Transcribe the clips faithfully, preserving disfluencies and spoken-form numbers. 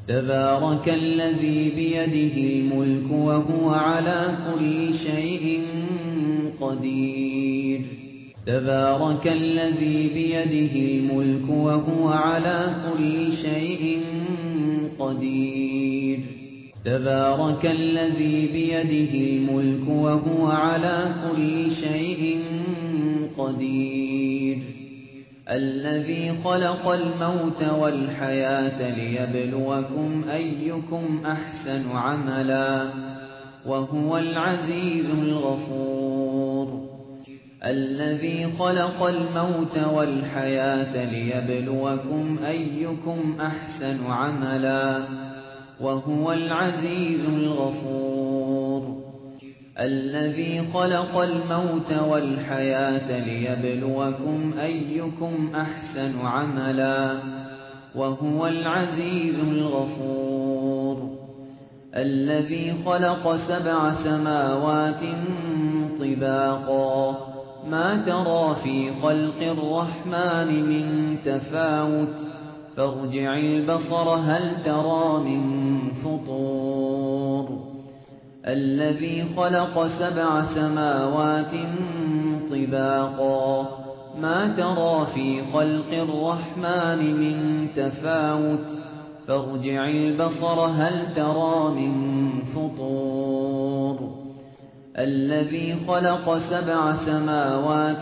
تبارك الذي بيده الملك وهو على كل شيء قدير تبارك الذي بيده الملك وهو على كل شيء قدير تبارك الذي بيده الملك وهو على كل شيء قدير الذي خلق الموت والحياة ليبلوكم أيكم أحسن عملا وهو العزيز الغفور الذي خلق الموت والحياة ليبلوكم أيكم أحسن عملا وهو العزيز الغفور الذي خلق الموت والحياة ليبلوكم أيكم أحسن عملا وهو العزيز الغفور الذي خلق سبع سماوات طباقا ما ترى في خلق الرحمن من تفاوت فارجع البصر هل ترى من فطور الذي خلق سبع سماوات طباقا ما ترى في خلق الرحمن من تفاوت فارجع البصر هل ترى من فطور الذي خلق سبع سماوات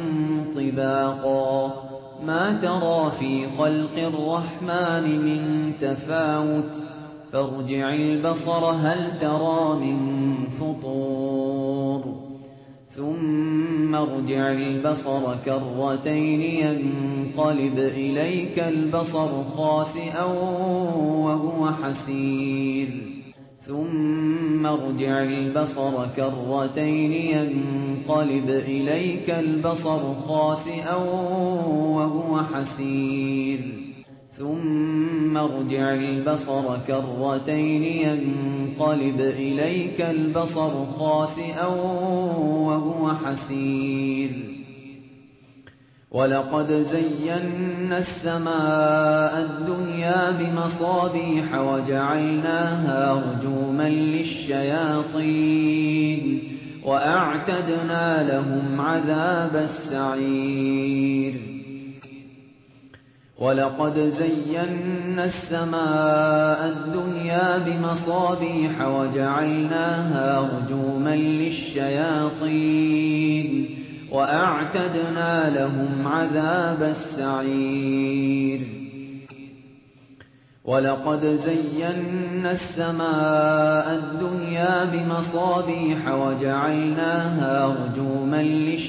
طباقا ما ترى في خلق الرحمن من تفاوت فارجع البصر هل ترى من فطور ثم ارجع البصر كرتين ينقلب إليك البصر خاسئا وهو حسير ثم ارجع البصر كرتين ينقلب إليك البصر خاسئا وهو حسير ثم ارجع البصر كرتين ينقلب إليك البصر خاسئا وهو حسير ولقد زينا السماء الدنيا بمصابيح وجعلناها رجوما للشياطين وأعتدنا لهم عذاب السعير ولقد زينا السماء الدنيا بمصابيح وجعلناها رجوما للشياطين وأعتدنا لهم عذاب السعير ولقد زينا السماء الدنيا بمصابيح وجعلناها رجوما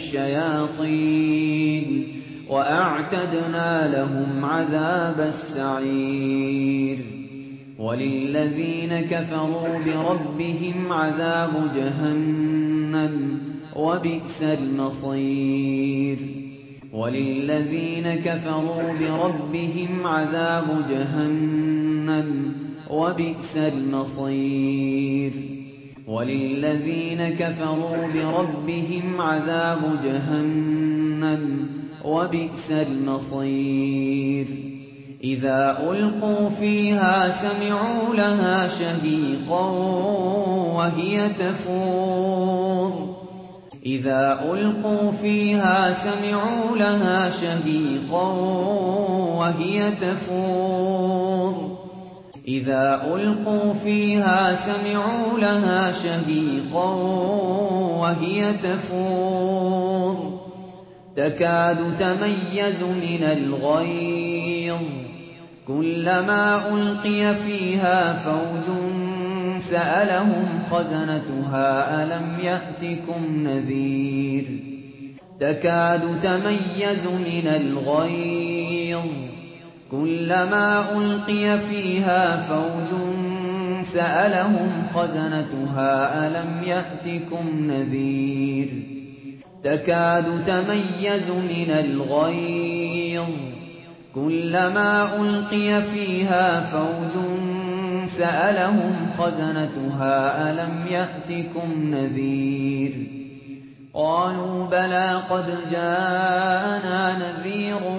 للشياطين وأعتدنا لهم عذاب السعير وللذين كفروا بربهم عذاب جهنم وبئس المصير وللذين كفروا بربهم عذاب جهنم وبئس المصير وللذين كفروا بربهم عذاب جهنم وبئس المصير إذا ألقوا فيها سمعوا لها شهيقا وهي تفور إذا ألقوا فيها سمعوا لها شهيقا وهي تفور إذا ألقوا فيها سمعوا لها شهيقا وهي تفور تكاد تميز من الغيظ كلما ألقي فيها فوج سألهم خزنتها ألم يأتكم نذير تكاد تميز من الغيظ كلما ألقي فيها فوج سألهم خزنتها ألم يأتكم نذير تكاد تميز من الغيظ كلما ألقي فيها فوج سألهم خزنتها ألم يأتكم نذير قالوا بلى قد جاءنا نذير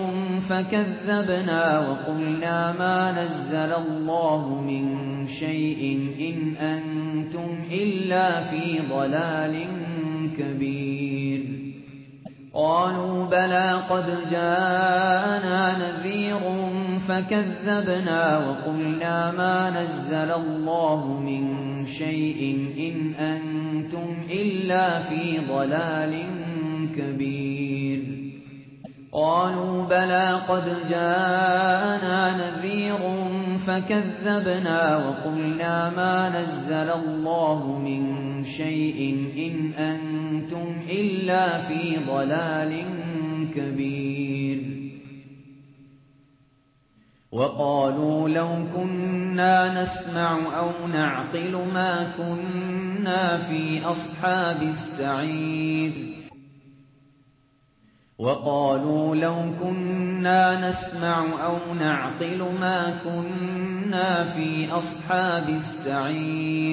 فكذبنا وقلنا ما نزل الله من شيء إن أنتم إلا في ضلال كبير قالوا بلى قد جاءنا نذير فكذبنا وقلنا ما نزل الله من شيء إن أنتم إلا في ضلال كبير قالوا بلى قد جاءنا نذير فكذبنا وقلنا ما نزل الله من شيء إن أنتم إلا في ضلال كبير وقالوا لو كنا نسمع أو نعقل ما كنا في أصحاب السعير وقالوا لو كنا نسمع أو نعقل ما كنا في أصحاب السعير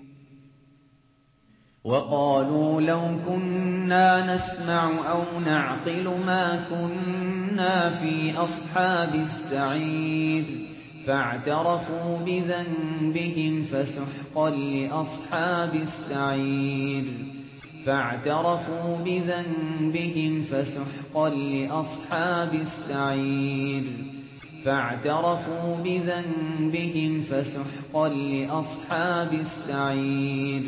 وقالوا لو كنا نسمع أو نعقل ما كنا في أصحاب السعير فاعترفوا بذنبهم فسحقا لأصحاب السعير فاعترفوا بذنبهم فسحقا لأصحاب السعير فاعترفوا بذنبهم فسحقا لأصحاب السعير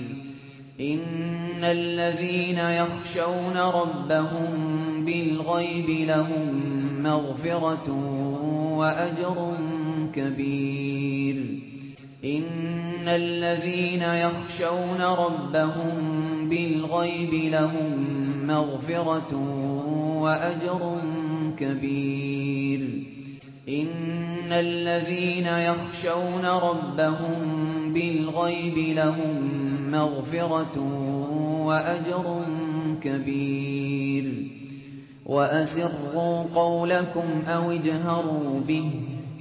إن الذين يخشون ربهم بالغيب لهم مغفرة وأجر كبير إن الذين يخشون ربهم بالغيب لهم مغفرة وأجر كبير إن الذين يخشون ربهم بالغيب لهم مغفرة وأجر كبير وأسروا قولكم أو اجهروا به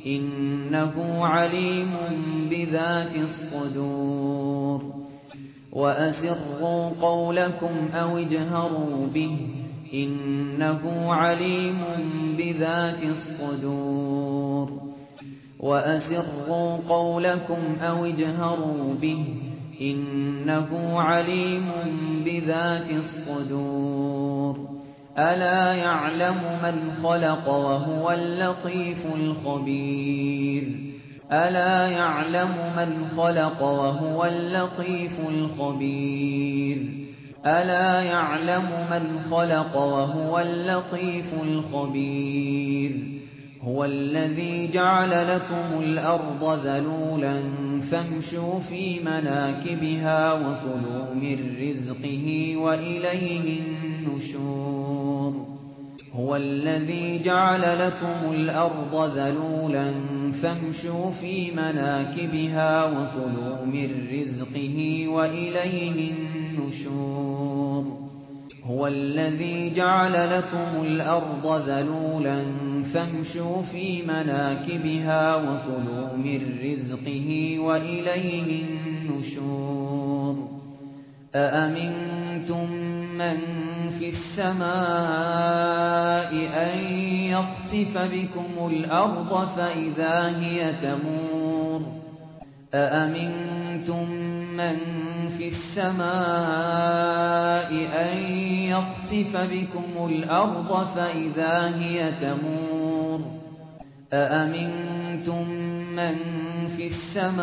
إنه عليم بذات الصدور وأسروا قولكم أو اجهروا به إنه عليم بذات الصدور وأسروا قولكم أو اجهروا به إنه عليم بذات الصدور ألا يعلم من خلق وهو اللطيف الخبير ألا يعلم من خلق وهو اللطيف الخبير ألا يعلم من خلق وهو اللطيف الخبير هو الذي جعل لكم الأرض ذلولا فامشوا في مناكبها وكلوا من رزقه وإليه النشور هو الذي جعل لكم الأرض ذلولا فامشوا في مناكبها وكلوا من رزقه وإليه النشور هو الذي جعل لكم الأرض ذلولا فامشوا في مناكبها وكلوا من رزقه وإليه النشور أأمنتم من في السماء أن يخسف بكم الأرض فإذا هي تمور أأمنتم من في السماء أن يخسف بكم الأرض فإذا هي تمور أأمنتم من في السماء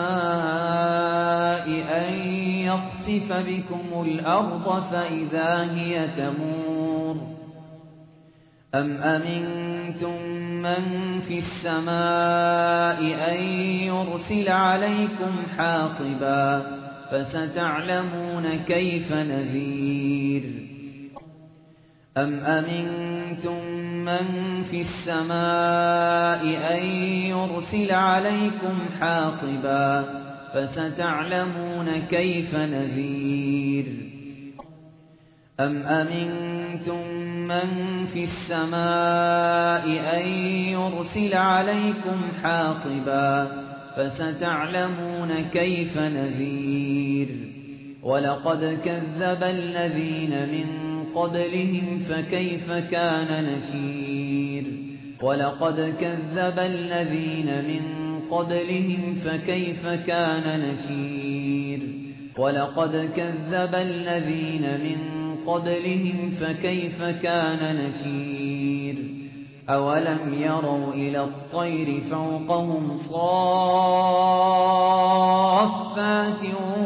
أن يخسف بكم الأرض فإذا هي تمور أم أمنتم من في السماء أن يرسل عليكم حاصبا فستعلمون كيف نذير أم أمنتم من في السماء أن يرسل عليكم حاصبا فستعلمون كيف نذير أم أمنتم من في السماء أن يرسل عليكم حاصبا فستعلمون كيف نذير ولقد كذب الذين من قبلهم فكيف كان نكير ولقد كذب الذين من قبلهم فكيف كان نكير ولقد كذب الذين من قبلهم فكيف كان نكير أولم يروا إلى الطير فوقهم صافات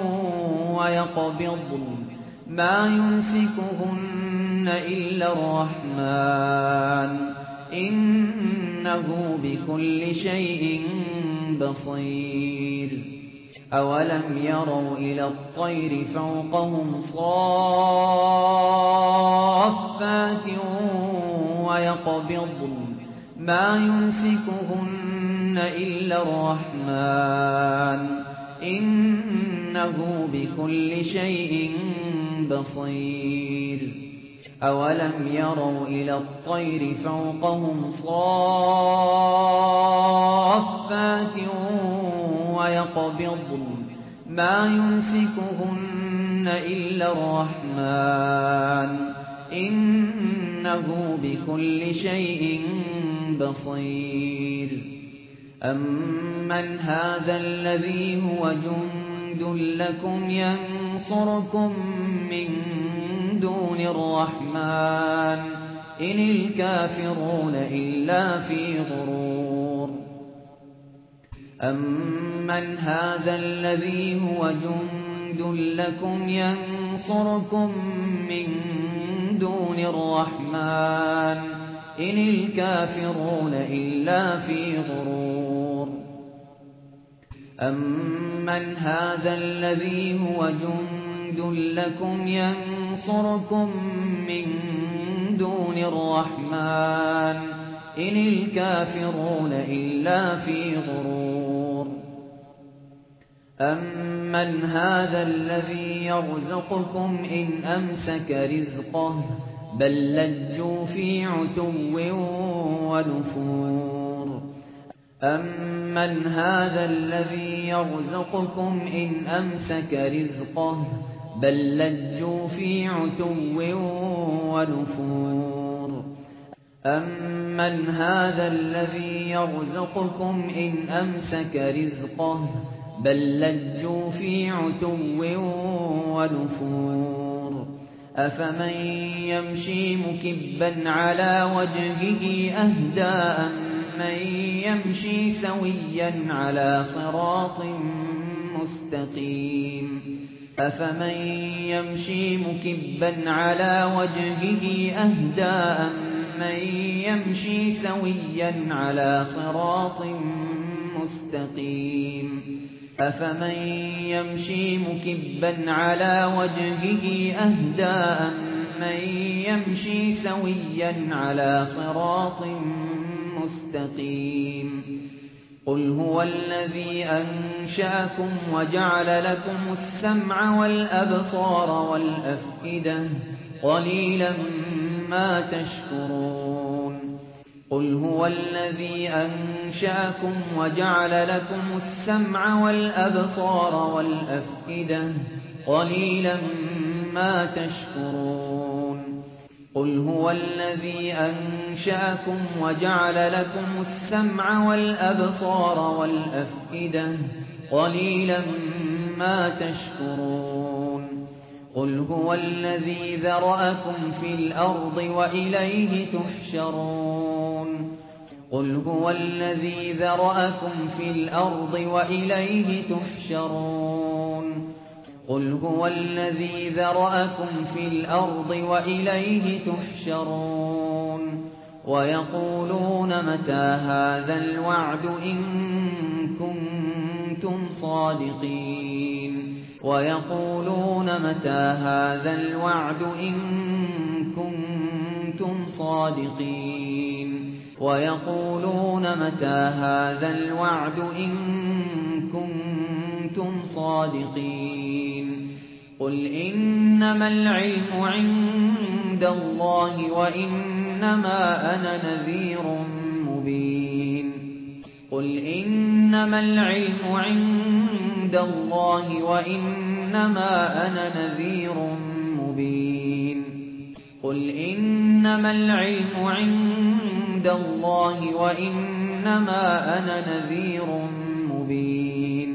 ويقبضن ما يمسكهن إلا الرحمن إنه بكل شيء بصير أولم يروا إلى الطير فوقهم صافات ويقبضن ما يمسكهن إلا الرحمن إنه بكل شيء بصير أولم يروا إلى الطير فوقهم صافات ويقبضن ما يمسكهن إلا الرحمن إنه بكل شيء بصير أمن هذا الذي هو جند لكم ينصركم من دون الرحمن إن الكافرون إلا في غرور أمن هذا الذي هو جند لكم ينصركم من دون الرحمن إن الكافرون إلا في غرور أمن هذا الذي هو جند لكم ينصركم من دون الرحمن إن الكافرون إلا في غرور أمن هذا الذي يرزقكم إن أمسك رزقه بل لجوا في عتو ونفور أمن هذا الذي يرزقكم إن أمسك رزقه بل لجوا في عتو ونفور أمن هذا الذي يرزقكم إن أمسك رزقه بل لجوا في عتو ونفور أفمن يمشي مكبا على وجهه أهدى أمن يمشي سويا على صراط مستقيم أفمن يمشي مكبا على وجهه أهدى أمن يمشي سويا على صراط مستقيم أفمن يمشي مكبا على وجهه أهدى أمن يمشي سويا على صراط مستقيم قل هو الذي أنشأكم وجعل لكم السمع والأبصار والأفئدة قليلا ما تشكرون قل هو الذي أنشأكم وجعل لكم السمع والأبصار والأفئدة قليلا ما تشكرون قل هو الذي أنشأكم وجعل لكم السمع والأبصار والأفئدة قليلا ما تشكرون قل هو الذي ذرأكم في الأرض وإليه تحشرون قل هو الذي ذرأكم في الأرض وإليه تحشرون قل هو الذي ذرأكم في الأرض وإليه تحشرون ويقولون متى هذا الوعد إن كنتم صادقين ويقولون متى هذا الوعد إن كنتم صادقين ويقولون متى هذا الوعد إن كنتم صادقين قل إنما العلم عند الله وإنما أنا نذير مبين قل إنما العلم عند الله وإنما أنا نذير مبين قل إنما العلم عند عند الله وإنما أنا نذير مبين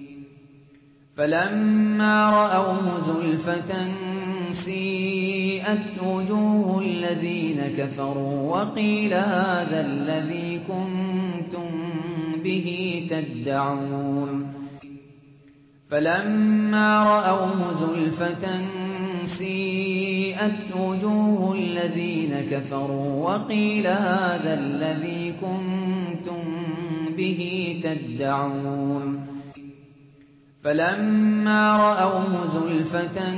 فلما رأوه زلفة سيئت وجوه الذين كفروا وقيل هذا الذي كنتم به تدعون فلما رأوه زلفة سيئت وجوه الذين كفروا وقيل هذا الذي كنتم به تدعون فلما رأوه زلفة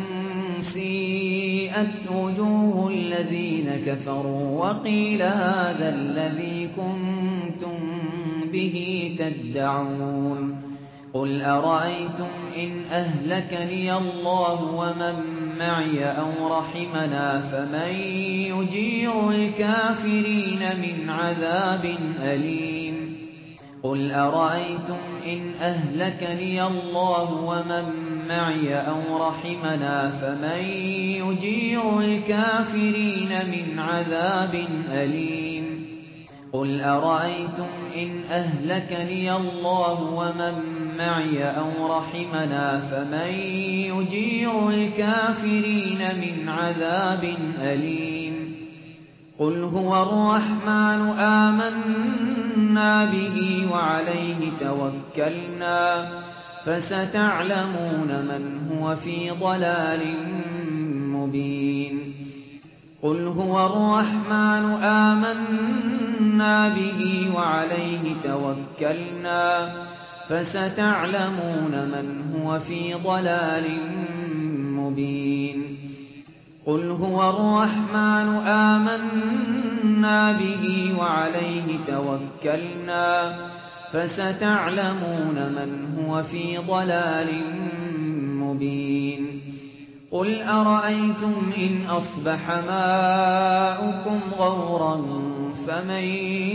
سيئت وجوه الذين كفروا وقيل هذا الذي كنتم به تدعون قل أرأيتم إن أهلكني الله ومن معي أو رحمنا فمن يجير الكافرين من عذاب أليم قل أرأيتم إن أهلكني الله ومن معي أو رحمنا فمن يجير الكافرين من عذاب أليم قل أرأيتم إن أهلكني الله ومن معي أو رحمنا فمن يجير الكافرين من عذاب أليم قل هو الرحمن آمنا به وعليه توكلنا فستعلمون من هو في ضلال مبين قل هو الرحمن آمنا به وعليه توكلنا فستعلمون من هو في ضلال مبين قل هو الرحمن آمنا به وعليه توكلنا فستعلمون من هو في ضلال مبين قل أرأيتم إن أصبح ماؤكم غورا فمن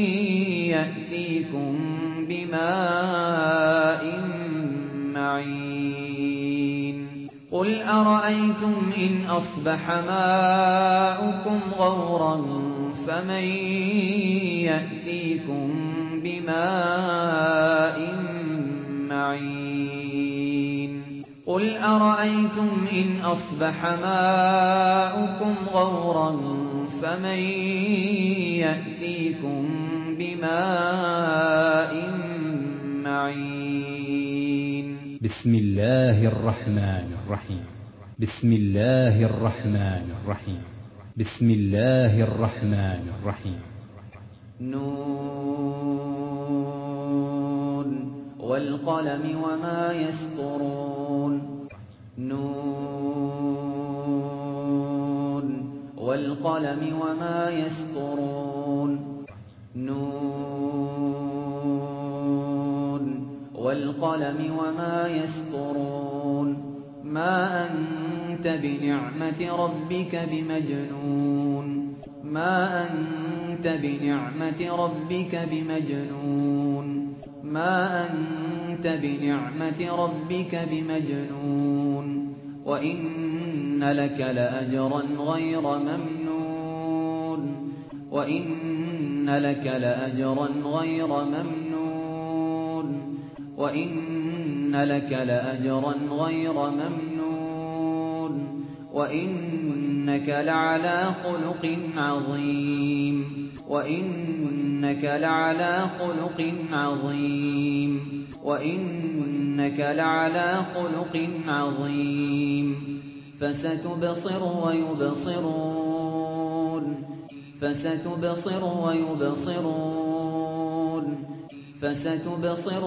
يأتيكم بماء معين قل أرأيتم إن أصبح ماؤكم غورا فمن يأتيكم بماء معين قل أرأيتم إن أصبح ماؤكم غورا فمن يأتيكم بماء معين بسم الله الرحمن الرحيم بسم الله الرحمن الرحيم بسم الله الرحمن الرحيم نون والقلم وما يسطرون نون والقلم وما يسطرون نون والقلم وما يسطرون ما أنت بنعمة ربك بمجنون ما أنت بنعمة ربك بمجنون ما أنت بنعمة ربك بمجنون وإن لك لأجرا غير ممنون وإن لك لأجرا غير ممنون وإن لك لأجرا غير ممنون وإنك لعلى خلق عظيم وإنك لعلى خلق عظيم وإنك لعلى خلق عظيم فستبصر ويبصرون فستبصر ويبصرون فستبصر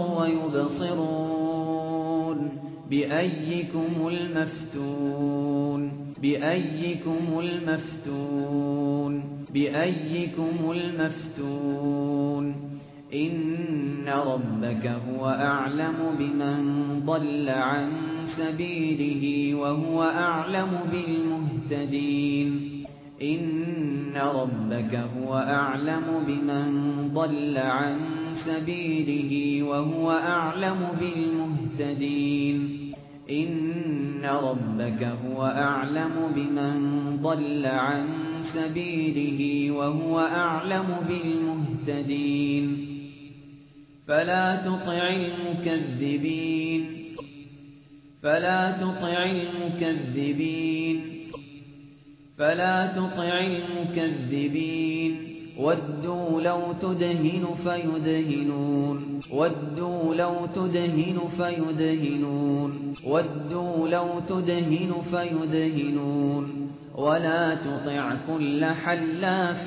ويبصرون بأيكم المفتون بأيكم المفتون بأيكم المفتون إن ربك هو أعلم بمن ضل عن سبيله وهو أعلم بالمهتدين إن ربك هو أعلم بمن ضل عن سبيله وهو أعلم بالمهتدين إن ربك هو أعلم بمن ضل عن سبيله وهو أعلم بالمهتدين فلا تطع المكذبين فلا تطع المكذبين فلا تطع المكذبين ودوا لو تدهن فيدهنون ودوا لو تدهن فيدهنون ودوا لو تدهن فيدهنون ولا تطع كل حلاف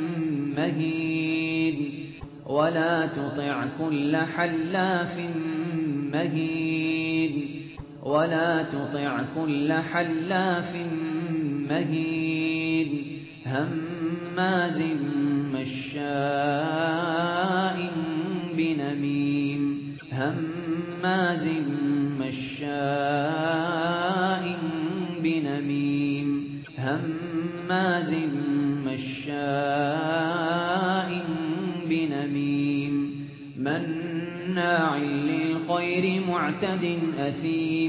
مهين ولا تطع كل حلاف مهين ولا تطع كل حلاف مهين هماز مشاء بنميم هماز مشاء بنميم هماز مشاء بنميم مناع للخير معتد أثيم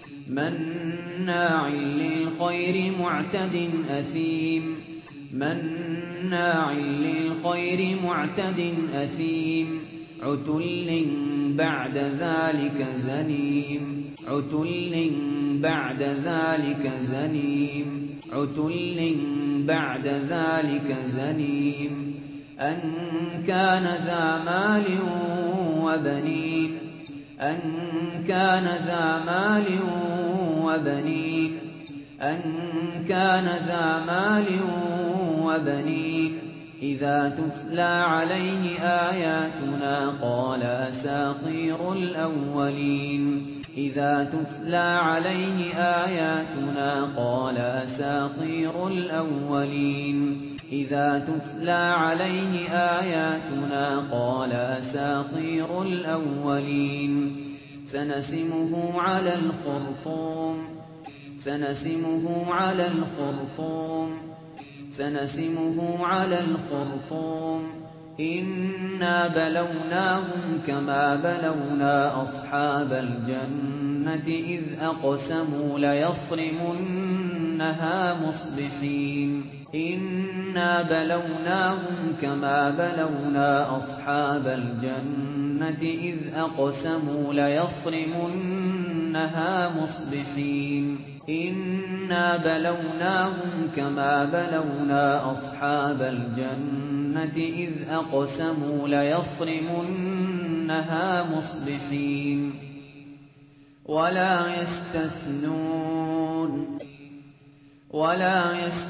مناع للخير معتد أثيم مناع للخير معتد أثيم عتل بعد ذلك زنيم عتل بعد ذلك زنيم عتل بعد ذلك زنيم أن كان ذا مال وبنين أن كان ذا مال وبنين أن كان ذا مال وبنين إذا تتلى عليه آياتنا قال أساطير الأولين إذا تتلى عليه آياتنا قال أساطير الأولين إذا تتلى عليه آياتنا قال أساطير الأولين سنسمه على الخرطوم سنسمه على الخرطوم سنسمه على الخرطوم إنا بلوناهم كما بلونا أصحاب الجنة إذ أقسموا ليصرمنها مصبحين إنا بلوناهم كما بلونا أصحاب الجنة إذ أقسموا ليصرمنها مصبحين إنا بلوناهم كما بلونا أصحاب الجنة إذ أقسموا ليصرمنها مصبحين ولا يستثنون ولا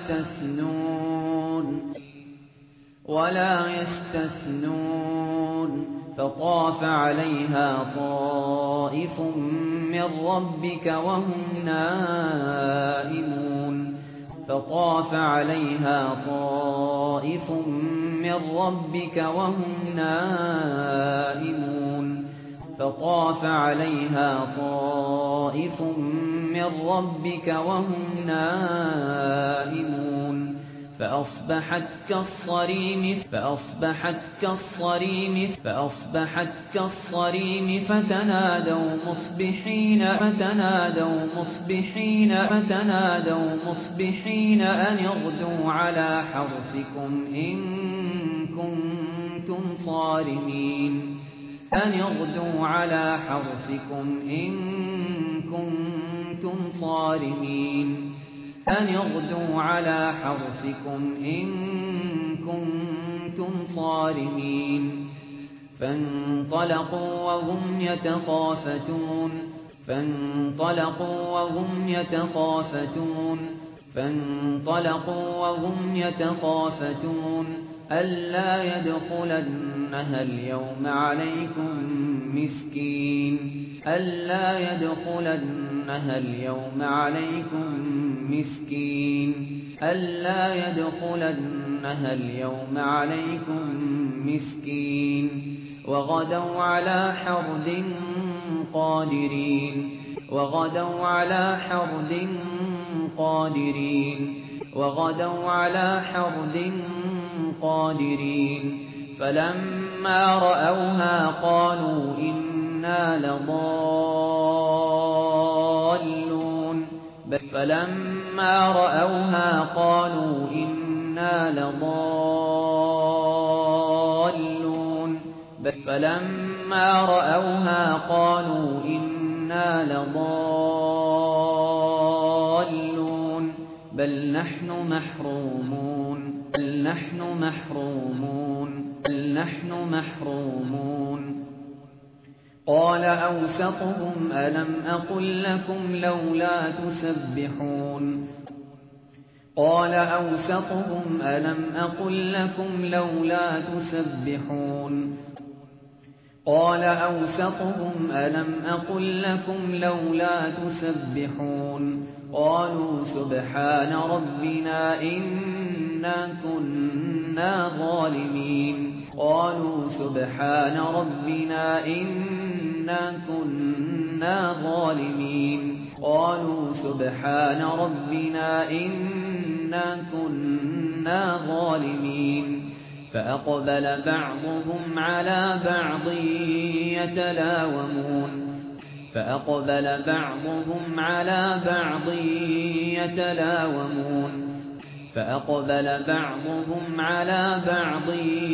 يستثنون ولا يستثنون فطاف عليها طائف من ربك وهم نائمون فطاف عليها طائف من ربك وهم نائمون فطاف عليها طائف من ربك وهم نائمون فأصبحت كالصريم فأصبحت كالصريم فأصبحت كالصريم فتنادوا مصبحين فتنادوا مصبحين فتنادوا مصبحين أن اغدوا على حرثكم إن كنتم صارمين أن اغدوا على حرثكم إن كنتم صارمين أن اغدوا على حرثكم إن كنتم صارمين فانطلقوا وهم يتخافتون فانطلقوا وهم يتخافتون فانطلقوا وهم يتخافتون ألا يدخلنها اليوم عليكم مسكين ألا يدخلنها اليوم عليكم مسكين ألا يدخلنها اليوم عليكم مسكين وغدوا على حرد قادرين وغدوا على حرد قادرين وغدوا على حرد قادرين فلما رأوها قالوا إنا لضالون فلما رأوها قالوا إنا إنا لضالون فلما رأوها قالوا إنا لضالون بل نحن محرومون بل نحن محرومون بل نحن محرومون قال أوسطهم ألم أقل لكم لولا تسبحون قال أوسطهم ألم أقل لكم لولا تسبحون قال أوسطهم ألم أقل لكم لولا تسبحون قالوا سبحان ربنا إنا كنا ظالمين قالوا سبحان ربنا إنا كنا ظالمين قالوا سبحان ربنا إنا كنا ظالمين فأقبل بعضهم على بعض يتلاومون فأقبل بعضهم على بعض يتلاومون فأقبل بعضهم على بعض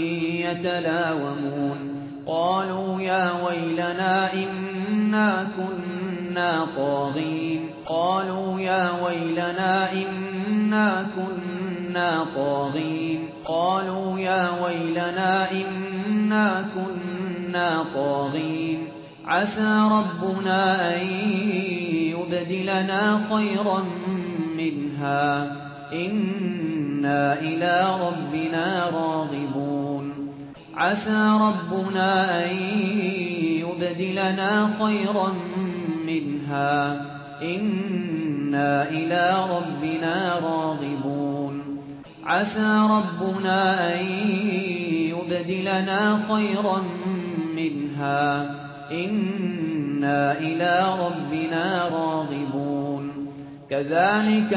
يتلاومون قالوا يا ويلنا إنا كنا طاغين قالوا يا ويلنا إنا كنا طاغين قالوا يا ويلنا إنا كنا طاغين عسى ربنا أن يبدلنا خيرا منها إنا إلى ربنا راغبون عسى ربنا أن يبدلنا خيرا منها إنا إلى ربنا راغبون عسى ربنا أن يبدلنا خيرا منها إنا إلى ربنا راغبون كذلك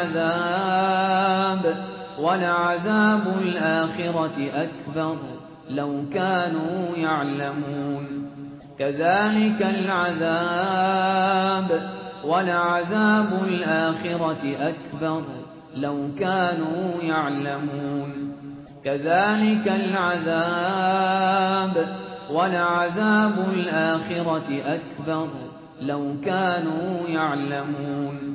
العذاب ولعذاب الآخرة أكبر لو كانوا يعلمون كذلك العذاب ولعذاب الآخرة أكبر لو كانوا يعلمون كذلك العذاب ولعذاب الآخرة أكبر لو كانوا يعلمون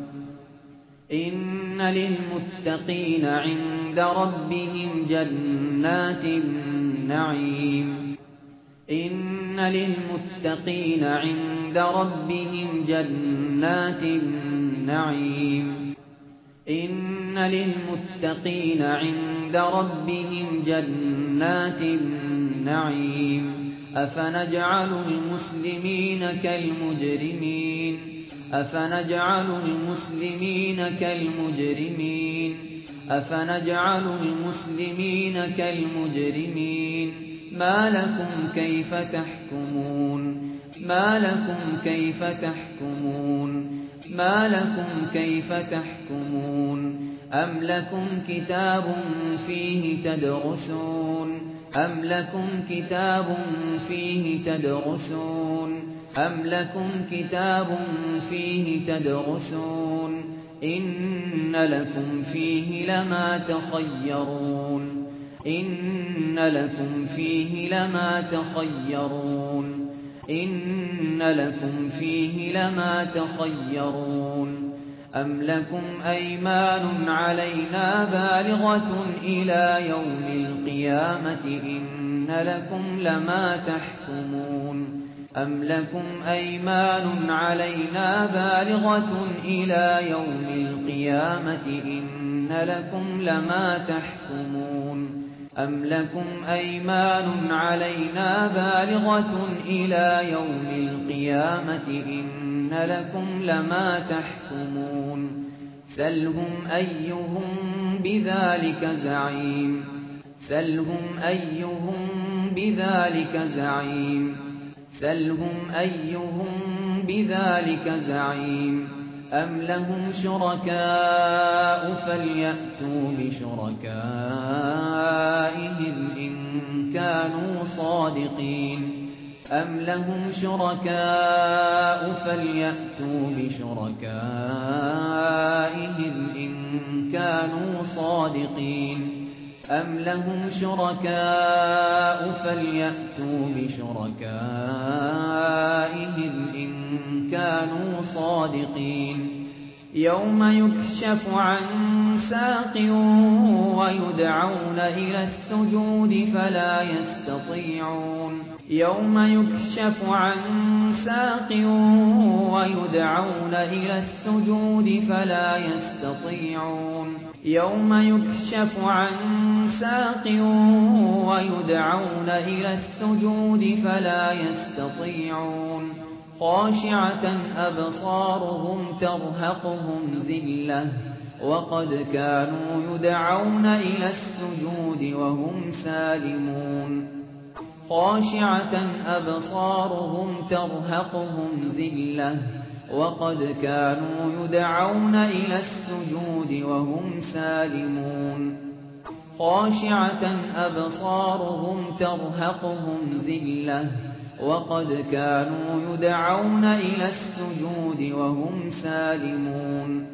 إن للمتقين عند ربهم جنات النعيم إن للمتقين عند ربهم جنات النعيم إن للمتقين عند ربهم جنات النعيم أفنجعل المسلمين كالمجرمين أفنجعل المسلمين كالمجرمين أفنجعل المسلمين كالمجرمين ما لكم كيف تحكمون ما لكم كيف تحكمون ما لكم كيف تحكمون أم لكم كتاب فيه تدرسون أم لكم كتاب فيه تدرسون أم لكم كتاب فيه تدرسون إن لكم فيه لما تخيرون إن لكم فيه لما تخيرون إن لكم فيه لما تخيرون أم لكم أيمان علينا بالغة إلى يوم القيامة إن لكم لما تحكمون أم لكم أيمان علينا بالغة إلى يوم القيامة إن لكم لما تحكمون أم لكم أيمان علينا بالغة إلى يوم القيامة إن لكم لما تحكمون سلهم أيهم بذلك زعيم سلهم أيهم بذلك زعيم سلهم أيهم بذلك زعيم أم لهم شركاء فليأتوا بشركائهم إن كانوا صادقين أم لهم شركاء فليأتوا بشركائهم إن كانوا صادقين أم لهم شركاء فليأتوا بشركائهم إن كانوا صادقين يوم يكشف عن ساق ويدعون إلى السجود فلا يستطيعون يوم يكشف عن ساق ويدعون إلى السجود فلا يستطيعون يوم يكشف عن ساق ويدعون إلى السجود فلا يستطيعون خاشعة أبصارهم ترهقهم ذلة وقد كانوا يدعون إلى السجود وهم سالمون خاشعة أبصارهم ترهقهم ذلة وقد كانوا يدعون إلى السجود وهم سالمون خاشعة أبصارهم ترهقهم ذلة وقد كانوا يدعون إلى السجود وهم سالمون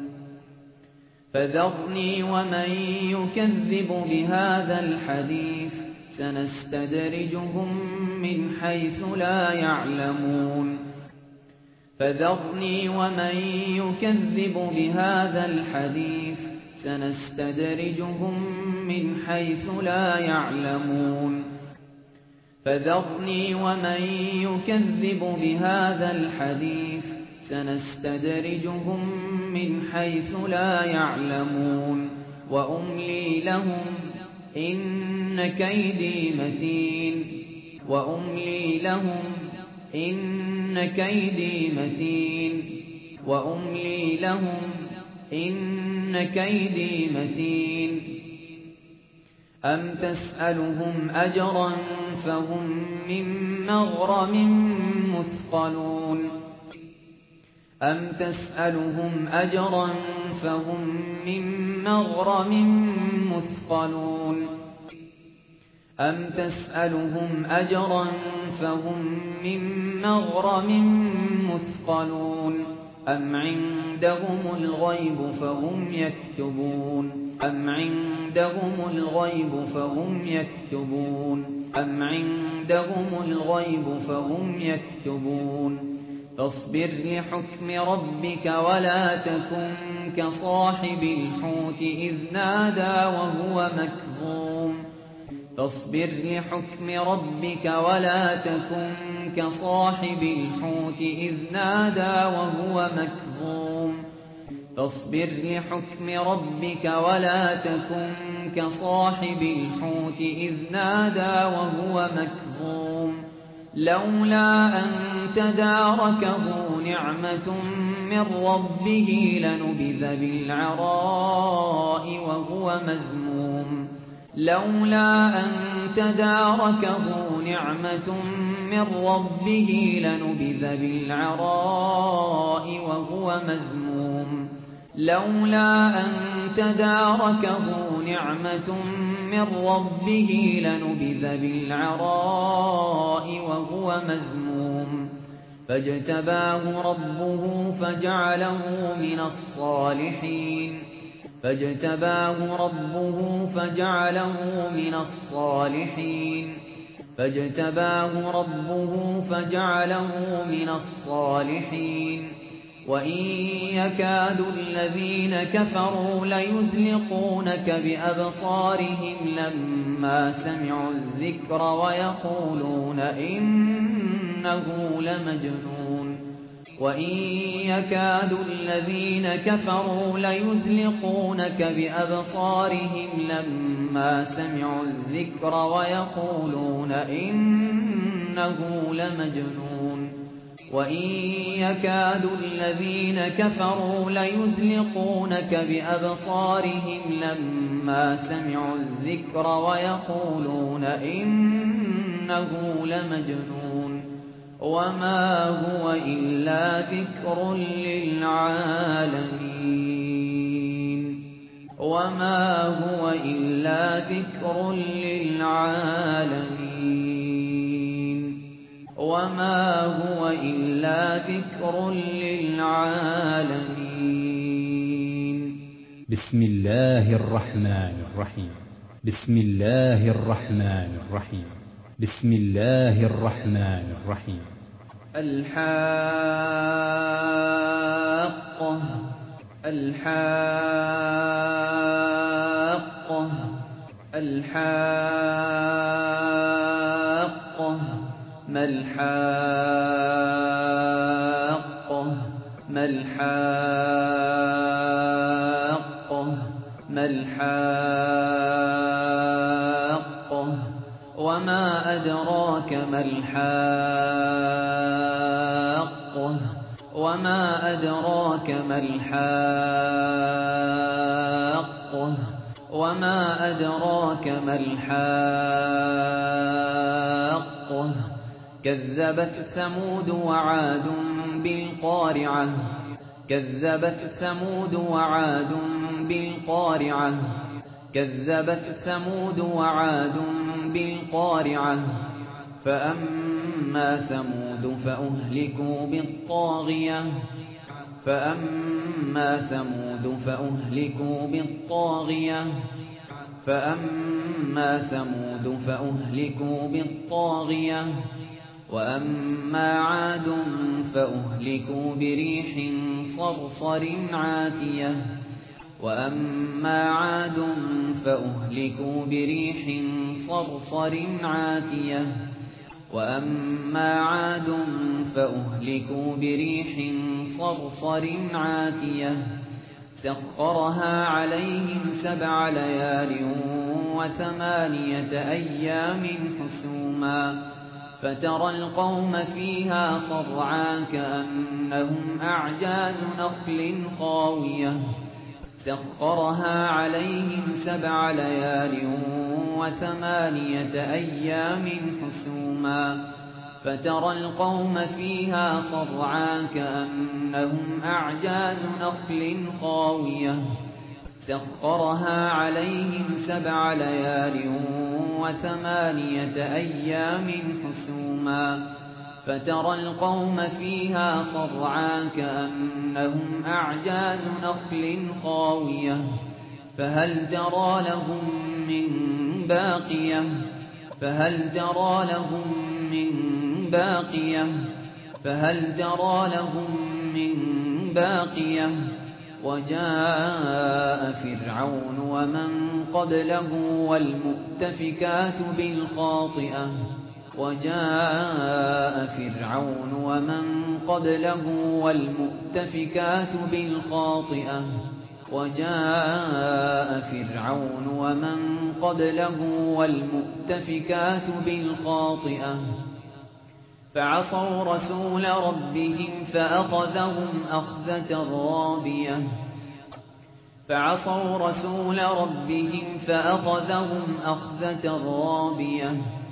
فذرني ومن يكذب بهذا الحديث سنستدرجهم من حيث لا يعلمون فذرني ومن يكذب بهذا الحديث سنستدرجهم من حيث لا يعلمون فذرني ومن يكذب بهذا الحديث سنستدرجهم من حيث لا يعلمون وأملي لهم إن كيدي متين وأملي لهم إن كيدي متين وأملي لهم إن كيدي متين أم تسألهم أجرا فهم من مغرم مثقلون أم تسألهم أجرا فهم من مغرم مثقلون أم تسألهم أجرا فهم من مغرم مثقلون أم عندهم الغيب فهم يكتبون أم عندهم الغيب فهم يكتبون أم عندهم الغيب فهم يكتبون فاصبر لحكم ربك ولا تكن كصاحب الحوت إذ نادى وهو مكظوم فاصبر لحكم ربك ولا تكن كصاحب الحوت إذ نادى وهو مكظوم فاصبر لحكم ربك ولا تكن كصاحب الحوت إذ نادى وهو مكظوم لولا أن تداركه نعمة من ربه لنبذ بالعراء وهو مذموم لولا أن تداركه نعمة من ربه لنبذ بالعراء وهو مذموم لولا أن تداركه نعمة من ربه لنبذ بالعراء وهو مذموم فاجتباه ربه فجعله من الصالحين فاجتباه ربه فجعله من الصالحين فاجتباه ربه فجعله من الصالحين وإن يكاد الذين كفروا ليزلقونك بأبصارهم لما سمعوا الذكر ويقولون إنه لمجنون وإن يكاد الذين كفروا ليزلقونك بأبصارهم لما سمعوا الذكر ويقولون إنه لمجنون وإن يكاد الذين كفروا ليزلقونك بأبصارهم لما سمعوا الذكر ويقولون إنه لمجنون وما هو إلا ذكر للعالمين وما هو إلا ذكر للعالمين وما هو إلا ذكر للعالمين بسم الله الرحمن الرحيم بسم الله الرحمن الرحيم بسم الله الرحمن الرحيم الحاقة الحاقة الحاقة ما الحاقة ما الحاقة ما الحاقة وما أدراك ما الحاقة وما أدراك ما الحاقة وما أدراك ما الحاقة كذبت ثمود وعاد بالقارعة كذبت ثمود وعاد بالقارعة كذبت ثمود وعاد بالقارعة فأما ثمود فأهلكوا بالطاغية فأما ثمود فأهلكوا بالطاغية فأما ثمود فأهلكوا بالطاغية وأما عاد فأهلكوا بريح صرصر عاتية وأما عاد فأهلكوا بريح صرصر عاتية وأما عاد فأهلكوا بريح صرصر عاتية سخرها عليهم سبع ليال وثمانية أيام حسوما فترى القوم فيها صرعا كأنهم أعجاز نخل خاوية سخرها عليهم سبع ليال وثمانية أيام حسوما فترى القوم فيها صرعا كأنهم أعجاز نخل خاوية سخرها عليهم سبع ليال وثمانية أيام حسوما فترى القوم فيها صرعا كأنهم أعجاز نخل خاوية فهل ترى لهم من باقية فهل ترى لهم من باقية فهل ترى لهم من باقية وجاء فرعون ومن قبله والمؤتفكات بالخاطئة وجاء فرعون ومن قبله والمؤتفكات بالخاطئة وجاء فرعون ومن قبله والمؤتفكات بالخاطئة فعصوا رسول ربهم فأخذهم أخذة رابية فعصوا رسول ربهم فأخذهم أخذة رابية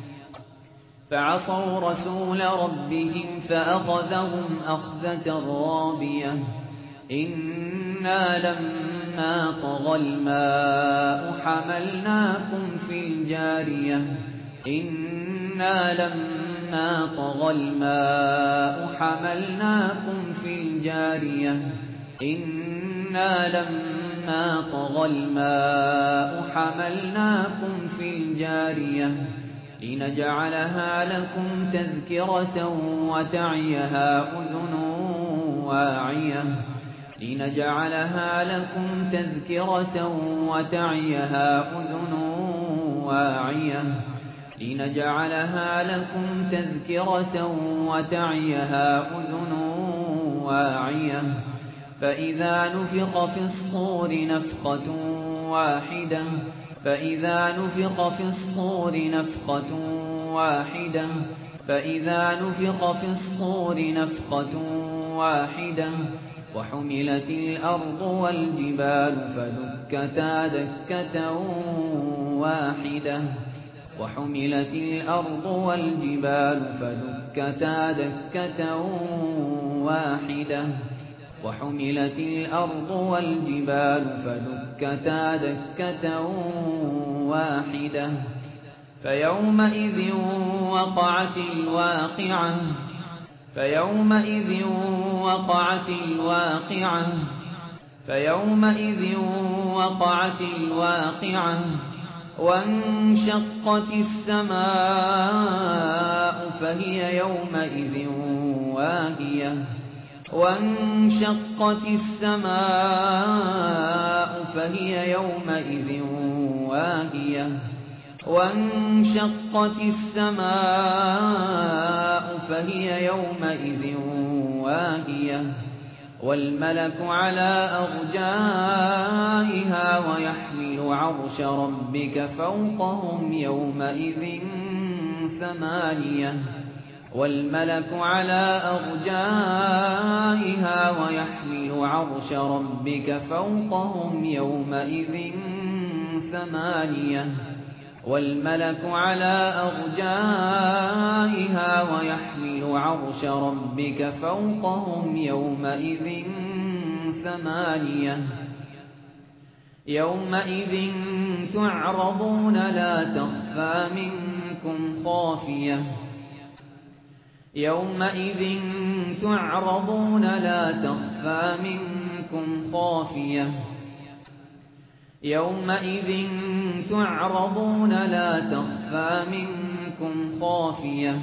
فعصوا رسول ربهم فأخذهم أخذة رابية إنا لما طغى الماء حملناكم في الجارية إنا لما طغى الماء حملناكم في الجارية إنا لما طغى الماء حملناكم في الجارية لنجعلها لكم تذكرة وتعيها أذن واعية لنجعلها لكم تذكرة وتعيها أذن واعية لنجعلها لكم تذكرة وتعيها أذن واعية فإذا نفخ في الصور نفخة واحدة فإذا نفخ في الصور نفخة واحدة فإذا نفخ في الصور نفخة واحدة وحملت الأرض والجبال فدكتا دكة واحدة وحملت الأرض والجبال فدكتا دكة واحدة وحملت الأرض والجبال فدكتا دكة واحدة فيومئذ وقعت الواقعة فيومئذ وقعت الواقعة فيومئذ وقعت الواقعة وانشقت السماء فهي يومئذ واهية وانشقت السماء فهي يومئذ واهية وانشقت السماء فهي يومئذ واهية والملك على أرجائها ويحمل عرش ربك فوقهم يومئذ ثمانية والملك على أرجائها ويحمل عرش ربك فوقهم يومئذ ثمانية والملك على أرجائها ويحمل عرش ربك فوقهم يومئذ ثمانية يومئذ تعرضون لا تخفى منكم خافية يومئذ تعرضون لا تخفى منكم خافية يومئذ تعرضون لا تخفى منكم خافية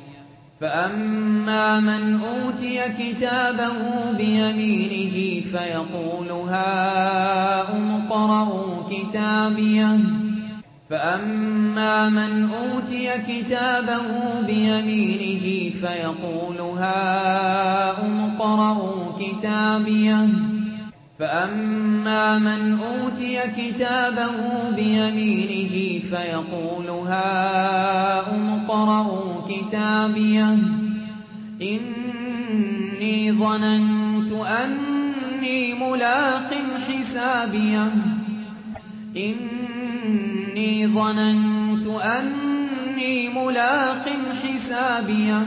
فأما من أوتي كتابه بيمينه فيقول هاؤم اقرءوا كتابيه فأما من أوتي كتابه بيمينه فيقول هاؤم اقرءوا كتابيه فأما من أوتي كتابه بيمينه فيقول هاؤم اقرءوا كتابيه إني ظننت أني ملاق حسابيه إني ظننت أني ملاق حسابيه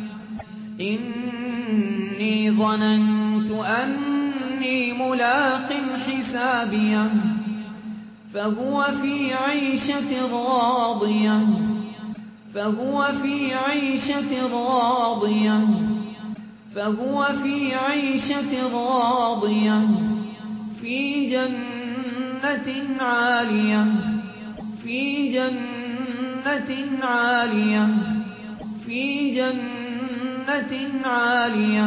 إني ظننت أني ملاق حسابيه فهو في عيشة راضية فهو في عيشة راضية فهو في عيشة راضية في جنة عالية في جنة عالية في جنة عالية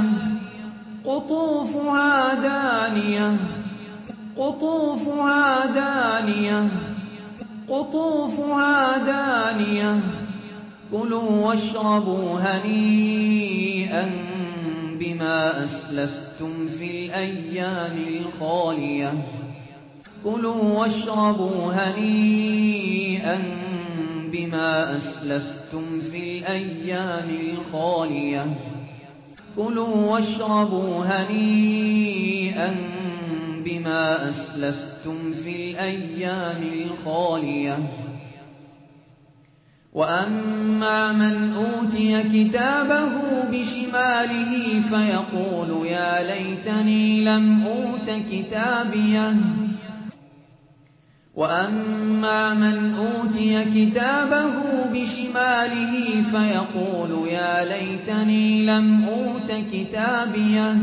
قطوفها دانية قطوفها دانية قطوفها دانية كلوا واشربوا هنيئا بما أسلفتم في الأيام الخالية كلوا واشربوا هنيئا بما أسلفتم في الأيام الخالية كلوا واشربوا هنيئا بما أسلفتم في الأيام الخالية وأما من أوتي كتابه بشماله فيقول يا ليتني لم أوت كتابيه وأما من أوتي كتابه بشماله فيقول يا ليتني لم أوت كتابيه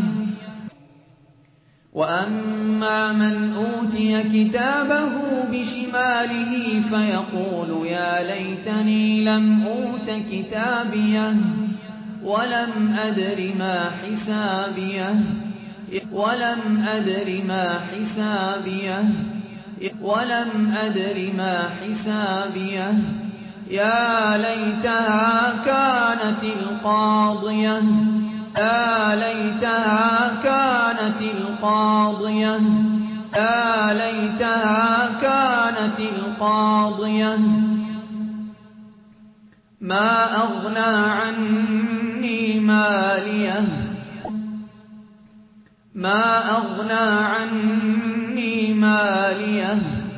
وأما من أوتي كتابه بشماله فيقول يا ليتني لم أوت كتابيه ولم أدر ما حسابيه ولم أدر ما حسابيه ولم أدر ما حسابيه يا ليتها كانت القاضية يا ليتها كانت القاضية يا ليتها كانت القاضية ما أغنى عني ماليه ما أغنى عني ماليه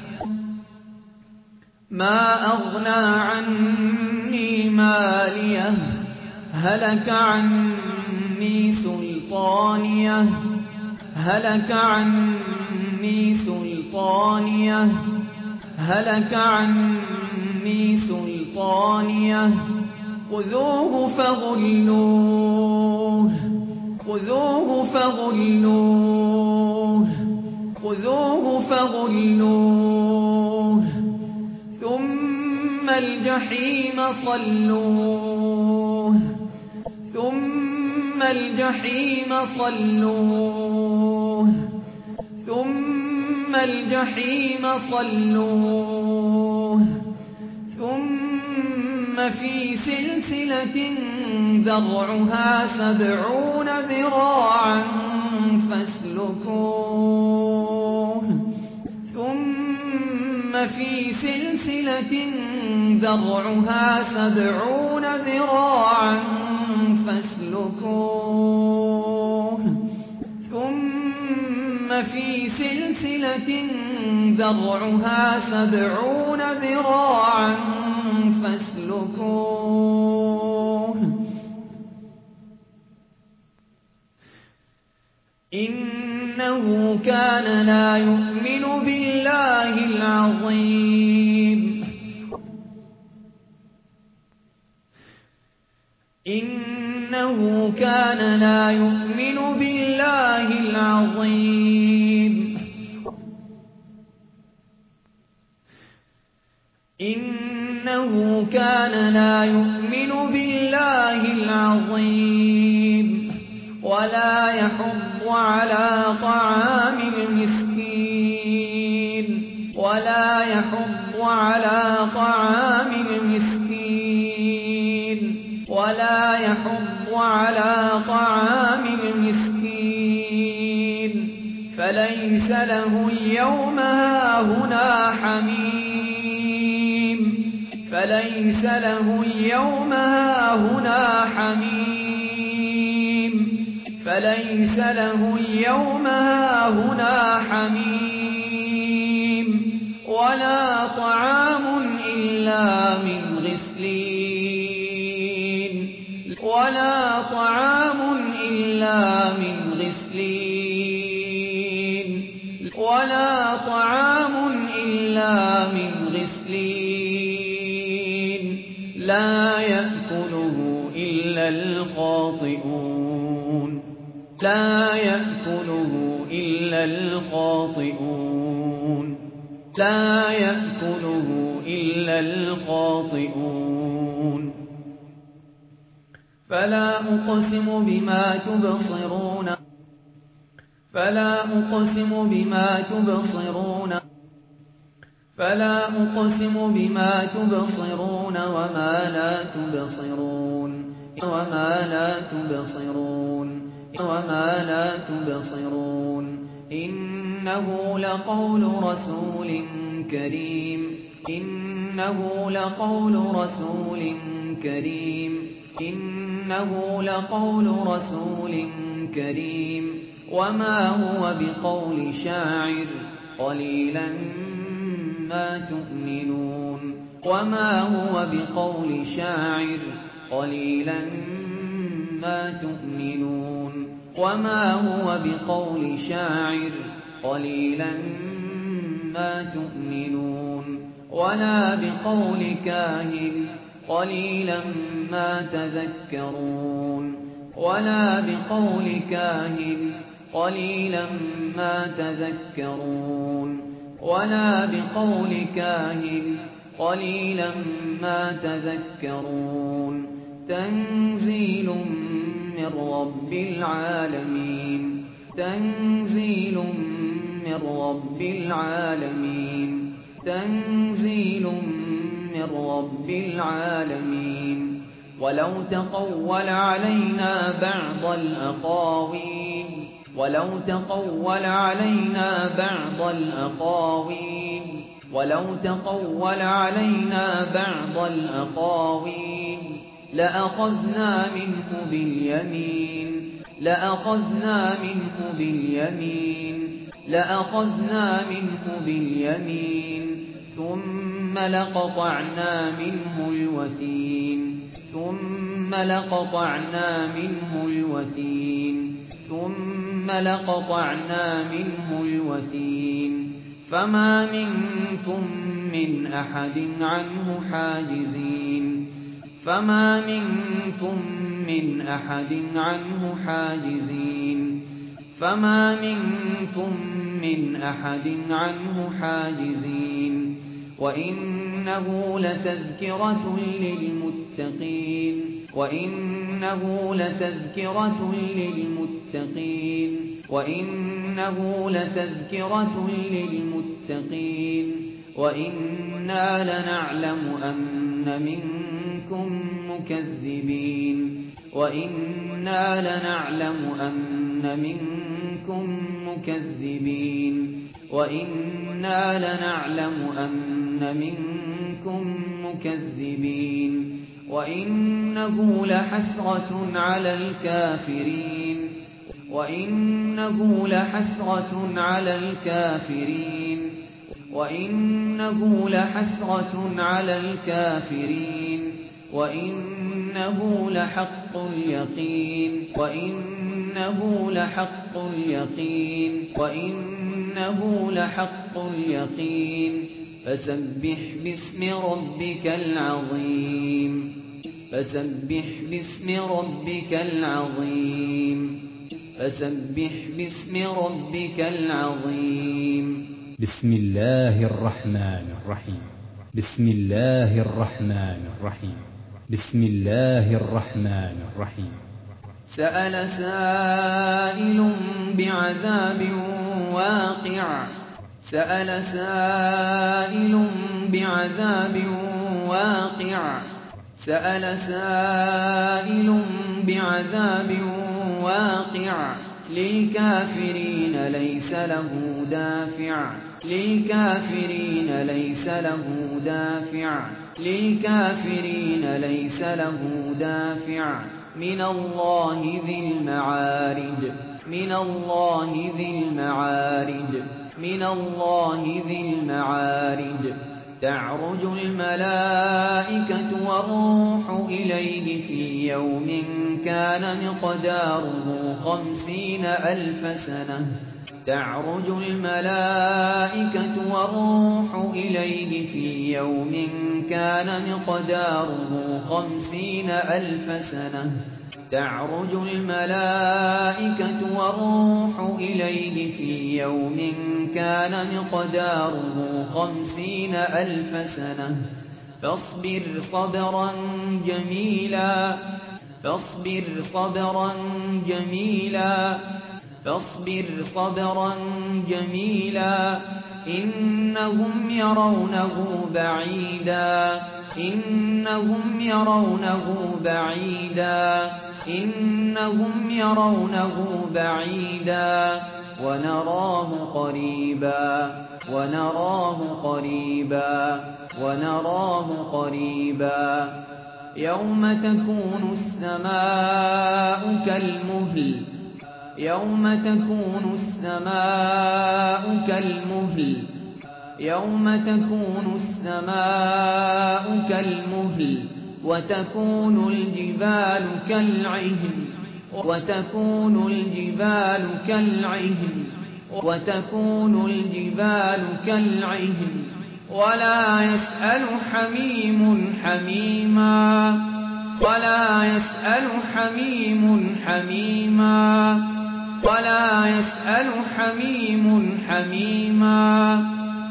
ما أغنى عني ماليه هلك عني سلطانيه هلك عني سلطانيه هلك عني سلطانيه خذوه فغلوه خذوه فغلوه خذوه فغلوه الجحيم صلوه ثم الجحيم صلوه ثم الجحيم صلوه ثم في سلسلة ذرعها سبعون ذراعا فاسلكوه ثم في سلسلة ذرعها سبعون ذراعا فاسلكوه ثم في سلسلة ذرعها سبعون ذراعا فاسلكوه إنه كان لا يؤمن بالله العظيم إنه كان لا يؤمن بالله العظيم إنه كان لا يؤمن بالله العظيم ولا يحض على طعام المسكين ولا يحض على طعام المسكين ولا يحض على طعام المسكين فليس له اليوم هاهنا حميم فليس له اليوم هاهنا حميم فليس له اليوم هاهنا حميم ولا طعام إلا من غسلين ولا طعام إلا من غسلين ولا طعام إلا من غسلين لا يأكله إلا الخاطئون لا يأكله إلا الخاطئون لا يأكله إلا الخاطئون فلا أقسم بما تبصرون فلا أقسم بما تبصرون فلا أقسم بما تبصرون وما لا تبصرون وما لا تبصرون وما لا تبصرون إنه لقول رسول كريم إنه لقول رسول كريم إنه لقول رسول كريم وما هو بقول شاعر قليلا ما تؤمنون وما هو بقول شاعر قليلا ما تؤمنون وما هو بقول شاعر قليلا ما تؤمنون ولا بقول كاهن قليلا ما تذكرون ولا بقول كاهن قليلا ما تذكرون ولا بقول كاهن قليلا ما تذكرون تنزيل من رب العالمين تنزيل من رب العالمين تنزيل من رب العالمين ولو تقول علينا بعض الأقاويل ولو تقول علينا بعض الأقاويل ولو تقول علينا بعض الأقاويل لأخذنا منه باليمين لأخذنا منه باليمين لأخذنا منه باليمين ثم لقطعنا منه الوتين ثم لقطعنا منه الوتين ثم لقطعنا منه الوتين فما منكم من أحد عنه حاجزين فما منكم من أحد عنه حاجزين فما منكم من أحد عنه حاجزين وإن وإنه لتذكرة للمتقين وإنه لتذكرة للمتقين وإنه لتذكرة للمتقين وإنا لنعلم أن منكم مكذبين وإنا لنعلم أن منكم مكذبين وإنا لنعلم أن منكم مكذبين وإنه لحسرة على الكافرين وإنه لحسرة على الكافرين وإنه لحسرة على الكافرين وإنه لحق اليقين وإنه لحق اليقين وإنه لحق اليقين فسبح باسم ربك العظيم فسبح باسم ربك العظيم فسبح باسم ربك العظيم بسم الله الرحمن الرحيم بسم الله الرحمن الرحيم بسم الله الرحمن الرحيم سأل سائل بعذاب واقع سأل سائل بعذاب واقع سأل سائل بعذاب واقع للكافرين ليس له دافع للكافرين ليس له دافع للكافرين ليس له دافع من الله ذي المعارج من الله ذي المعارج من الله ذي المعارج تعرج الملائكة والروح إليه في يوم كان مقداره خمسين ألف سنة تعرج الملائكة والروح إليه في يوم كان مقداره خمسين ألف سنة تعرج الملائكة والروح إليه في يوم كان مقداره خمسين ألف سنة فاصبر صبرا جميلا فاصبر صبرا جميلا فاصبر صبرا جميلا إنهم يرونه بعيدا إنهم يرونه بعيدا إنهم يرونه بعيدا ونراه قريبا ونراه قريبا ونراه قريبا يوم تكون السماء كالمهل يوم تكون السماء كالمهل يوم تكون السماء كالمهل وتكون الجبال كالعهن وتكون الجبال كالعهن وتكون الجبال كالعهن ولا يسأل حميم حميما ولا يسأل حميم حميما ولا يسأل حميم حميما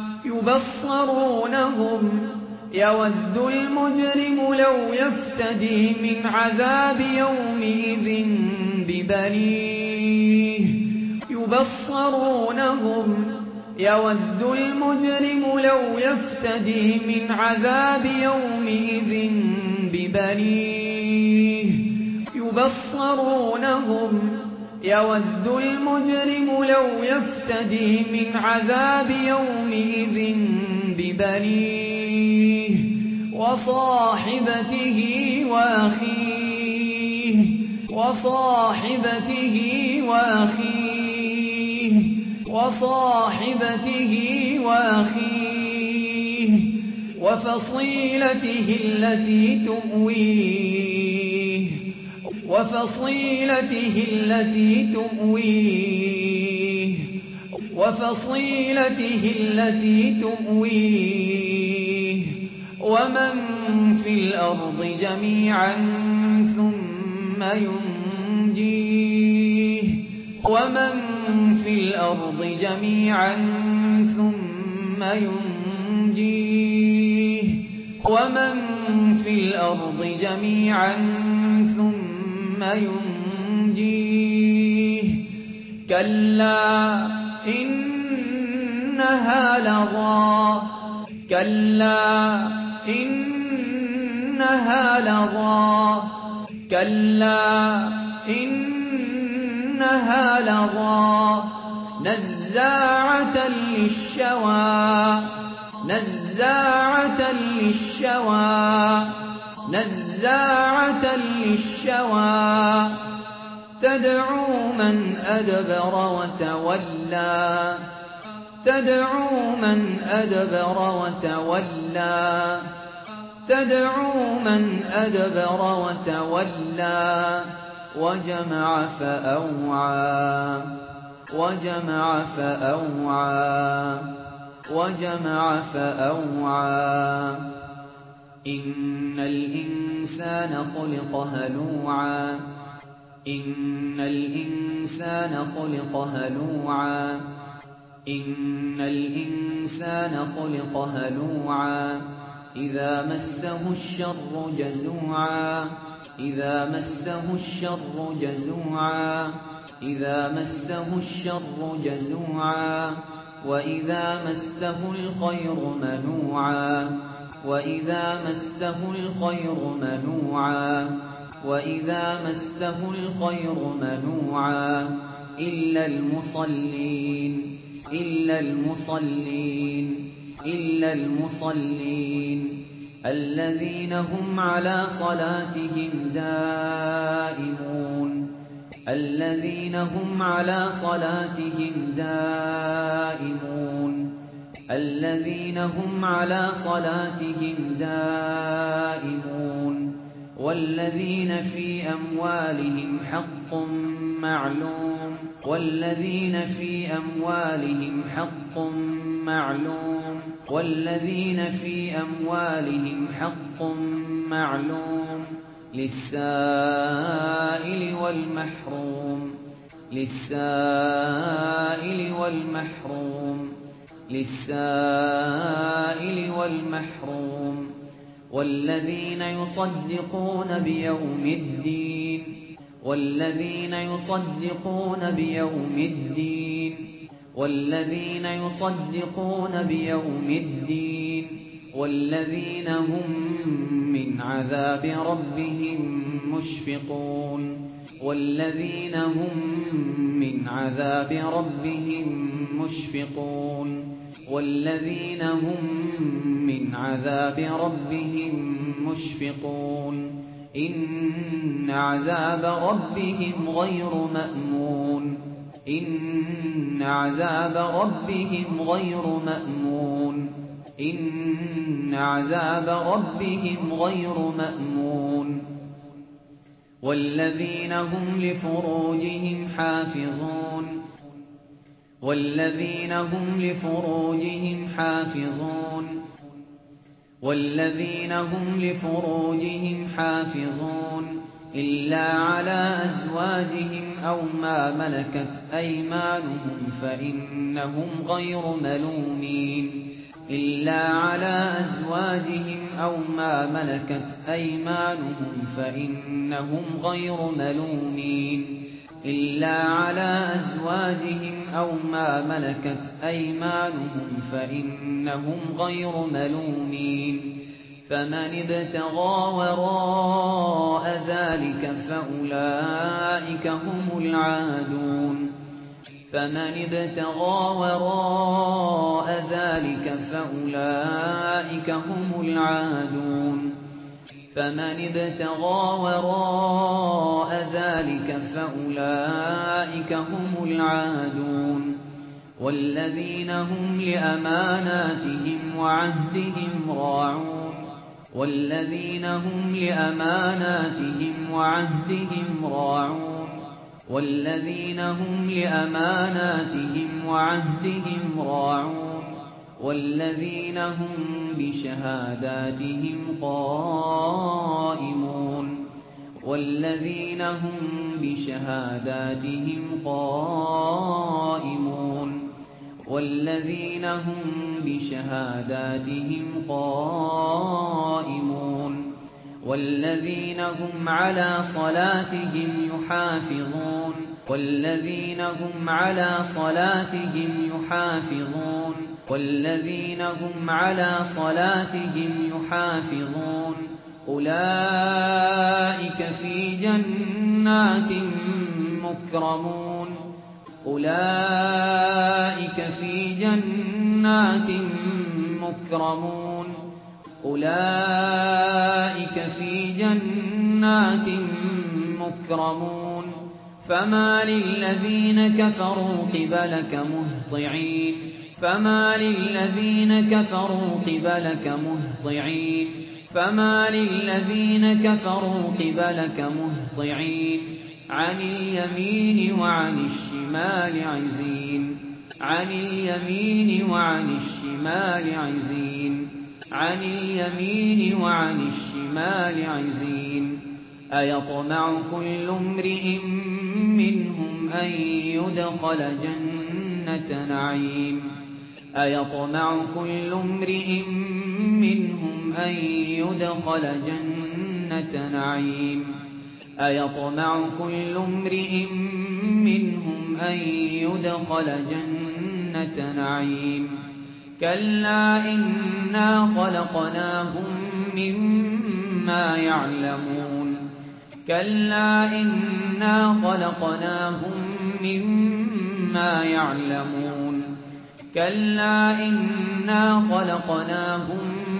يبصرونهم يود المجرم لو يفتدي من عذاب يومئذ ببنيه يبصرونهم يود المجرم لو يفتدي من عذاب يومئذ ببنيه يبصرونهم يود المجرم لو يفتدي من عذاب يومئذ ببنيه وصاحبته وأخيه وصاحبته وأخيه وصاحبته وأخيه وفصيلته التي تؤويه وفصيلته التي تؤويه وفصيلته التي تؤويه ومن في الأرض جميعا ثم ينجيه ومن في الأرض جميعا ثم ينجيه ومن في الأرض جميعا ثم ينجيه كلا إنها لظى كلا إنها لظى كلا إنها لظى نزاعة للشوى نزاعة للشوى نزاعة للشوى تدعو من أدبر وتولى تدعو من أدبر وتولى تدعو من أدبر وتولى وجمع فأوعى وجمع فأوعى وجمع فأوعى إن الإنسان خلق هلوعا إن الإنسان خلق هلوعا إن الإنسان خلق هلوعا إذا مسه الشر جزوعا إذا مسه الشر جزوعا إذا مسه الشر جزوعا وإذا مسه الخير منوعا وإذا مسه الخير منوعا وإذا مسه الخير منوعا إلا المصلين إلا المصلين إلا المصلين الذين هم على صلاتهم دائمون الذين هم على صلاتهم دائمون الذين هم على صلاتهم دائمون والذين في أموالهم حق معلوم والذين في أموالهم حق معلوم والذين في أموالهم حق معلوم للسائل والمحروم للسائل والمحروم للسائل والمحروم والذين يصدقون بيوم الدين والذين يصدقون بيوم الدين والذين يصدقون بيوم الدين والذين هم من عذاب ربهم مشفقون والذين هم من عذاب ربهم مشفقون والذين هم من عذاب ربهم مشفقون إن عذاب ربهم غير مأمون إن عذاب ربهم غير مأمون إن عذاب ربهم غير مأمون والذين هم لفروجهم حافظون والذين هم لفروجهم حافظون والذين هم لفروجهم حافظون إلا على أزواجهم أو ما ملكت أيمانهم فإنهم غير ملومين إلا على أزواجهم أو ما ملكت أيمانهم فإنهم غير ملومين إلا على أزواجهم أو ما ملكت أيمانهم فإنهم غير ملومين فمن ابتغى وراء ذلك فأولئك هم العادون فمن ابتغى وراء ذلك فأولئك هم العادون فمن ابتغى وراء ذلك فأولئك هم العادون والذين هم لأماناتهم وعهدهم راعون والذين هم لأماناتهم وعهدهم راعون والذين هم لأماناتهم وعهدهم راعون والذين هم بشهاداتهم قائمون والذين هم بشهاداتهم قائمون والذين هم بشهاداتهم قائمون والذين هم على صلاتهم يحافظون والذين هم على صلاتهم يحافظون والذين هم على صلاتهم يحافظون أولئك في جنات مكرمون أولئك في جنات مكرمون أولئك في جنات مكرمون فما للذين كفروا قبلك مهطعين فما للذين كفروا قبلك مهطعين فما للذين كفروا قبلك مهطعين عن اليمين وعن الشمال عزين عن اليمين وعن الشمال عزين عن اليمين وعن الشمال عزين أيطمع كل امرئ منهم أن يدخل جنة نعيم أيطمع كل امرئ منهم أن يدخل جنة نعيم أيطمع كل امرئ منهم أن يدخل جنة نعيم كلا إنا خلقناهم مما يعلمون كلا إنا خلقناهم مما يعلمون كلا إنا خلقناهم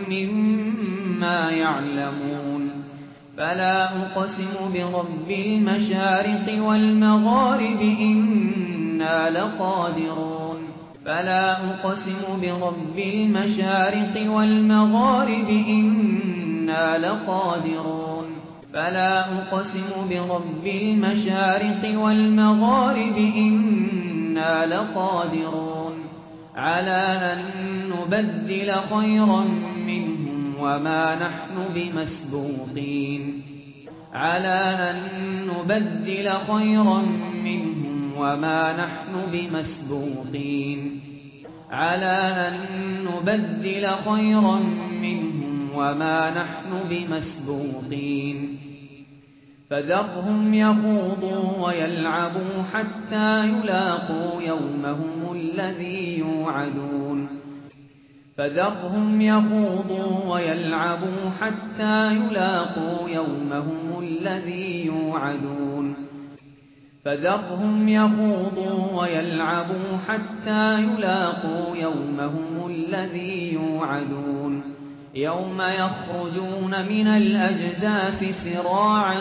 مما يعلمون فلا أقسم برب المشارق والمغارب إنا لقادرون فلا أقسم برب المشارق والمغارب إنا لقادرون فلا أقسم برب المشارق والمغارب إنا لقادرون على أن نبدل خيرا منهم وما نحن بمسبوقين على أن نبدل خيرا منهم وما نحن بمسبوقين على أن نبدل خيرا منهم وما نحن بمسبوقين فذرهم يخوضوا ويلعبوا حتى يلاقوا يومهم الذي يوعدون فذرهم يخوضوا ويلعبوا حتى يلاقوا يومهم الذي يوعدون فذرهم يخوضوا ويلعبوا حتى يلاقوا يومهم الذي يوعدون يوم يخرجون من الأجداث سراعا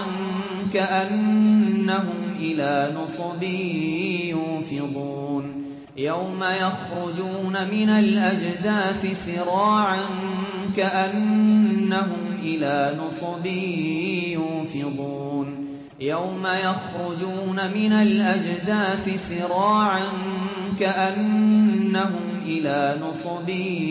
كأنهم إلى نصب يوفضون يوم يخرجون من الأجداث سراعا كأنهم إلى نصب يوفضون يوم يخرجون من الأجداث سراعا كأنهم إلى نصب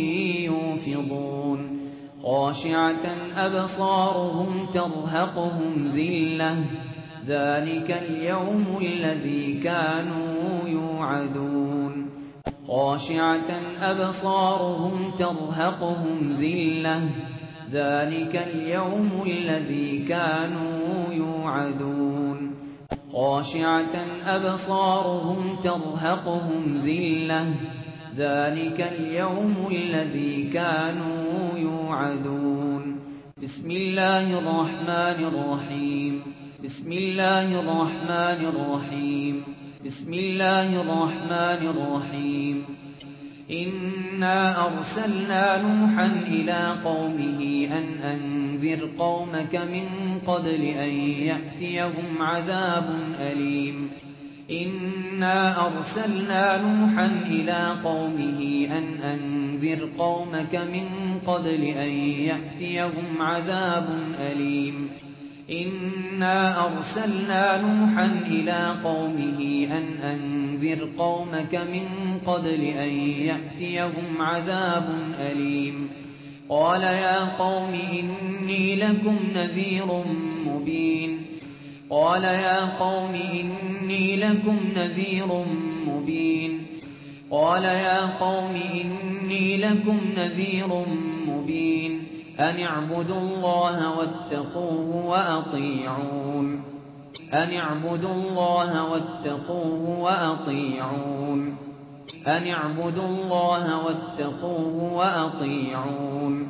يوفضون خاشعة أبصارهم ترهقهم ذلة ذلك اليوم الذي كانوا يوعدون خاشعة أبصارهم ترهقهم ذلة ذلك اليوم الذي كانوا يوعدون خاشعة أبصارهم ترهقهم ذلة ذلك اليوم الذي كانوا يوعدون بسم الله الرحمن الرحيم بسم الله الرحمن الرحيم بسم الله الرحمن الرحيم إنا أرسلنا نوحا إلى قومه أن أنذر قومك من قبل أن يأتيهم عذاب أليم إنا أرسلنا نوحا إلى قومه أن أنذر قومك من قبل أن يأتيهم عذاب أليم إنا أرسلنا نوحا إلى قومه أن أنذر قومك من قبل أن يأتيهم عذاب أليم قال يا قوم إني لكم نذير مبين قال يا قوم إني لكم نذير مبين قال يا قوم إني لكم نذير مبين أن اعبدوا الله واتقوه وأطيعون أن اعبدوا الله واتقوه وأطيعون أن اعبدوا الله واتقوه وأطيعون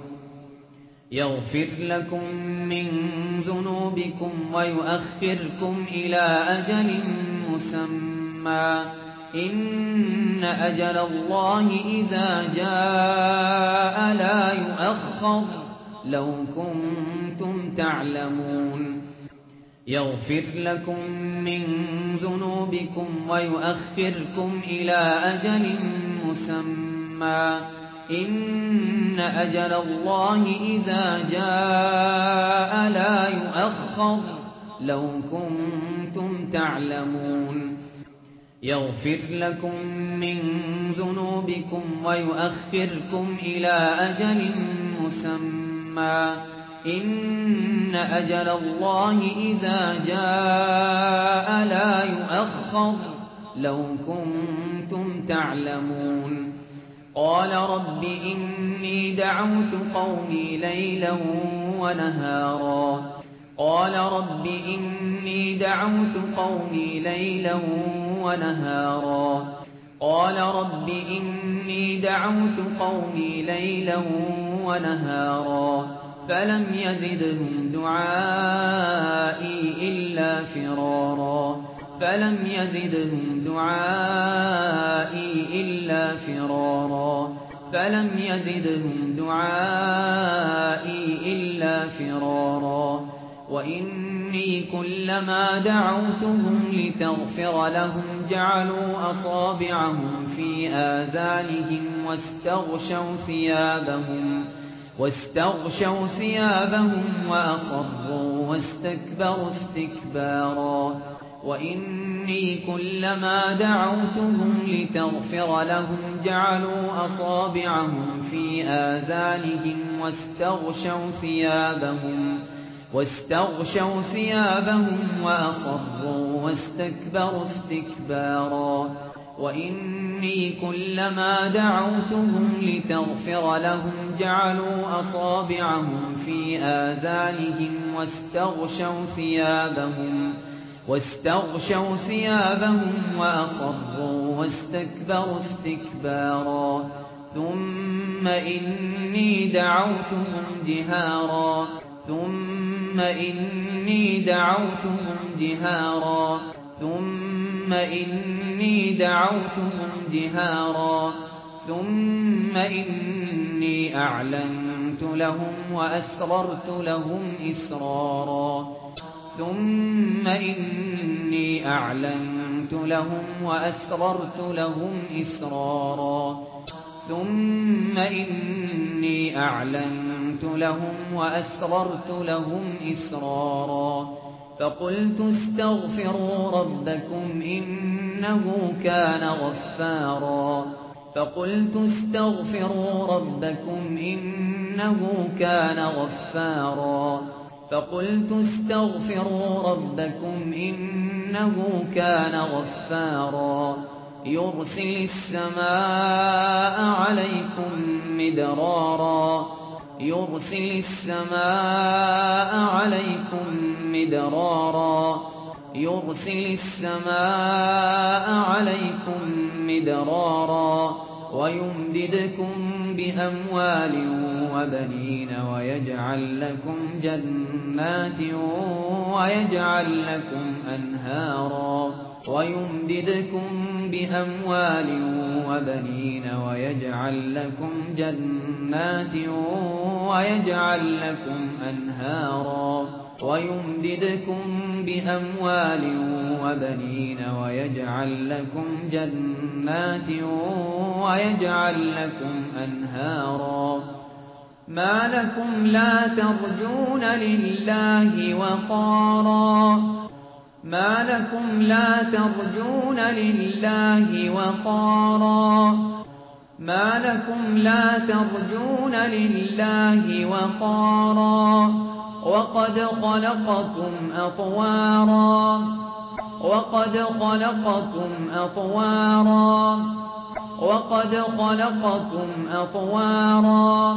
يغفر لكم من ذنوبكم ويؤخركم إلى أجل مسمى إن أجل الله إذا جاء لا يؤخر لو كنتم تعلمون يغفر لكم من ذنوبكم ويؤخركم إلى أجل مسمى إن أجل الله إذا جاء لا يؤخر لو كنتم تعلمون يغفر لكم من ذنوبكم ويؤخركم إلى أجل مسمى إن أجل الله إذا جاء لا يؤخر لو كنتم تعلمون قال رب إني دعوت قومي ليلا ونهارا قال رب إني دعوت قومي ليلا ونهارا قال رب إني دعوت قومي ليلا ونهارا فلم يزدهم دعائي إلا فرارا فلم يزدهم دعائي إلا فرارا فلم يزدهم دعائي إلا فرارا وإني كلما دعوتهم لتغفر لهم جعلوا أصابعهم في آذانهم واستغشوا ثيابهم واستغشوا ثيابهم وأصروا واستكبروا استكبارا وإني كلما دعوتهم لتغفر لهم جعلوا أصابعهم في آذانهم واستغشوا ثيابهم واستغشوا ثيابهم وأصروا واستكبروا استكبارا وإني كلما دعوتهم لتغفر لهم جعلوا أصابعهم في آذانهم واستغشوا ثيابهم واستغشوا ثيابهم وأصروا واستكبروا استكبارا ثم إني دعوتهم جهارا ثم إني دعوتهم جهارا ثم إني دعوتهم جهارا ثم إني أعلنت لهم وأسررت لهم إسرارا ثم إني أعلنت لهم وأسررت لهم إسرارا ثم إني أعلنت لهم وأسررت لهم إسرارا فقلت استغفروا ربكم إنه كان غفارا فقلت استغفروا ربكم إنه كان غفارا فقلت استغفروا ربكم إنه كان غفارا يرسل السماء عليكم مدرارا يرسل السماء عليكم مدرارا يرسل السماء عليكم مدرارا ويمددكم بأموال وبنين ويجعل لكم جنات ويجعل لكم أنهارا ويمددكم بأموال وبنين ويجعل لكم جنات ويجعل لكم أنهارا ويمددكم بأموال وبنين ويجعل لكم جنات ويجعل لكم أنهارا ما لكم لا ترجون لله وقارا ما لكم لا ترجون لله وقارا ما لكم لا ترجون لله وقارا وقد خلقكم أطوارا وقد خلقكم أطوارا وقد خلقكم أطوارا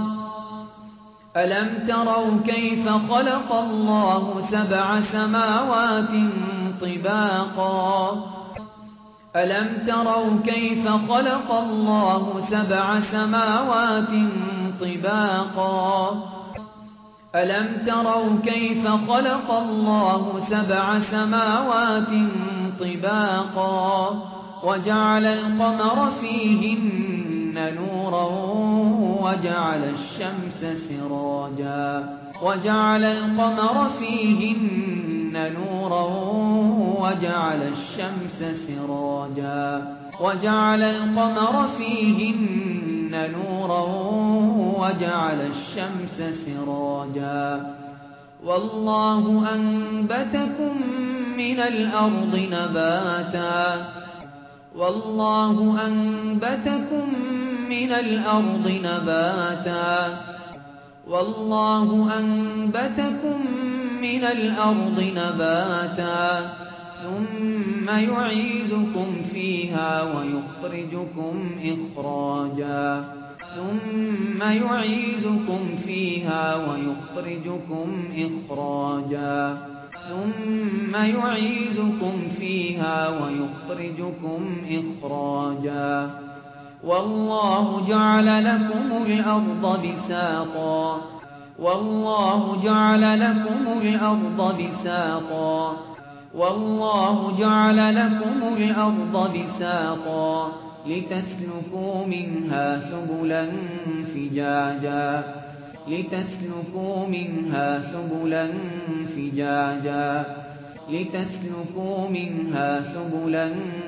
ألم تروا كيف خلق الله سبع سماوات طباقا ألم تروا كيف خلق الله سبع سماوات طباقا ألم تروا كيف خلق الله سبع سماوات طباقا وجعل القمر فيهن نورا وجعل الشمس سراجا وجعل القمر فيهن نورا وجعل الشمس سراجا وجعل القمر فيهن نورا وجعل الشمس سراجا والله أنبتكم من الأرض نباتا والله أنبتكم من الأرض نباتا والله أنبتكم من الأرض نباتا ثم يعيدكم فيها ويخرجكم إخراجا ثم يعيدكم فيها ويخرجكم إخراجا ثم يعيدكم فيها ويخرجكم إخراجا والله جعل لكم الأرض بساطا والله جعل لكم الأرض بساطا والله جعل لكم الأرض بساطا لتسلكوا منها سبلا فجاجا لتسلكوا منها سبلا فجاجا لتسلكوا منها سبلا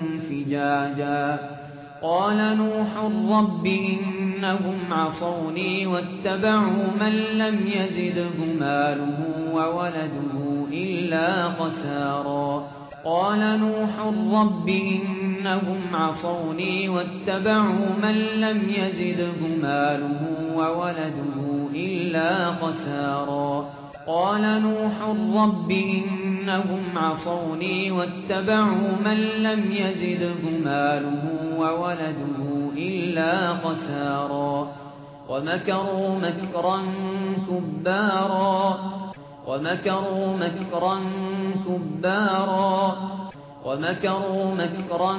فجاجا قال نوح رب إنهم عصوني واتبعوا من لم يزده ماله وولده إلا خسارا قال نوح رب إنهم عصوني واتبعوا من لم يزده ماله وولده إلا خسارا قال نوح رب إنهم عصوني واتبعوا من لم يزده ماله وولده إلا خسارا ومكروا مكرا كبارا ومكروا مكرا كبارا ومكروا مكرا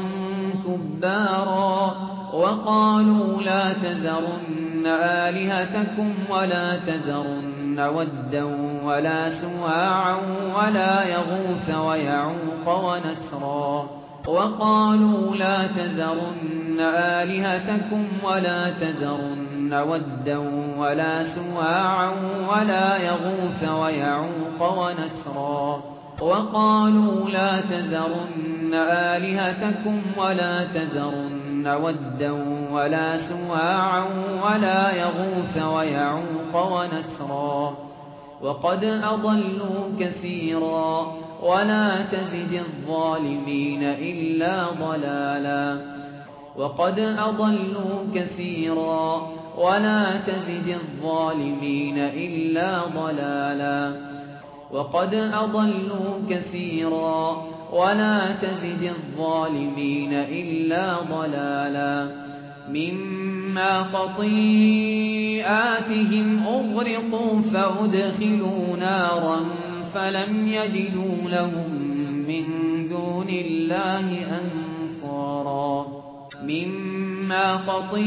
كبارا وقالوا لا تذرن آلهتكم ولا تذرن ودا ولا سواعا ولا يغوث ويعوق ونسرا وقالوا لا تذرن آلهتكم ولا تذرن ودا ولا سواعا ولا يغوث ويعوق ونسرا وقالوا لا تذرن آلهتكم ولا تذرن ودا ولا سواعا ولا يغوث ويعوق ونسرا وقد أضلوا كثيرا ولا تزد الظالمين إلا ضلالا وقد أضلوا كثيرا ولا تزد الظالمين إلا ضلالا وقد أضلوا كثيرا ولا تزد الظالمين إلا ضلالا مما خطيئاتهم أغرقوا فأدخلوا نارا فلم يجدوا لهم من دون الله أنصارا مما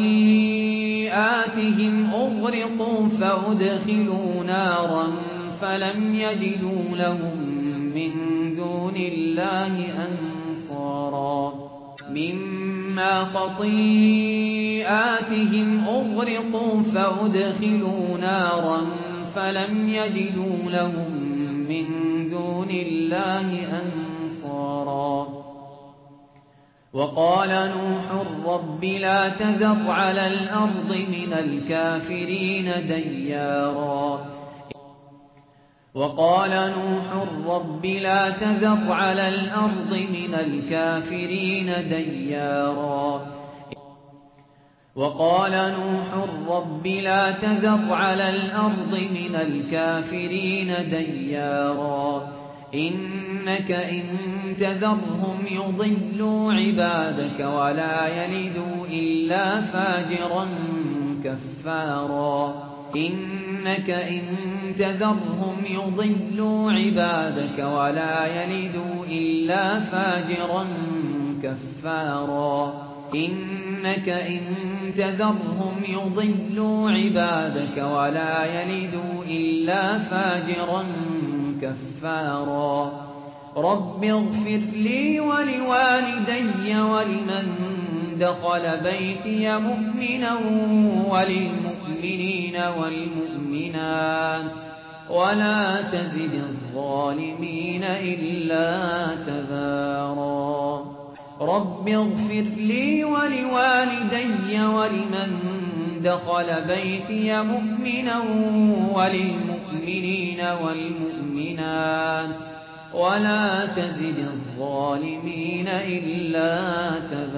خطيئاتهم أغرقوا فأدخلوا نارا فلم يجدوا لهم من دون الله أنصارا مما خطيئاتهم أغرقوا فأدخلوا نارا فلم يجدوا لهم من دون الله أنصارا وقال نوح رب لا تذر على الأرض من الكافرين ديارا وقال نوح رب لا تذر على الأرض من الكافرين ديارا وقال نوح رب لا تذر على الأرض من الكافرين ديارا إنك إن تذرهم يضلوا عبادك ولا يلدوا إلا فاجرا كفارا إنك إن تذرهم يضلوا عبادك ولا يلدوا إلا فاجرا كفارا إنك إن تذرهم يضلوا عبادك ولا يلدوا إلا فاجرا كفارا رب اغفر لي ولوالدي ولمن دخل بيتي مؤمنا وللمؤمنين والمؤمنات ولا تزد الظالمين إلا تبارا رب اغفر لي ولوالدي ولمن دخل بيتي مؤمنا وللمؤمنين والمؤمنات ولا تزد الظالمين إلا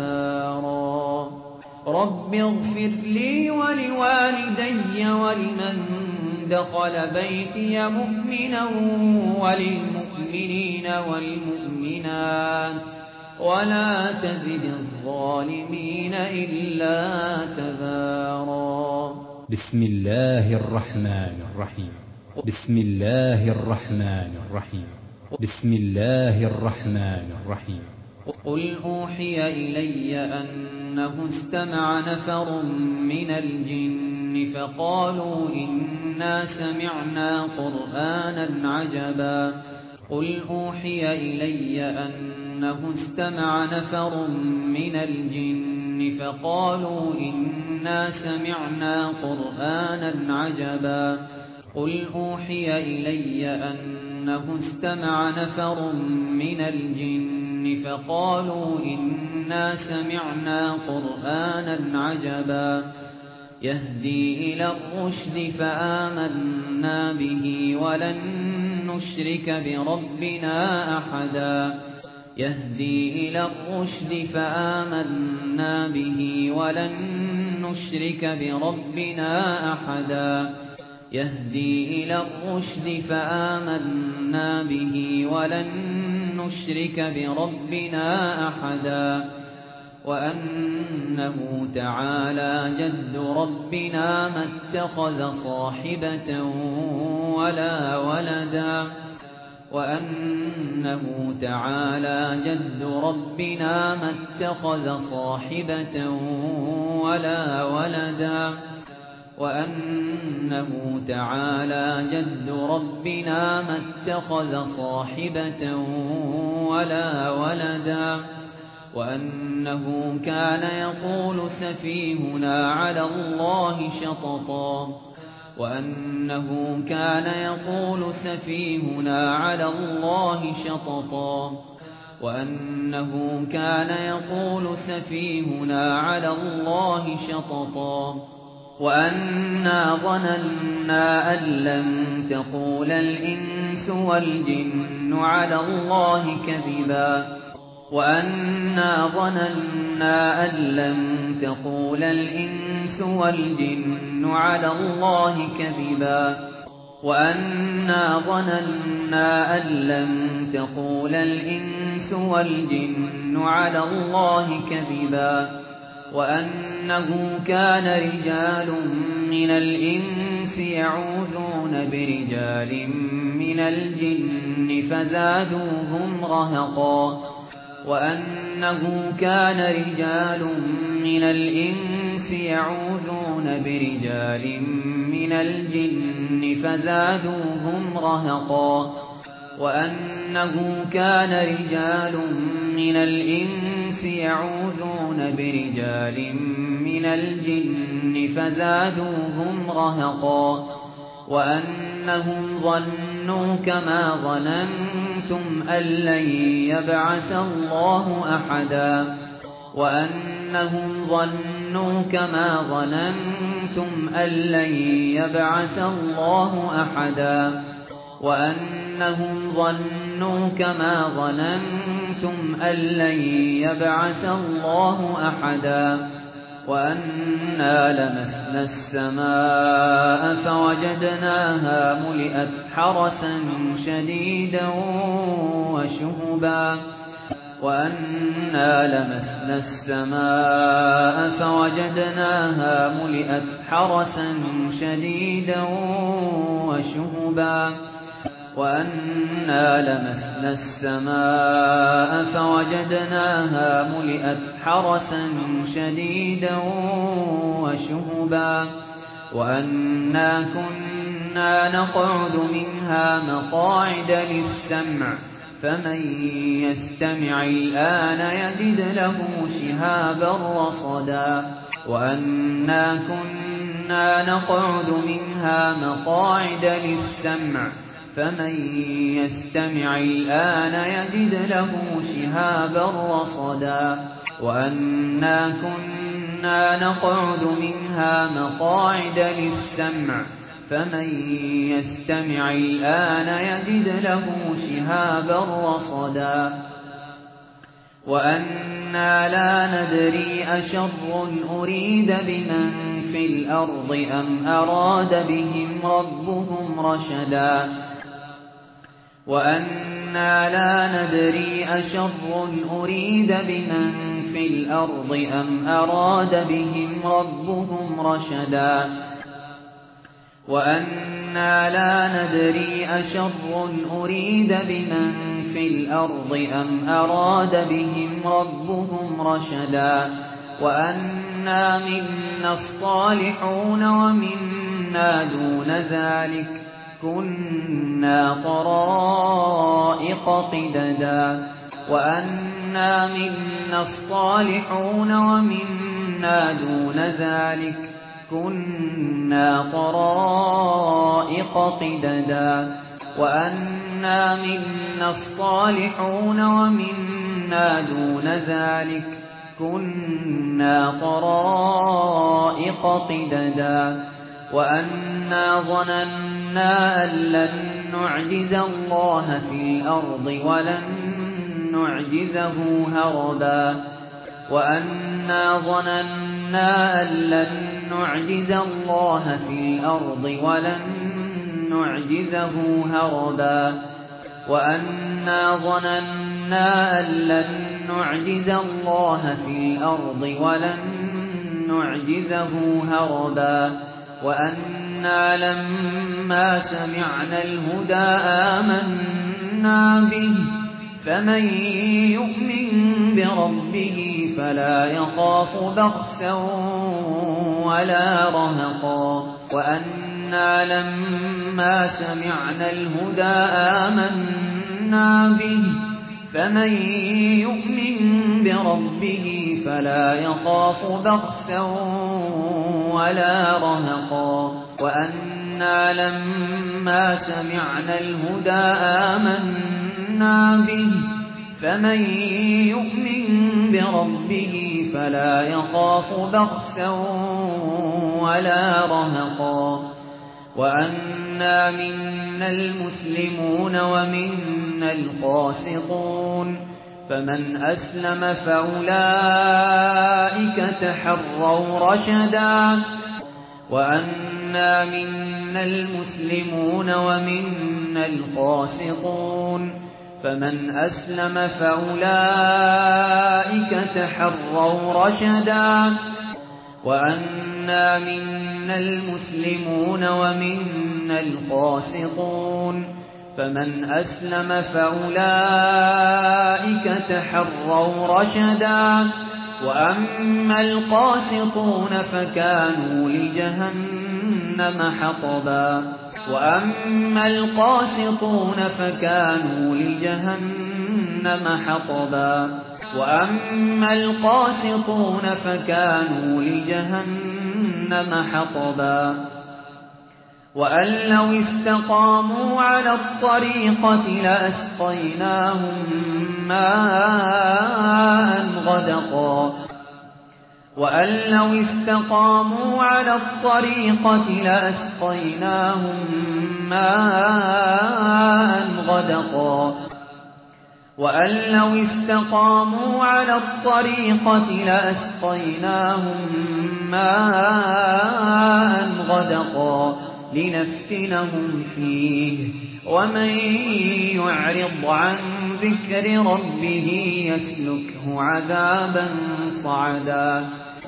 تبارا رب اغفر لي ولوالدي ولمن دخل بيتي مؤمنا وللمؤمنين والمؤمنات ولا تزد الظالمين إلا تبارا بسم الله الرحمن الرحيم بسم الله الرحمن الرحيم بسم الله الرحمن الرحيم قل أوحي إلي أنه استمع نفر من الجن فقالوا إنا سمعنا قرآنا عجبا قل أوحي إلي أنه استمع نفر من الجن فقالوا إنا سمعنا قرآنا عجبا قل أوحي إلي أنه استمع نفر من الجن فقالوا إنا سمعنا قرآنا عجبا يهدي إلى الرشد فآمنا به ولن نشرك بربنا أحدا يهدي إلى الرشد فآمنا به ولن نشرك بربنا أحدا يهدي إلى الرشد فآمنا به ولن نشرك بربنا أحدا وأنه تعالى جد ربنا ما اتخذ صاحبة ولا ولدا وأنه تعالى جد ربنا ما اتخذ صاحبة ولا ولدا وأنه تعالى جد ربنا ما اتخذ صاحبة ولا ولدا وأنه كان يقول سفيهنا على الله شططا وأنه كان يقول سفيهنا على الله شططا وأنه كان يقول سفيهنا على الله شططا وأنا ظننا أن لن تقول الإنس والجن على الله كذبا وأنا ظننا أن لن تقول الإنس والجن على الله كذبا وأنا ظننا أن لن تقول الإنس والجن على الله كذبا وأنه كان رجال من الإنس يعوذون برجال من الجن فزادوهم رهقا وأنه كان رجال من الإنس يعوذون برجال من الجن فزادوهم رهقا وأنه كان رجال من الإنس يعوذون برجال من الجن فزادوهم رهقا وأنهم ظنوا كما ظننتم أن لن يبعث الله أحدا وأنهم ظنوا كما ظننتم أن لن يبعث الله أحدا وأنهم ظنوا كما ظننتم أن لن يبعث الله أحدا وأنا لمسنا السماء فوجدناها ملئت حرسا شديدا وشهبا وأنا لمسنا السماء فوجدناها ملئت حرسا شديدا وشهبا وأنا لمسنا السماء فوجدناها ملئت حرسا شديدا وشهبا وأنا كنا نقعد منها مقاعد للسمع فمن يستمع الآن يجد له شهابا رصدا وأنا كنا نقعد منها مقاعد للسمع فمن يستمع الآن يجد له شهابا رصدا وأنا كنا نقعد منها مقاعد للسمع فمن يستمع الآن يجد له شهابا رصدا وأنا لا ندري أشر أريد بمن في الأرض أم أراد بهم ربهم رشدا وأنا لا ندري أشر أريد بمن في الأرض أم أراد بهم ربهم رشدا وأنا لا ندري أشر أريد بمن في الأرض أم أراد بهم ربهم رشدا وأنا منا الصالحون ومنا دون ذلك كنا طرائق قددا وأنا منا الصالحون ومنا دون ذلك كنا طرائق قددا وأنا منا الصالحون ومنا دون ذلك كنا طرائق قددا وأنا ظننا أن لن نعجز الله في الأرض ولن نعجزه هربا وأنا ظننا أن لن نعجز الله في الأرض ولن نعجزه هربا وأنا ظننا أن لن نعجز الله في الأرض ولن نعجزه هربا وأنا لما سمعنا الهدى آمنا به فمن يؤمن بربه فلا يخاف بخسا ولا رهقا وأنا لما سمعنا الهدى آمنا به فمن يؤمن بربه فلا يخاف بخسا ولا رهقا وأنا لما سمعنا الهدى آمنا به فمن يؤمن بربه فلا يخاف بخسا ولا رهقا وأنا منا المسلمون ومنا القاسطون فمن أسلم فأولئك تحروا رشدا وأنا منا المسلمون ومنا القاسطون فمن أسلم فأولئك تحروا رشدا وأنا منا المسلمون ومنا القاسطون فمن أسلم فأولئك تحروا رشدا وأما القاسطون فكانوا لجهنم حطبا وأما القاسطون فكانوا لجهنم حطبا وأما القاسطون فكانوا لجهنم حطبا وأن لو استقاموا على الطريقة لأسقيناهم ماء غدقا وأن لو استقاموا على الطريقة لأسقيناهم ماء غدقا وأن لو استقاموا على الطريقة لأسقيناهم ماء غدقا لنفتنهم فيه ومن يعرض عن ذكر ربه يسلكه عذابا صعدا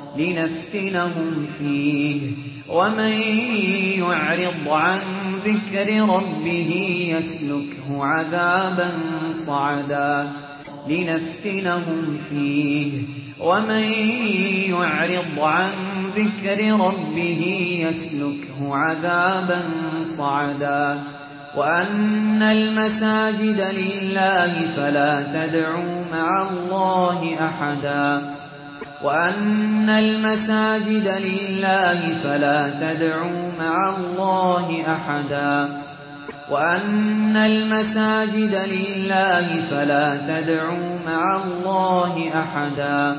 لنفتنهم فيه ومن يعرض عن ذكر ربه يسلكه عذابا صعدا لنفتنهم فيه ومن يعرض عن ذكر ربه يسلكه عذابا صعدا وأن المساجد لله فلا تدعوا مع الله أحدا وأن المساجد لله فلا تدعوا مع الله أحدا وأن المساجد لله فلا تدعوا مع الله أحدا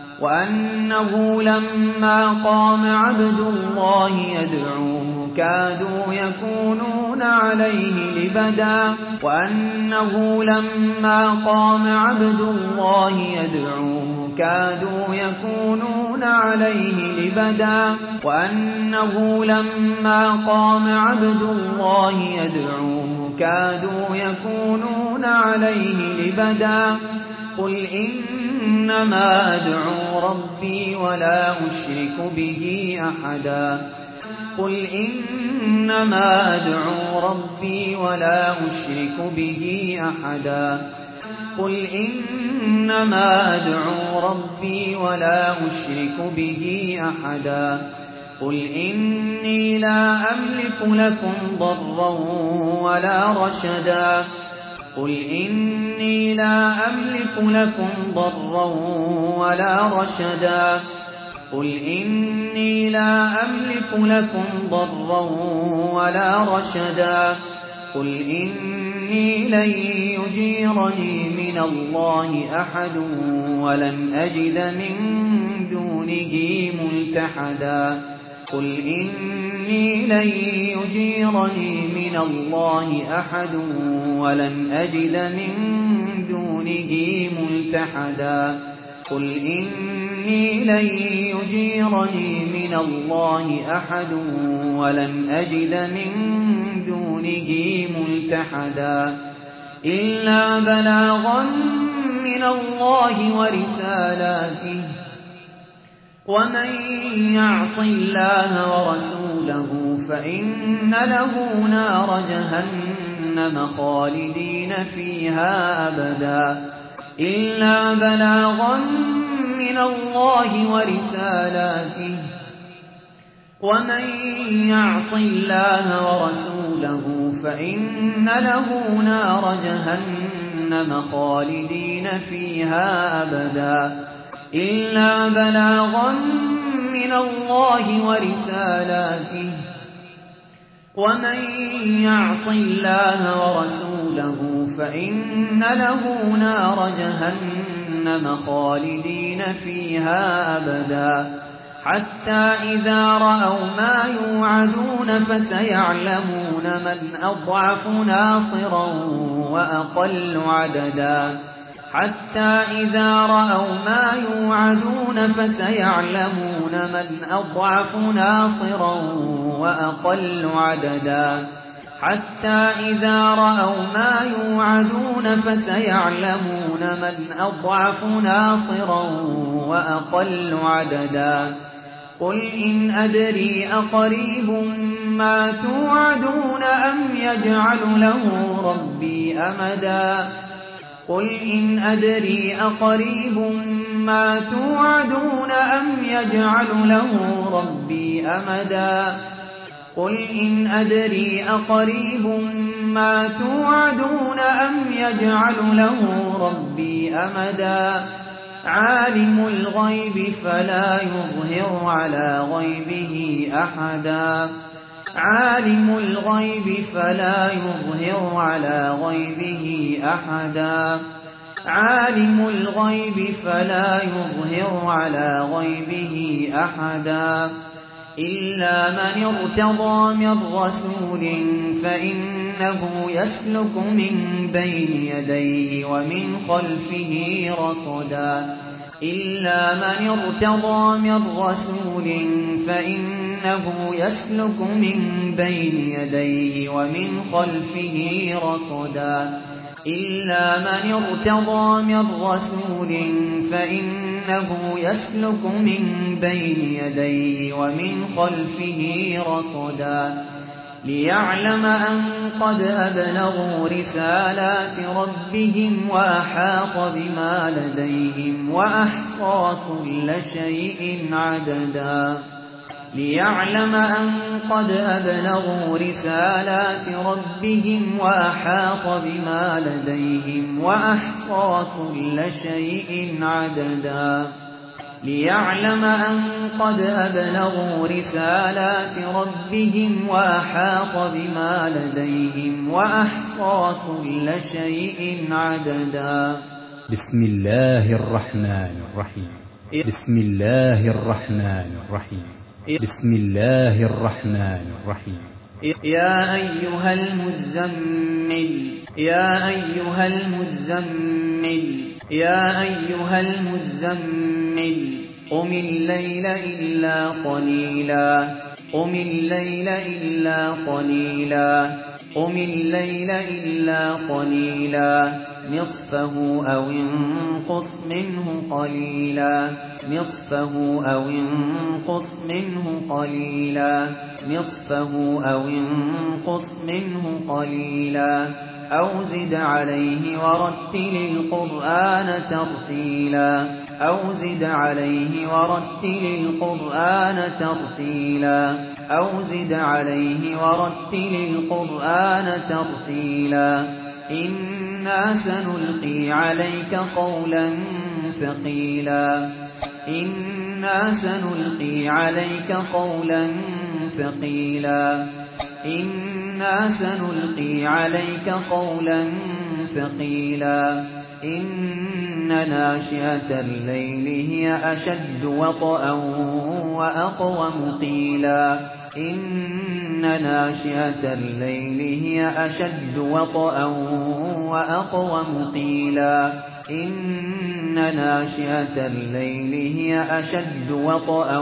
وأنه لما قام عبد الله يدعوه كادوا يكونون عليه لبدا وأنه لما قام عبد الله يدعوه كادوا يكونون عليه لبدا وأنه لما قام عبد الله يدعوه كادوا يكونون عليه لبدا قل إنما أدعو ربي ولا أشرك به أحدا قل إنما أدعو ربي ولا أشرك به أحدا قل إنما أدعو ربي ولا أشرك به أحدا قل إني لا أملك لكم ضرا ولا رشدا قل إني لا أملك لكم ضرا ولا رشدا قل إني لا أملك لكم ضرا ولا رشدا قل إني لن يجيرني من الله أحد ولن أجد من دونه ملتحدا قل إني لن يجيرني من الله أحد ولن أجد من دونه ملتحدا قل إني لن يجيرني من الله أحد ولن أجد من دونه ملتحدا إلا بلاغا من الله ورسالاته ومن يعص الله ورسوله فإن له نار جهنم خالدين فيها أبدا إلا بلاغا من الله ورسالاته ومن يعص الله ورسوله فإن له نار جهنم خالدين فيها أبدا إلا بلاغا من الله ورسالاته ومن يعص الله ورسوله فإن له نار جهنم خالدين فيها أبدا حتى إذا رأوا ما يوعدون فسيعلمون من أضعف ناصرا وأقل عددا حتى إذا رأوا ما يوعدون فسيعلمون من أضعف ناصرا وأقل عددا حتى إذا رأوا ما يوعدون فسيعلمون من أضعف ناصرا وأقل عددا قل إن أدري أقريب ما توعدون أم يجعل له ربي أمدا قل إن أدري أقريب ما توعدون أم يجعل له ربي أمدا قل إن أدري أقريب ما توعدون أم يجعل له ربي أمدا عالم الغيب فلا يظهر على غيبه أحدا عالم الغيب فلا يظهر على غيبه أحدا عالم الغيب فلا يظهر على غيبه أحدا إلا من ارتضى من رسول فإنه يسلك من بين يديه ومن خلفه رصدا إلا من ارتضى من رسول فإنه يسلك من بين يديه ومن خلفه رصدا إلا من ارتضى من رسول فإنه يسلك من بين يديه ومن خلفه رصدا ليعلم أن قد أبلغوا رسالات ربهم وأحاط بما لديهم وأحصى كل شيء عددا ليعلم أن قد أبلغوا رسالات ربهم وأحاط بما لديهم وأحصى كل شيء عددا ليعلم أن قد أبلغوا رسالات ربهم وأحاط بما لديهم وأحصى كل شيء عددا. بسم الله الرحمن الرحيم. بسم الله الرحمن الرحيم. بسم الله الرحمن الرحيم. يا أيها المزمل يا أيها المزمل يا أيها المزمل قم الليل إلا قليلا قم الليل إلا قليلا قم الليل إلا قليلا نصفه أو انقص منه قليلا نصفه أو انقص منه قليلا نصفه أو انقص منه قليلا أو زد عليه ورتل القرآن ترتيلا أو زد عليه ورتل القرآن ترتيلا أو زد عليه ورتل القرآن ترتيلا إنا سنلقي عليك قولا ثقيلا إنا سنلقي عليك قولا ثقيلا إنا سنلقي عليك قولا ثقيلا إن ناشئة الليل هي أشد وطئا وأقوم قيلا إن ناشئة الليل هي أشد وطئا وأقوم قيلا إن ناشئة الليل هي أشد وطئا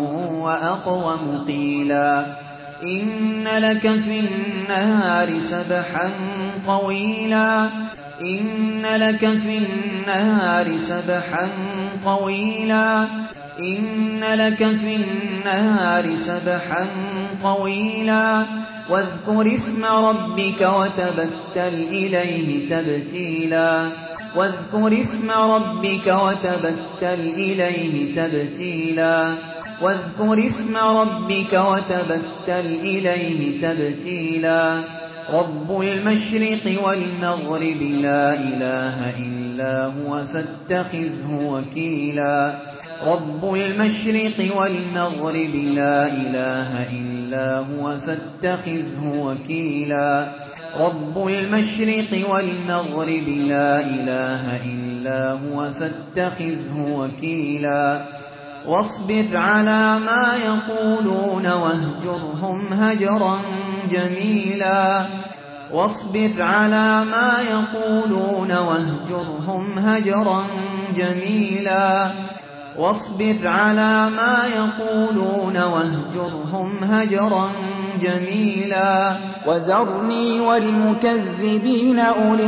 وأقوم قيلا إن لك في النهار سبحا طويلا إن لك في النهار سبحا طويلا إن لك في النهار سبحا طويلا واذكر اسم ربك وتبتل إليه تبتيلا واذكر اسم ربك وتبتل إليه تبتيلا واذكر اسم ربك وتبتل إليه تبتيلا رب المشرق والمغرب لا إله إلا هو فاتخذه وكيلا رب المشرق والمغرب لا إله إلا هو فاتخذه وكيلا رب المشرق والمغرب لا إله إلا هو فاتخذه وكيلا واصبر على ما يقولون واهجرهم هجرا جميلا واصبر على ما يقولون واهجرهم هجرا جميلا واصبر على ما يقولون واهجرهم هجرا جميلا وذرني والمكذبين أولي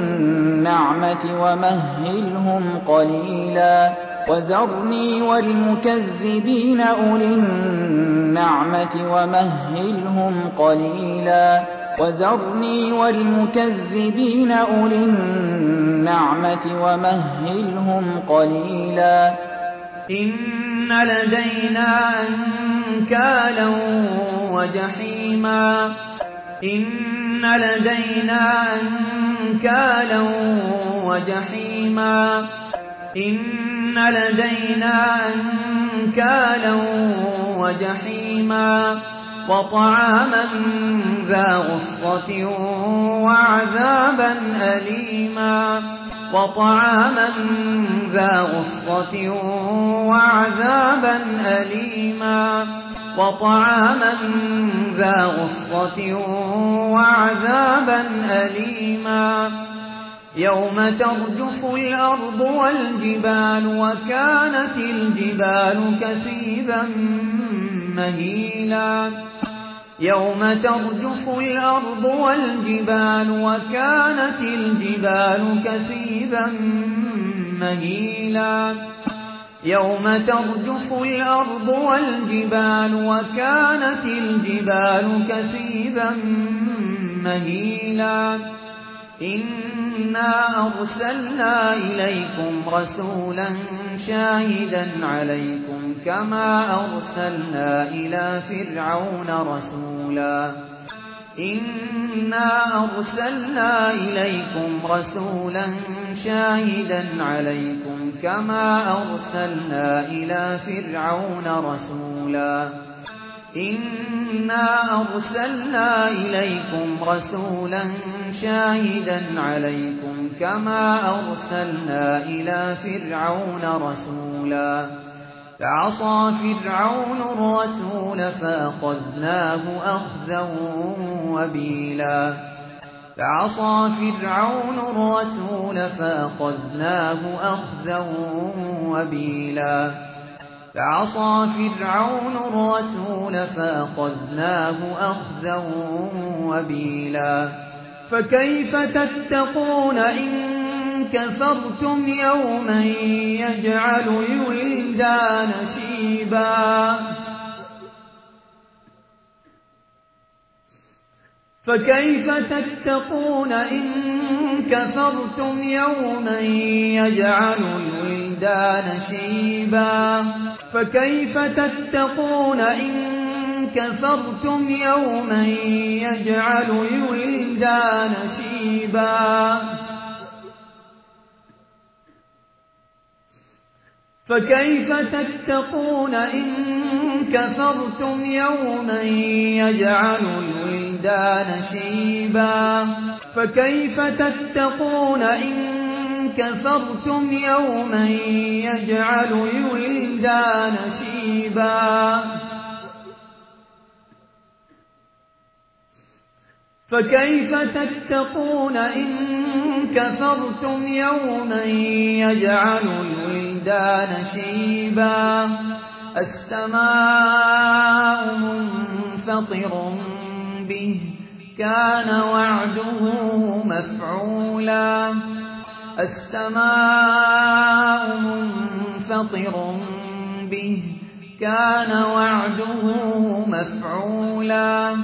النعمة ومهلهم قليلا وذرني والمكذبين أولي النعمة ومهلهم قليلا وذرني والمكذبين أولي النعمة ومهلهم قليلا إن لدينا أنكالا وجحيما إن لدينا أنكالا وجحيما إن لدينا أنكالا وجحيما وطعاما ذا غصة وعذابا أليما وطعاما ذا غصة وعذابا أليما وطعاما ذا غصة وعذابا أليما يوم ترجف الأرض والجبال وكانت الجبال كثيبا مهيلا يوم ترجف الأرض والجبال وكانت الجبال كثيبا مهيلا يوم ترجف الأرض والجبال وكانت الجبال كثيبا مهيلا إنا أرسلنا إليكم رسولا شاهدا عليكم كما أرسلنا إلى فرعون رسولا إنا أرسلنا إليكم رسولا شاهدا عليكم كما أرسلنا إلى فرعون رسولا إنا أرسلنا إليكم رسولا شاهدا عليكم كما أرسلنا إلى فرعون رسولا فعصى فرعون الرسول فأخذناه أخذا وبيلا فعصى فرعون الرسول فأخذناه أخذا وبيلا فعصى فرعون الرسول فأخذناه أخذا وبيلا فكيف تتقون إن كفرتم يوما يجعل الولدان شيبا فكيف تتقون إن كفرتم يوما يجعل الولدان شيبا فكيف تتقون إن كفرتم يوما يجعل الولدان شيبا فكيف تتقون إن كفرتم يوما يجعل الولدان شيبا فكيف تتقون إن كفرتم يوما يجعل الولدان شيبا فكيف تتقون إن كفرتم يوما يجعل الولدان شيبا السماء منفطر به كان وعده مفعولا السماء منفطر به كان وعده مفعولا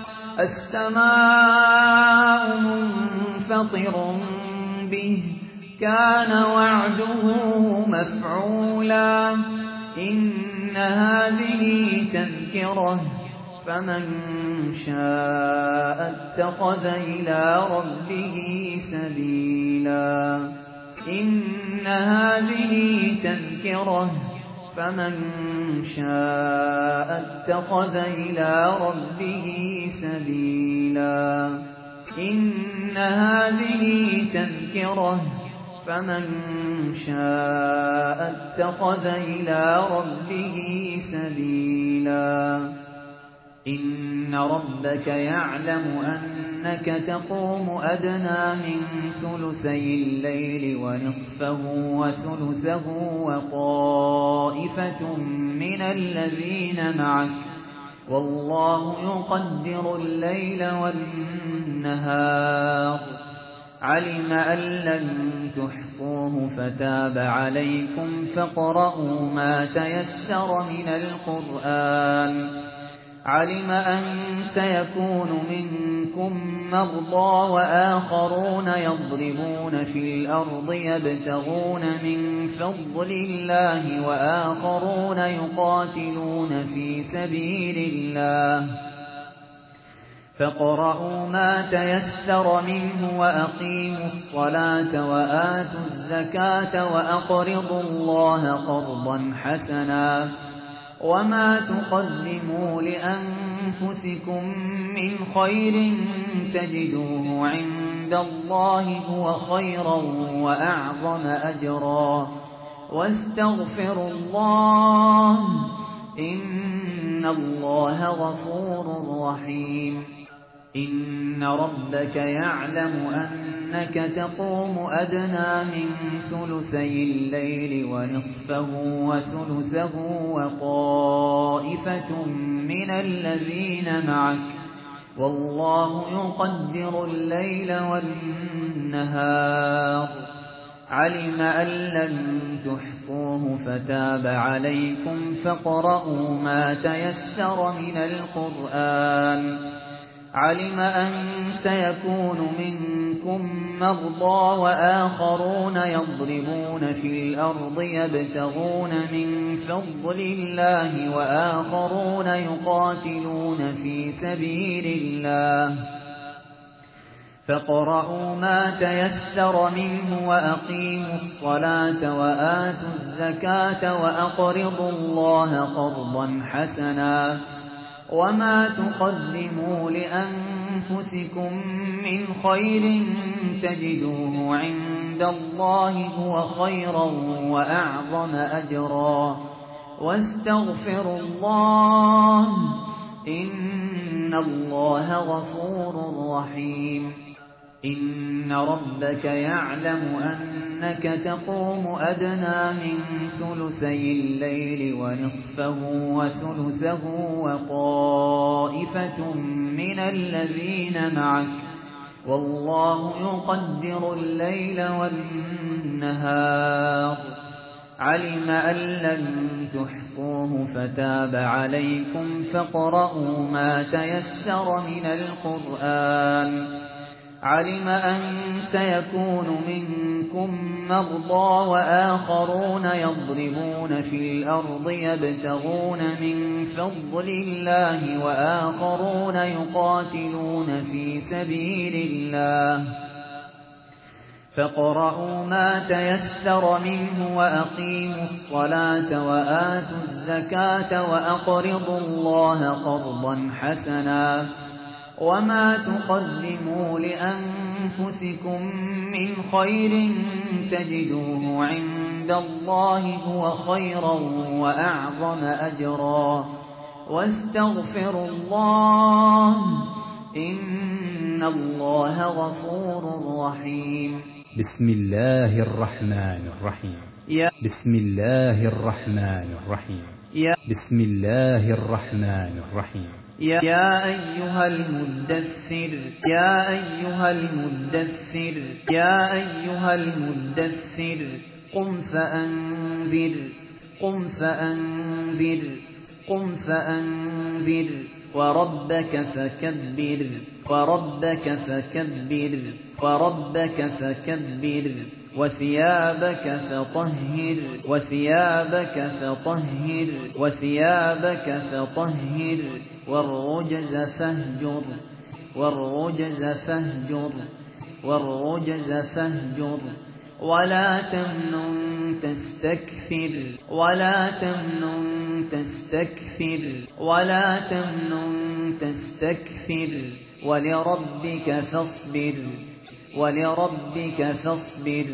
السماء منفطر به كان وعده مفعولا إن هذه تذكرة فمن شاء اتخذ إلى ربه سبيلا إن هذه تذكرة فمن شاء اتخذ إلى ربه سبيلا إن هذه تذكرة فمن شاء اتخذ إلى ربه سبيلا إن ربك يعلم أنك تقوم أدنى من ثلثي الليل ونصفه وثلثه وطائفة من الذين معك والله يقدر الليل والنهار علم أن لن تحصوه فتاب عليكم فاقرؤوا ما تيسر من القرآن علم أن سيكون منكم مرضى وآخرون يضربون في الأرض يبتغون من فضل الله وآخرون يقاتلون في سبيل الله فاقرؤوا ما تيسر منه وأقيموا الصلاة وآتوا الزكاة وأقرضوا الله قرضا حسنا وما تقدموا لأنفسكم من خير تجدوه عند الله هو خيرا وأعظم أجرا واستغفروا الله إن الله غفور رحيم إن ربك يعلم أنك تقوم أدنى من ثلثي الليل ونصفه وثلثه وطائفة من الذين معك والله يقدر الليل والنهار علم أن لن تحصوه فتاب عليكم فاقرؤوا ما تيسر من القرآن علم أن سيكون منكم مرضى وآخرون يضربون في الأرض يبتغون من فضل الله وآخرون يقاتلون في سبيل الله فاقرؤوا ما تيسر منه وأقيموا الصلاة وآتوا الزكاة وأقرضوا الله قرضا حسنا وما تقدموا لأنفسكم من خير تجدوه عند الله هو خيرا وأعظم أجرا واستغفروا الله إن الله غفور رحيم إن ربك يعلم أنك تقوم أدنى من ثلثي الليل ونصفه وثلثه وطائفة من الذين معك والله يقدر الليل والنهار علم أن لن تحصوه فتاب عليكم فاقرؤوا ما تيسر من القرآن علم أن سيكون منكم مرضى وآخرون يضربون في الأرض يبتغون من فضل الله وآخرون يقاتلون في سبيل الله فاقرؤوا ما تيسر منه وأقيموا الصلاة وآتوا الزكاة وأقرضوا الله قرضا حسنا وما تقدموا لأنفسكم من خير تجدوه عند الله هو خيرا وأعظم أجرا واستغفروا الله إن الله غفور رحيم بسم الله الرحمن الرحيم يا بسم الله الرحمن الرحيم يا بسم الله الرحمن الرحيم يا, يا أيها المدثر يا أيها المدثر يا أيها المدثر قم فأنذر قم فأنذر قم فأنذر وربك فكبر وربك فكبر وربك فكبر وثيابك فطهر وثيابك فطهر وثيابك فطهر والرجز فاهجر والرجز فاهجر والرجز فاهجر ولا تمنن تستكثر ولا تمنن تستكثر ولا تمنن تستكثر ولربك فاصبر ولربك فاصبر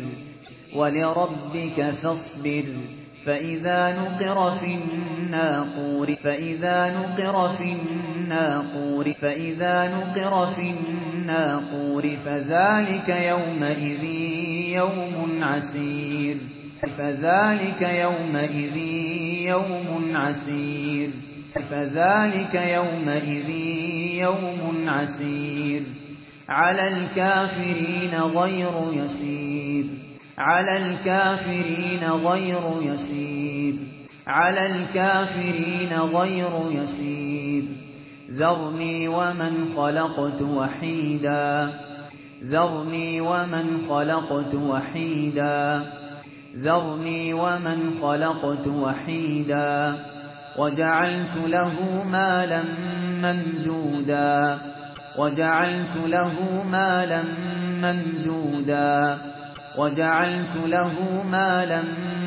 ولربك فاصبر فإذا نقر في الناقور فإذا نقر في الناقور فإذا نقر في الناقور فذلك يومئذ يوم عسير فذلك يومئذ يوم عسير فذلك يومئذ يوم عسير على الكافرين غير يسير على الكافرين غير يسير على الكافرين غير يسير ذرني ومن خلقت وحيدا ذرني ومن خلقت وحيدا ذرني ومن خلقت وحيدا وجعلت له مالا ممدودا وجعلت له مالا ممدودا وجعلت له مالا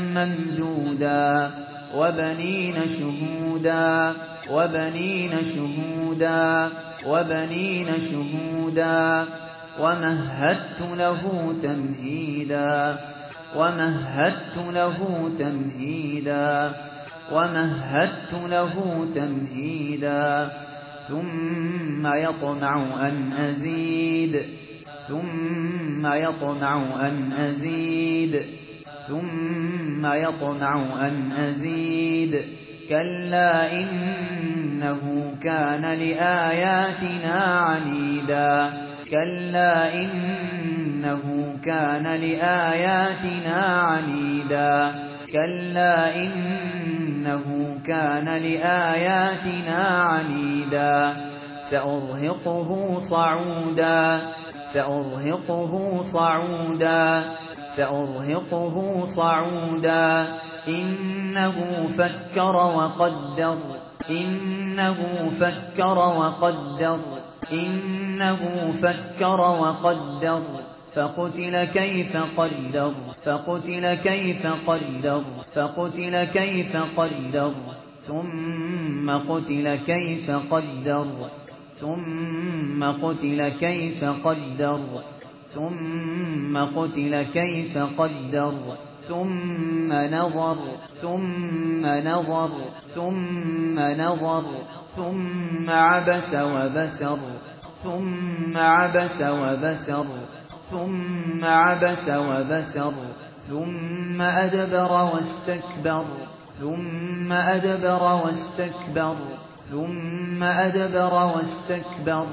ممدودا وبنين شهودا وبنين شهودا وبنين شهودا ومهدت له تمهيدا ومهدت له تمهيدا ومهدت له تمهيدا ثم يطمع أن أزيد ثم يطمع أن أزيد ثم يطمع أن أزيد كلا إنه كان لآياتنا عنيدا كلا إنه كان لآياتنا عنيدا كلا إنه كان لآياتنا عنيدا سأرهقه صعودا سأرهقه صعودا سأرهقه صعودا إنه فكر وقدر إنه فكر وقدر إنه فكر وقدر فقتل كيف قدر فقتل كيف قدر فقتل كيف قدر ثم قتل كيف قدر ثم قتل كيف قدر ثم قتل كيف قدر ثم نظر ثم نظر ثم نظر ثم عبس وبسر ثم عبس وبسر ثم عبس وبسر ثم أدبر واستكبر ثم أدبر واستكبر ثم أدبر واستكبر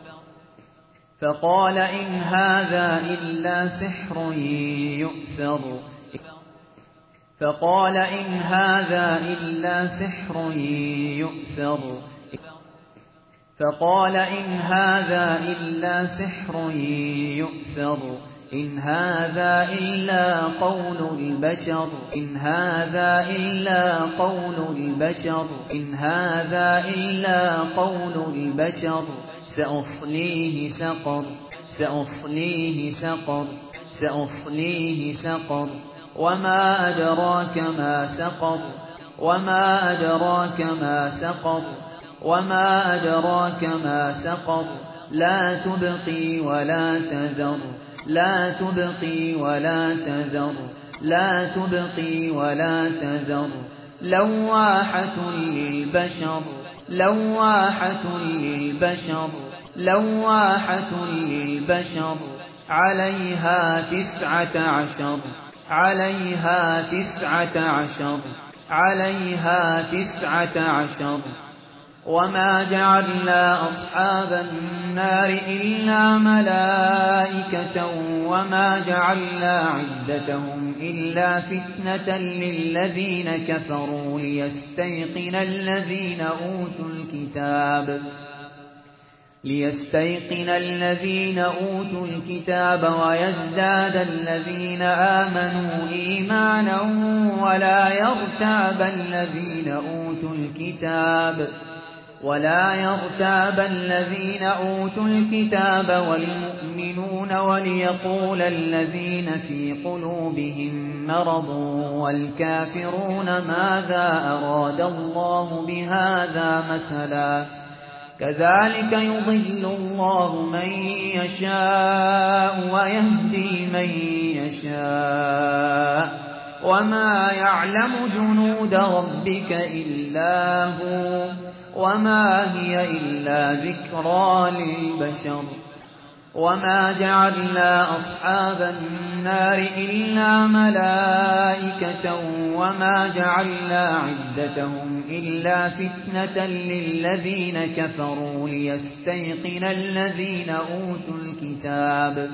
فقال إن هذا إلا سحر يؤثر فقال إن هذا إلا سحر يؤثر فقال إن هذا إلا سحر يؤثر إن هذا إلا قول البشر إن هذا إلا قول البشر إن هذا إلا قول البشر سأصليه سقر سأصليه سقر سأصليه سقر وما أدراك ما سقر وما أدراك ما سقر وما أدراك ما سقر لا تبقي ولا تذر لا تبقي ولا تذر لا تبقي ولا تذر لواحة للبشر لواحة للبشر لواحة للبشر عليها تسعة عشر عليها تسعة عشر عليها تسعة عشر وما جعلنا أصحاب النار إلا ملائكة وما جعلنا عدتهم إلا فتنة للذين كفروا ليستيقن الذين أوتوا الكتاب ليستيقن الذين أوتوا الكتاب ويزداد الذين آمنوا إيمانا ولا يرتاب الذين أوتوا الكتاب ولا يرتاب الذين أوتوا الكتاب والمؤمنون وليقول الذين في قلوبهم مرض والكافرون ماذا أراد الله بهذا مثلا كذلك يضل الله من يشاء ويهدي من يشاء وما يعلم جنود ربك إلا هو وما هي إلا ذكرى للبشر وما جعلنا أصحاب النار إلا ملائكة وما جعلنا عدتهم إلا فتنة للذين كفروا ليستيقن الذين أوتوا الكتاب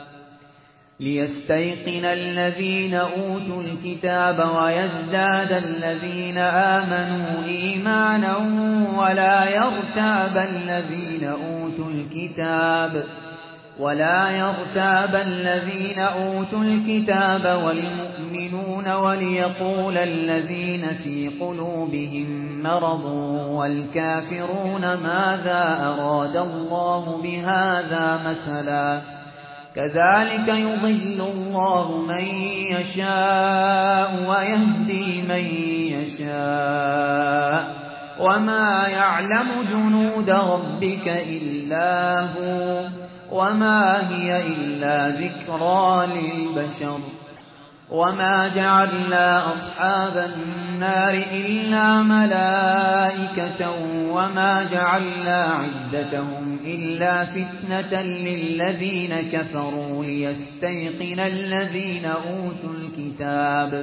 ليستيقن الذين أوتوا الكتاب ويزداد الذين آمنوا إيمانا ولا يرتاب الذين أوتوا الكتاب ولا يرتاب الذين أوتوا الكتاب والمؤمنون وليقول الذين في قلوبهم مرض والكافرون ماذا أراد الله بهذا مثلا كذلك يضل الله من يشاء ويهدي من يشاء وما يعلم جنود ربك إلا هو وما هي إلا ذكرى للبشر وما جعلنا أصحاب النار إلا ملائكة وما جعلنا عدتهم إلا فتنة للذين كفروا ليستيقن الذين أوتوا الكتاب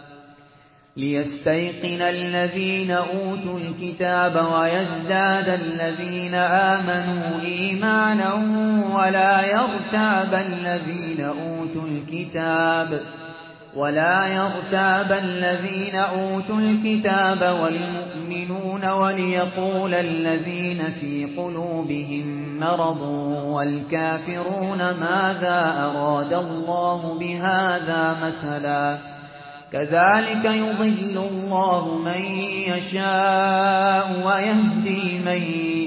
ليستيقن الذين أوتوا الكتاب ويزداد الذين آمنوا إيمانا ولا يرتاب الذين أوتوا الكتاب ولا يرتاب الذين أوتوا الكتاب والمؤمنون وليقول الذين في قلوبهم مرض والكافرون ماذا أراد الله بهذا مثلا كذلك يضل الله من يشاء ويهدي من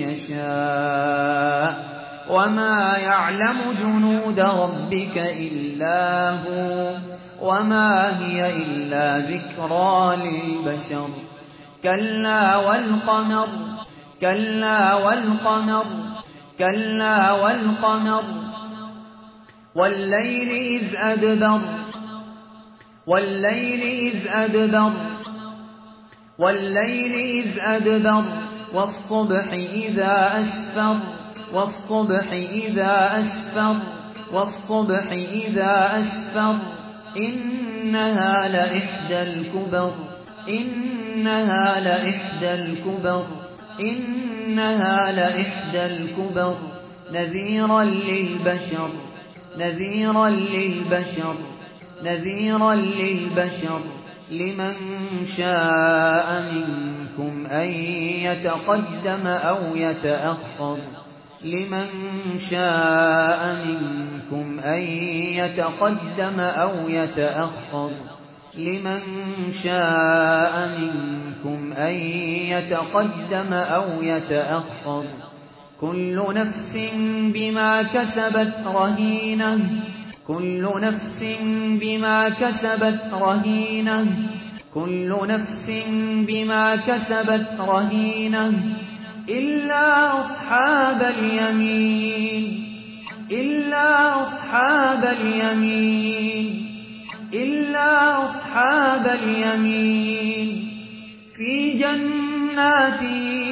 يشاء وما يعلم جنود ربك إلا هو وما هي إلا ذكرى للبشر كلا والقمر كلا والقمر كلا والقمر والليل إذ أدبر والليل إذ أدبر والليل إذ أدبر والصبح إذا أسفر والصبح إذا أسفر والصبح إذا أسفر إنها لإحدى الكبر إنها لإحدى الكبر إنها لإحدى الكبر نذيرا للبشر نذيرا للبشر نذيرا للبشر لمن شاء منكم أن يتقدم أو يتأخر لمن شاء منكم أن يتقدم أو يتأخر لمن شاء منكم أن يتقدم أو يتأخر كل نفس بما كسبت رهينة كل نفس بما كسبت رهينة كل نفس بما كسبت رهينة إلا أصحاب اليمين إلا أصحاب اليمين إلا أصحاب اليمين في جنات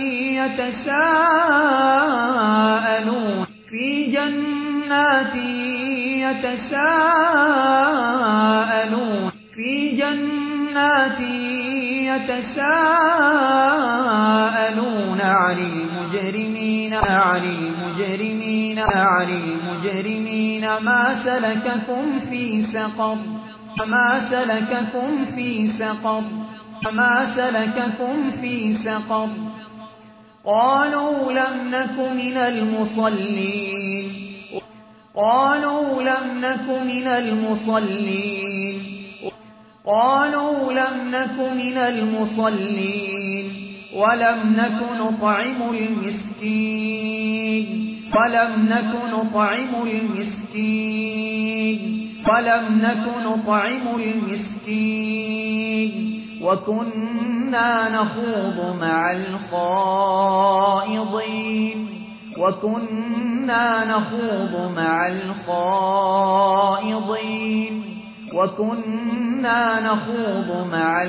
يتساءلون في جنات يتساءلون في جنات يتساءلون عن المجرمين عن المجرمين عن المجرمين ما سلككم في سقر ما سلككم في سقر ما سلككم في سقر قالوا لم نك من المصلين قالوا لم نك من المصلين قالوا لم نك من المصلين ولم نك نطعم المسكين ولم نك نطعم المسكين ولم نك نطعم المسكين وكنا نخوض مع الخائضين وكنا نخوض مع الخائضين وكنا نخوض مع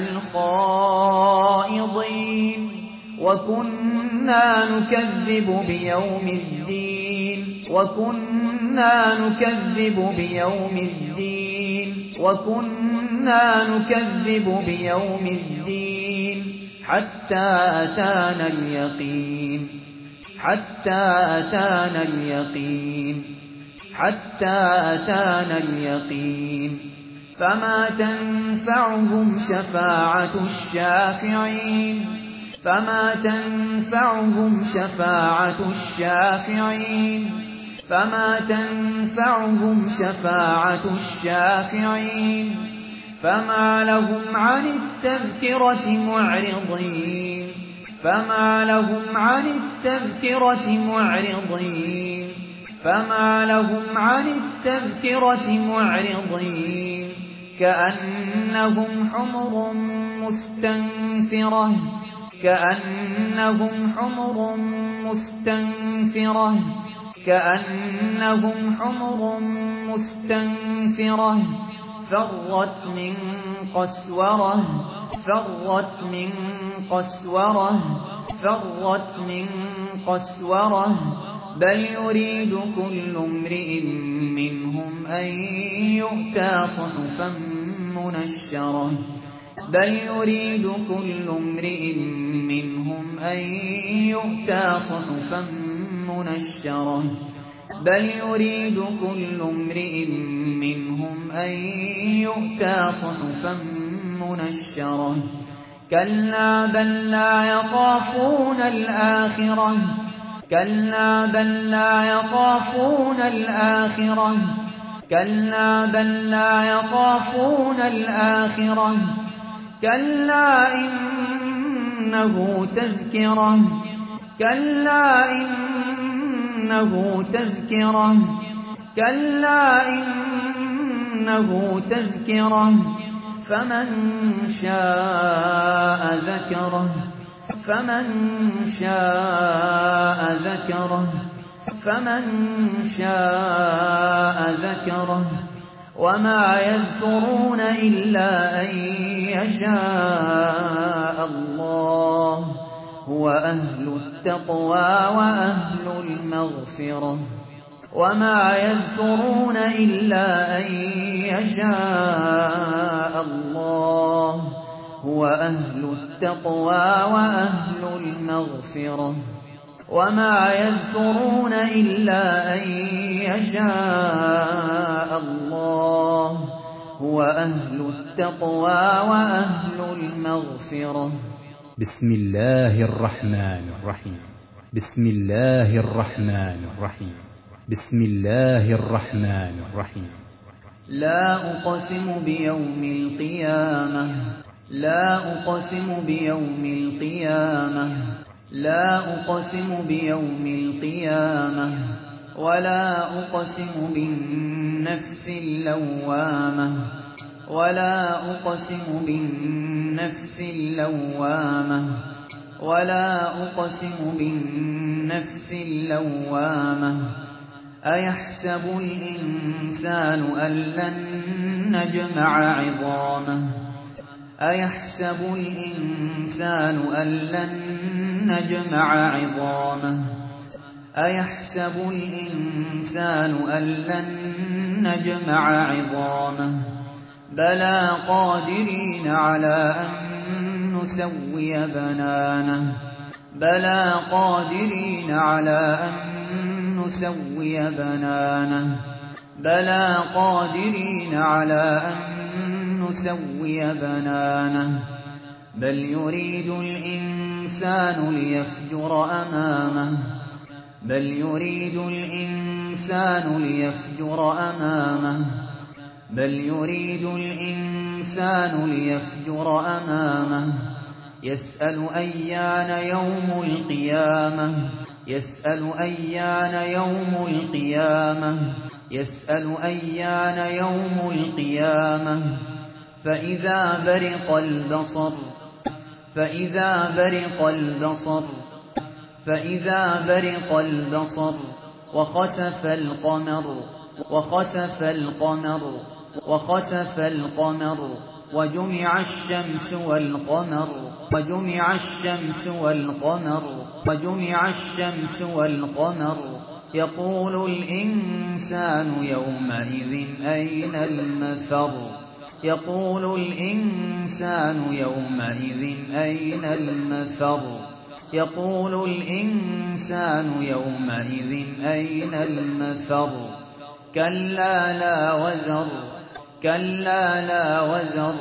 الخائضين وكنا نكذب بيوم الدين وكنا نكذب بيوم الدين وكنا نكذب بيوم الدين حتى أتانا اليقين حتى أتانا اليقين حتى أتانا اليقين فما تنفعهم شفاعة الشافعين فما تنفعهم شفاعة الشافعين فما تنفعهم شفاعة الشافعين فما لهم عن التذكرة معرضين فما لهم عن التذكرة معرضين فما لهم عن التذكرة معرضين كأنهم حمر مستنفرة كأنهم حمر مستنفرة كأنهم حمر مستنفرة فرت من قسورة فرت من قسورة فرت من قسورة بل يريد كل امرئ منهم أن يؤتى صحفا منشرة بل يريد كل امرئ منهم أن يؤتى صحفا منشرة بل يريد كل امرئ منهم أن يؤتى صحفا منشرة كلا بل لا يخافون الآخرة كلا بل لا يخافون الآخرة كلا بل لا يخافون الآخرة كلا إنه تذكرة كلا إنه تذكرة كلا إنه تذكرة فمن شاء ذكره فمن شاء ذكره فمن شاء ذكره وما يذكرون إلا أن يشاء الله هو أهل التقوى وأهل المغفرة وما يذكرون إلا أن يشاء الله هو أهل التقوى وأهل المغفرة وما يذكرون إلا أن يشاء الله هو أهل التقوى وأهل المغفرة. بسم الله الرحمن الرحيم. بسم الله الرحمن الرحيم. بسم الله الرحمن الرحيم. لا أقسم بيوم القيامة لا أقسم بيوم القيامة لا أقسم بيوم القيامة ولا أقسم بالنفس اللوامة ولا أقسم بالنفس اللوامة ولا أقسم بالنفس اللوامة أيحسب الإنسان أن لن نجمع عظامه أيحسب الإنسان أن لن نجمع عظامه أيحسب الإنسان أن لن نجمع عظامه بلى قادرين على أن نسوي بنانه بلى قادرين على أن نسوي بنانه بلى قادرين على أن نسوي بنانه بل يريد الإنسان ليفجر أمامه بل يريد الإنسان ليفجر أمامه بل يريد الإنسان ليفجر أمامه يسأل أيان يوم القيامة يسأل أيان يوم القيامة يسأل أيان يوم القيامة فإذا برق البصر فإذا برق البصر فإذا برق البصر وخسف القمر وخسف القمر وخسف القمر وجمع الشمس والقمر وجمع الشمس والقمر وجمع الشمس والقمر يقول الإنسان يومئذ أين المفر يقول الإنسان يومئذ أين المفر يقول الإنسان يومئذ أين المفر كلا لا وزر كلا لا وزر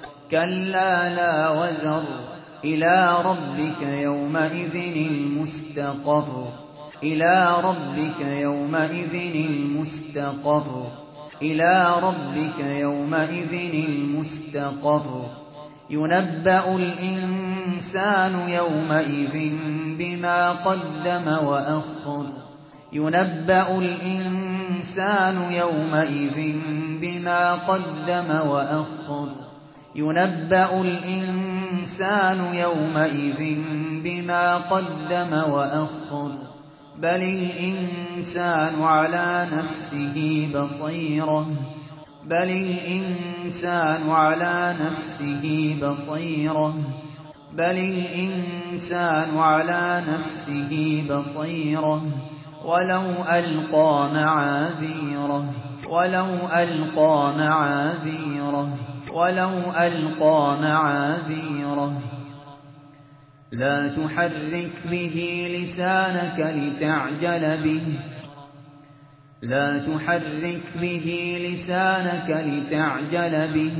كلا لا وزر إلى ربك يومئذ المستقر إلى ربك يومئذ المستقر إلى ربك يومئذ المستقر ينبأ الإنسان يومئذ بما قدم وأخر ينبأ الإنسان يومئذ بما قدم وأخر ينبأ الإنسان يومئذ بما قدم وأخر بل الإنسان على نفسه بصيرة بل الإنسان على نفسه بصيرة بل الإنسان على نفسه بصيرة ولو ألقى معاذيره ولو ألقى معاذيره ولو ألقى معاذيره لا تحرك به لسانك لتعجل به لا تحرك به لسانك لتعجل به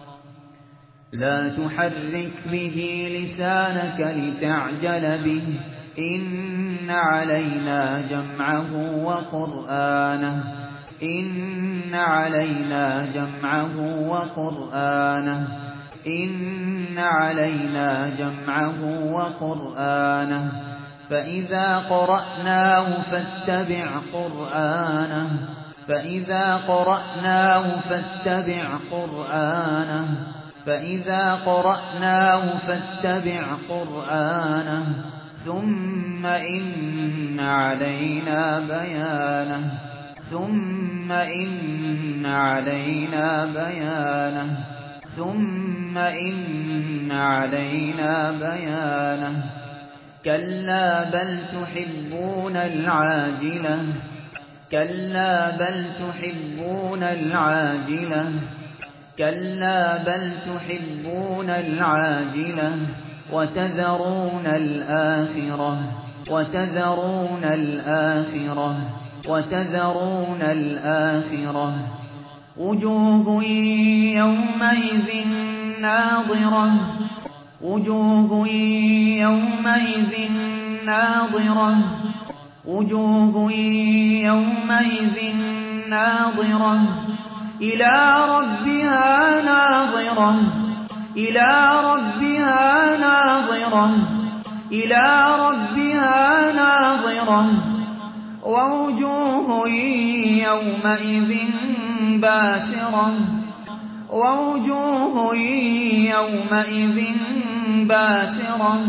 لا تحرك به لسانك لتعجل به إن علينا جمعه وقرآنه إن علينا جمعه وقرآنه إن علينا جمعه وقرآنه فإذا قرأناه فاتبع قرآنه فإذا قرأناه فاتبع قرآنه فإذا قرأناه فاتبع قرآنه ثم إن علينا بيانه ثم إن علينا بيانه ثم إن علينا بيانه كلا بل تحبون العاجلة كلا بل تحبون العاجلة كلا بل تحبون العاجلة وتذرون الآخرة وتذرون الآخرة وتذرون الآخرة وجوه يومئذ ناظرة وجوه يومئذ ناظرة وجوه يومئذ ناظرة إلى ربها ناظرة إلى ربها ناظرة إلى ربها ناظرة ووجوه يومئذ باسرة ووجوه يومئذ باسرة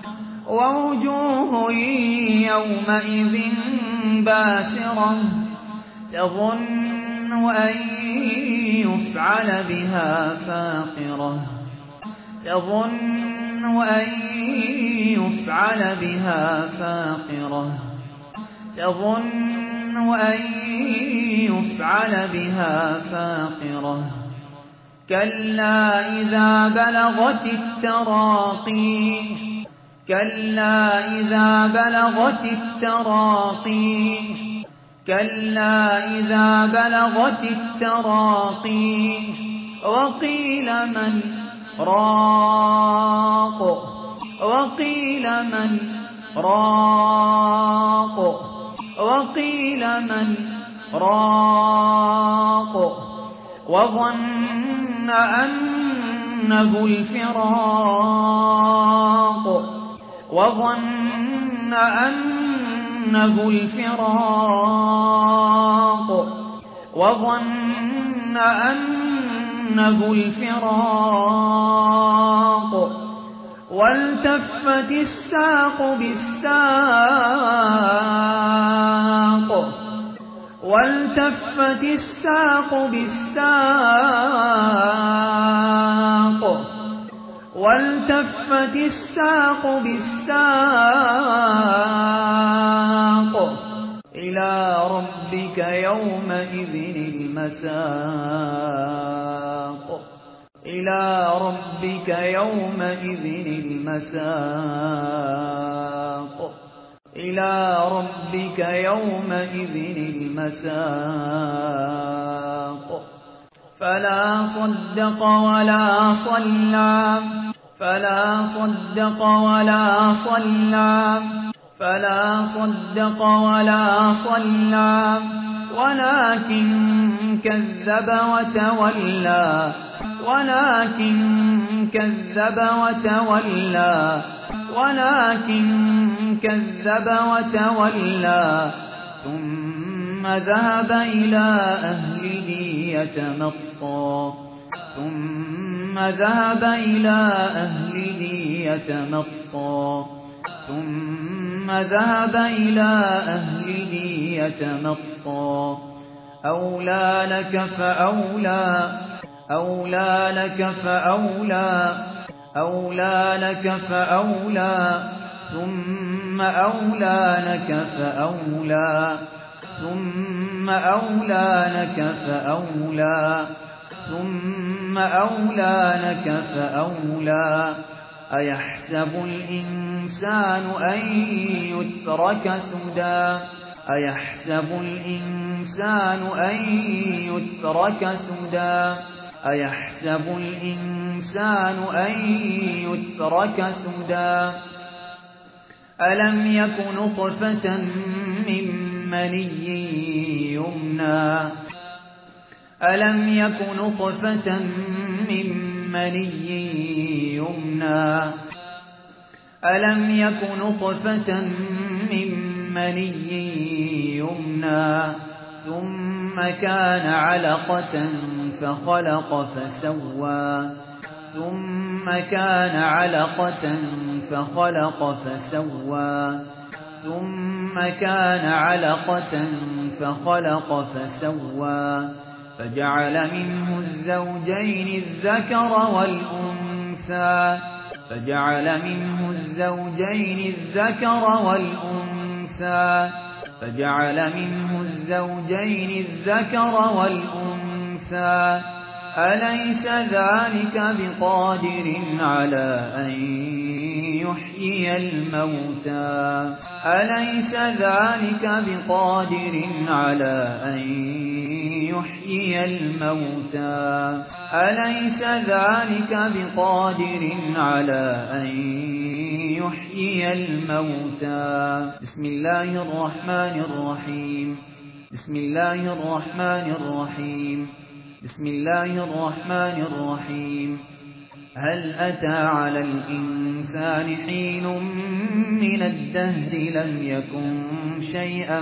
ووجوه يومئذ باسرة تظن أن يفعل بها فاقرة تظن أن يفعل بها فاقرة تظن أن يفعل بها فاقرة كلا إذا بلغت التراقي كلا إذا بلغت التراقي كلا إذا بلغت التراقي وقيل من راق وقيل من راق وقيل من راق وظن أنه الفراق وظن أنه الفراق وظن أنه الفراق والتفت الساق بالساق والتفت الساق بالساق والتفت الساق بالساق إلى ربك يومئذ المساق إلى ربك يومئذ المساق إلى ربك يومئذ المساق فلا صدق ولا صلى فلا صدق ولا صلى فلا صدق ولا صلى ولكن كذب وتولى ولكن كذب وتولى ولكن كذب وتولى ثم ذهب إلى أهله يتمطى ثم ذهب إلى أهله يتمطى ثم ذهب إلى أهله يتمطى أولى لك فأولى أولى لك فأولى أولى لك فأولى ثم أولى لك فأولى ثم أولى لك فأولى ثم أولى لك فأولى أيحسب الإنسان أن يترك سدى أيحسب الإنسان أن يترك سدى أيحسب الإنسان أن يترك سدى ألم يك نطفة من مني يمنى ألم يك نطفة من مني يمنى ألم يك نطفة من مني يمنى ثم كان علقة فخلق فسوى ثم كان علقة فخلق فسوى ثم كان علقة فخلق فسوى فجعل منه الزوجين الذكر والأنثى فجعل منه الزوجين الذكر والأنثى فجعل منه الزوجين الذكر والأنثى أليس ذلك بقادر على أن يحيي الموتى أليس ذلك بقادر على أن يحيي الموتى أليس ذلك بقادر على أن يحيي الموتى بسم الله الرحمن الرحيم بسم الله الرحمن الرحيم بسم الله الرحمن الرحيم هل أتى على الإنسان حين من الدهر لم يكن شيئا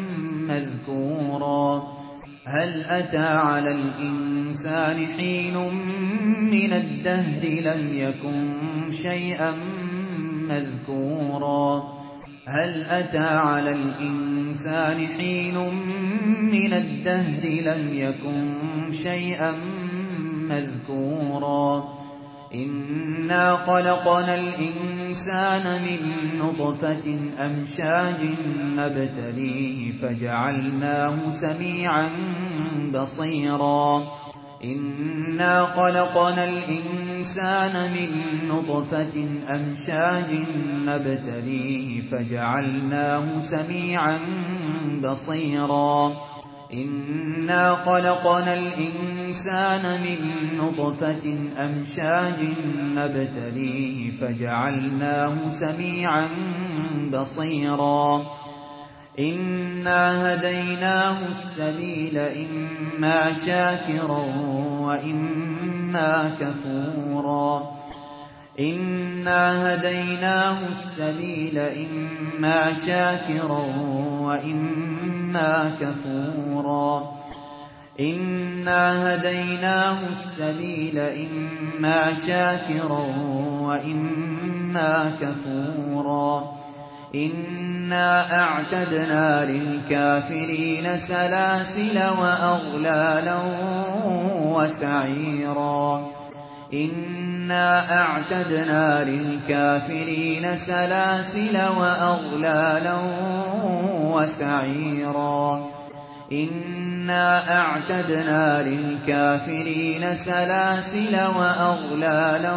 مذكورا هل أتى على الإنسان حين من الدهر لم يكن شيئا مذكورا هل أتى على الإنسان حين من الدهر لم يكن شيئا مذكورا إنا خلقنا الإنسان من نطفة أمشاج نبتليه فجعلناه سميعا بصيرا إنا خلقنا الإنسان من نطفة أمشاج نبتليه فجعلناه سميعا بصيرا إنا خلقنا الإنسان من نطفة أمشاج نبتليه فجعلناه سميعا بصيرا إنا هديناه السبيل إما شاكرا وإما كفورا إنا هديناه السبيل إما شاكرا وإما كفورا إنا هديناه السبيل إما شاكرا وإما كفورا إنا أعتدنا للكافرين سلاسل وأغلالا وسعيرا إنا أعتدنا للكافرين سلاسل وأغلالا وسعيرا إنا أعتدنا للكافرين سلاسل وأغلالا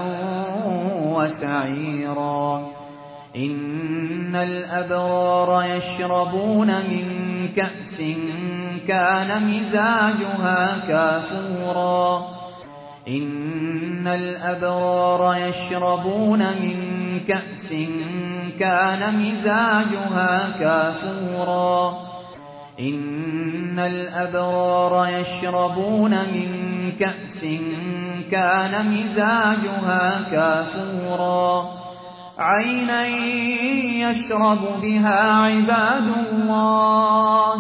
وسعيرا إن الأبرار يشربون من كأس كان مزاجها كافورا إن الأبرار يشربون من كأس كان مزاجها كافورا إن الأبرار يشربون من كأس كان مزاجها كافورا عينا يشرب بها عباد الله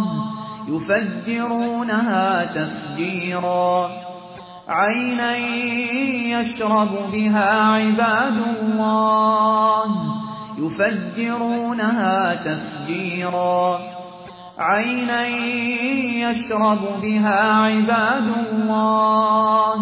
يفجرونها تفجيرا عينا يشرب بها عباد الله يفجرونها تفجيرا عينا يشرب بها عباد الله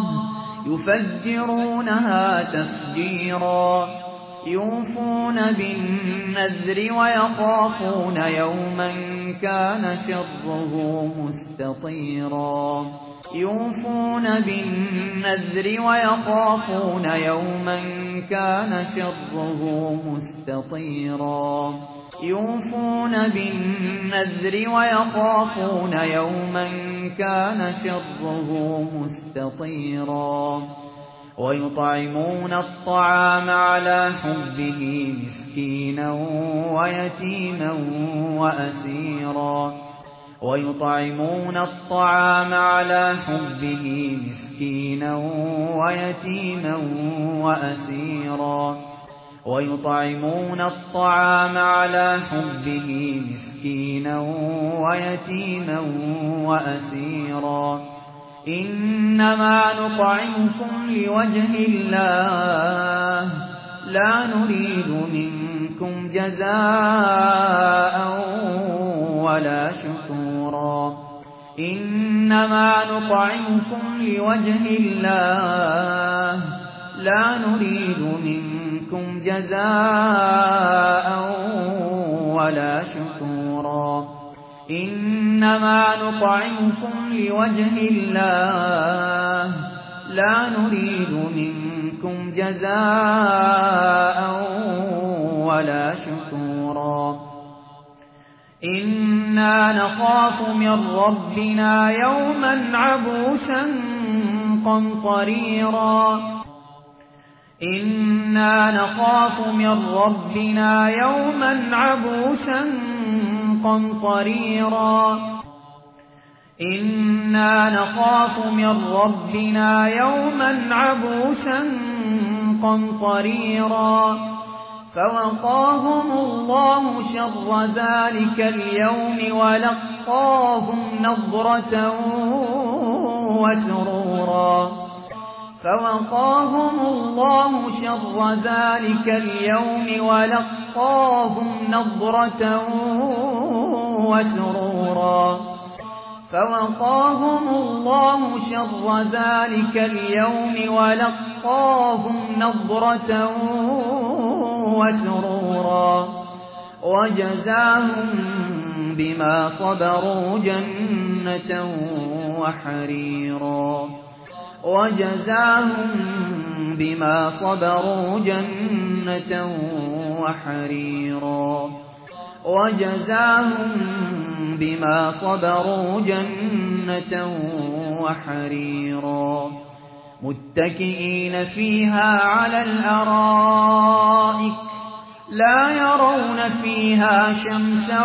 يفجرونها تفجيرا يوفون بالنذر ويخافون يوما كان شره مستطيرا يوفون بالنذر ويخافون يوما كان شره مستطيرا يوفون بالنذر ويخافون يوما كان شره مستطيرا ويطعمون الطعام على حبه مسكينا ويتيما وأسيرا ويطعمون الطعام على حبه مسكينا ويتيما وأسيرا ويطعمون الطعام على حبه مسكينا ويتيما وأسيرا إنما نطعمكم لوجه الله لا نريد منكم جزاء ولا شكورا إنما نطعمكم لوجه الله لا نريد منكم جزاء ولا شكورا إنما نطعمكم لوجه الله لا نريد منكم جزاء ولا شكورا إنا نخاف من ربنا يوما عبوسا قمطريرا إنا نخاف من ربنا يوما عبوسا قمطريرا إنا نخاف من ربنا يوما عبوسا قمطريرا فوقاهم الله شر ذلك اليوم ولقاهم نضرة وسرورا فوقاهم الله شر ذلك اليوم ولقاهم نضرة وسرورا فوقاهم الله شر ذلك اليوم ولقاهم نضرة وسرورا وجزاهم بما صبروا جنة وحريرا وجزاهم بما صبروا جنة وحريرا وجزاهم بما صبروا جنة وحريرا متكئين فيها على الأرائك لا يرون فيها شمسا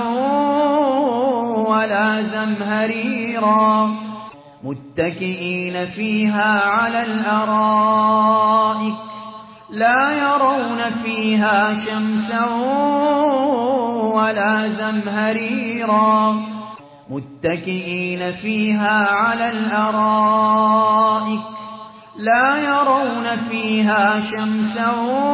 ولا زمهريرا متكئين فيها على الأرائك لا يرون فيها شمسا ولا زمهريرا متكئين فيها على الأرائك لا يرون فيها شمسا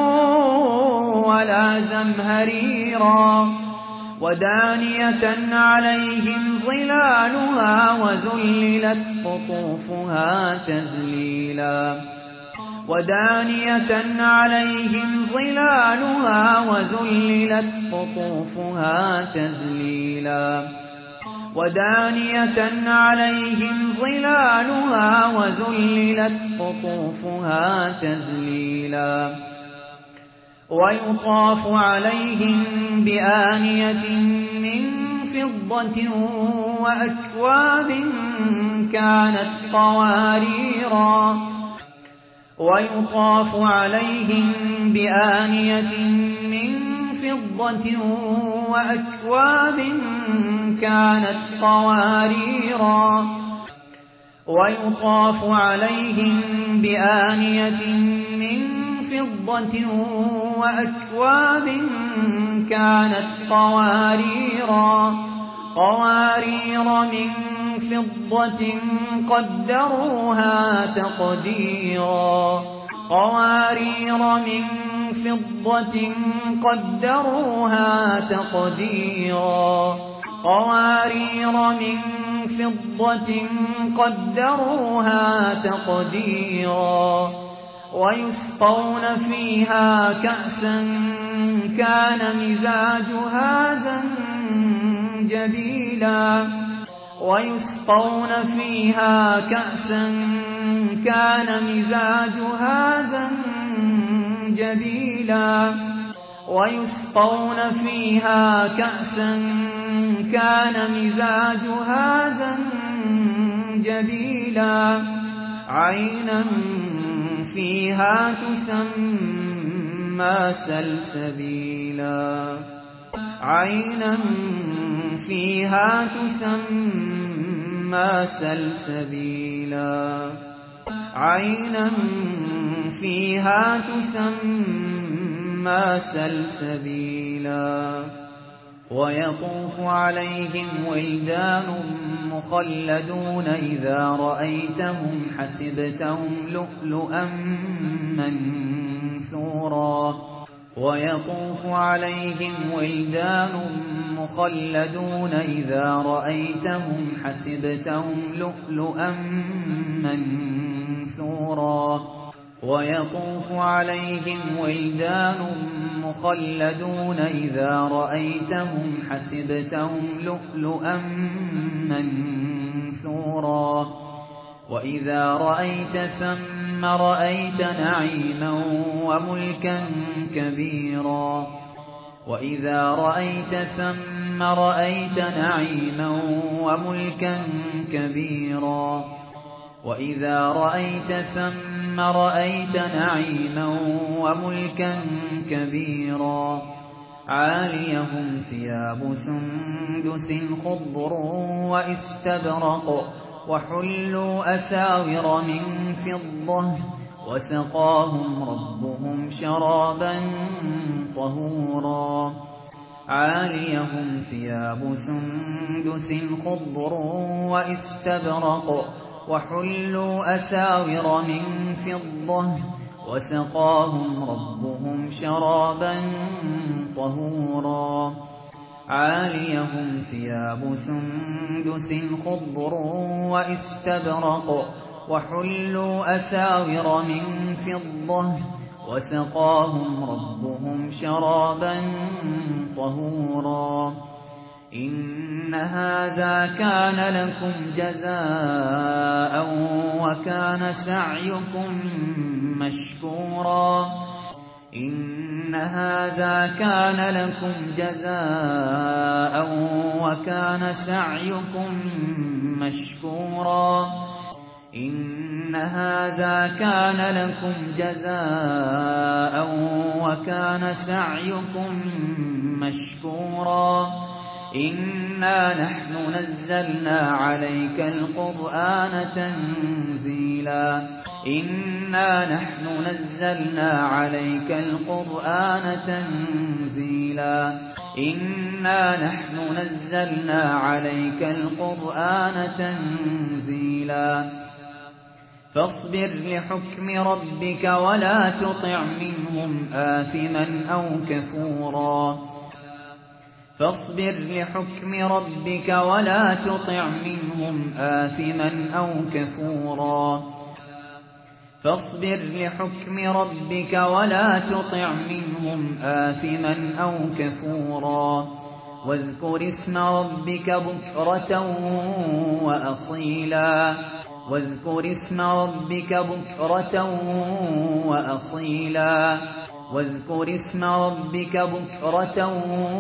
ولا زمهريرا ودانية عليهم ظلالها وذللت قطوفها تذليلا ودانية عليهم ظلالها وذللت قطوفها تذليلا ودانية عليهم ظلالها وذللت قطوفها تذليلا ويطاف عليهم بآنية من فضة وأكواب كانت قواريرا ويطاف عليهم بآنية من فضة وأكواب كانت قواريرا ويطاف عليهم بآنية من فضة وأكواب كانت قواريرا قوارير من فضة قدروها تقديرا قوارير من فضة قدروها تقديرا قوارير من فضة قدروها تقديرا ويسقون فيها كأسا كان مزاجها زنجبيلا ويسقون فيها كأسا كان مزاجها زنجبيلا ويسقون فيها كأسا كان مزاجها زنجبيلا عينا فيها تسمى سلسبيلا عينا فيها تسمى سلسبيلا عينا فيها تسمى سلسبيلا ويطوف عليهم ولدان مخلدون إذا رأيتهم حسبتهم لؤلؤا منثورا ويطوف عليهم ولدان مخلدون إذا رأيتهم حسبتهم لؤلؤا منثورا ويطوف عليهم ولدان مخلدون إذا رأيتهم حسبتهم لؤلؤا منثورا وإذا رأيت ثم رأيت نعيما وملكا كبيرا وإذا رأيت ثم رأيت نعيما وملكا كبيرا وإذا رأيت ثم رأيت نعيما وملكا كبيرا عاليهم ثياب سندس خضر واستبرق وحلوا أساور من فضة وسقاهم ربهم شرابا طهورا عاليهم ثياب سندس خضر واستبرق وحلوا أساور من فضة وسقاهم ربهم شرابا طهورا عاليهم ثياب سندس خضر واستبرق وحلوا أساور من فضة وسقاهم ربهم شرابا طهورا إن هذا كان لكم جزاء وكان سعيكم مشكورا إن هذا كان لكم جزاء وكان سعيكم مشكورا إن هذا كان لكم جزاء وكان سعيكم مشكورا إنا نحن نزلنا عليك القرآن تنزيلا إنا نحن نزلنا عليك القرآن تنزيلا إنا نحن نزلنا عليك القرآن تنزيلا فاصبر لحكم ربك ولا تطع منهم آثما أو كفورا فاصبر لحكم ربك ولا تطع منهم آثما أو كفورا فاصبر لحكم ربك ولا تطع منهم آثما أو كفورا واذكر اسم ربك بكرة وأصيلا واذكر اسم ربك بكرة وأصيلا واذكر اسم ربك بكرة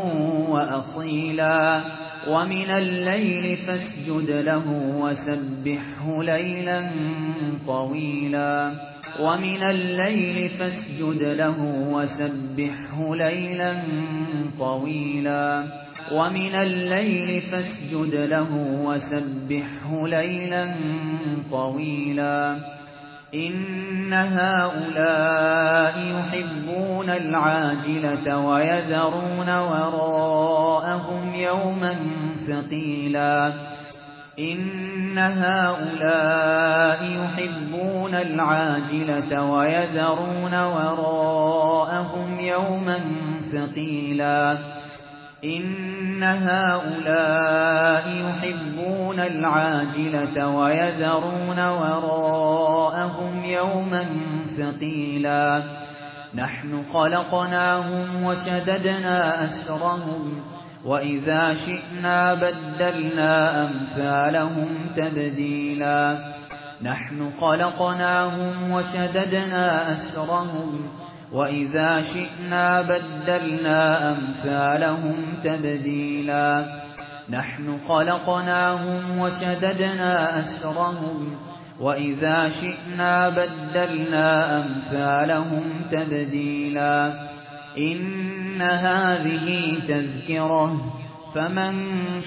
وأصيلا ومن الليل فاسجد له وسبحه ليلا طويلا ومن الليل فاسجد له وسبحه ليلا طويلا ومن الليل فاسجد له وسبحه ليلا طويلا إن هؤلاء يحبون العاجلة ويذرون وراءهم يوما ثقيلا إن هؤلاء يحبون العاجلة ويذرون وراءهم يوما ثقيلا إن هؤلاء يحبون العاجلة ويذرون وراءهم يوما ثقيلا نحن خلقناهم وشددنا أسرهم وإذا شئنا بدلنا أمثالهم تبديلا نحن خلقناهم وشددنا أسرهم وإذا شئنا بدلنا أمثالهم تبديلا نحن خلقناهم وشددنا أسرهم وإذا شئنا بدلنا أمثالهم تبديلا إن هذه تذكرة فمن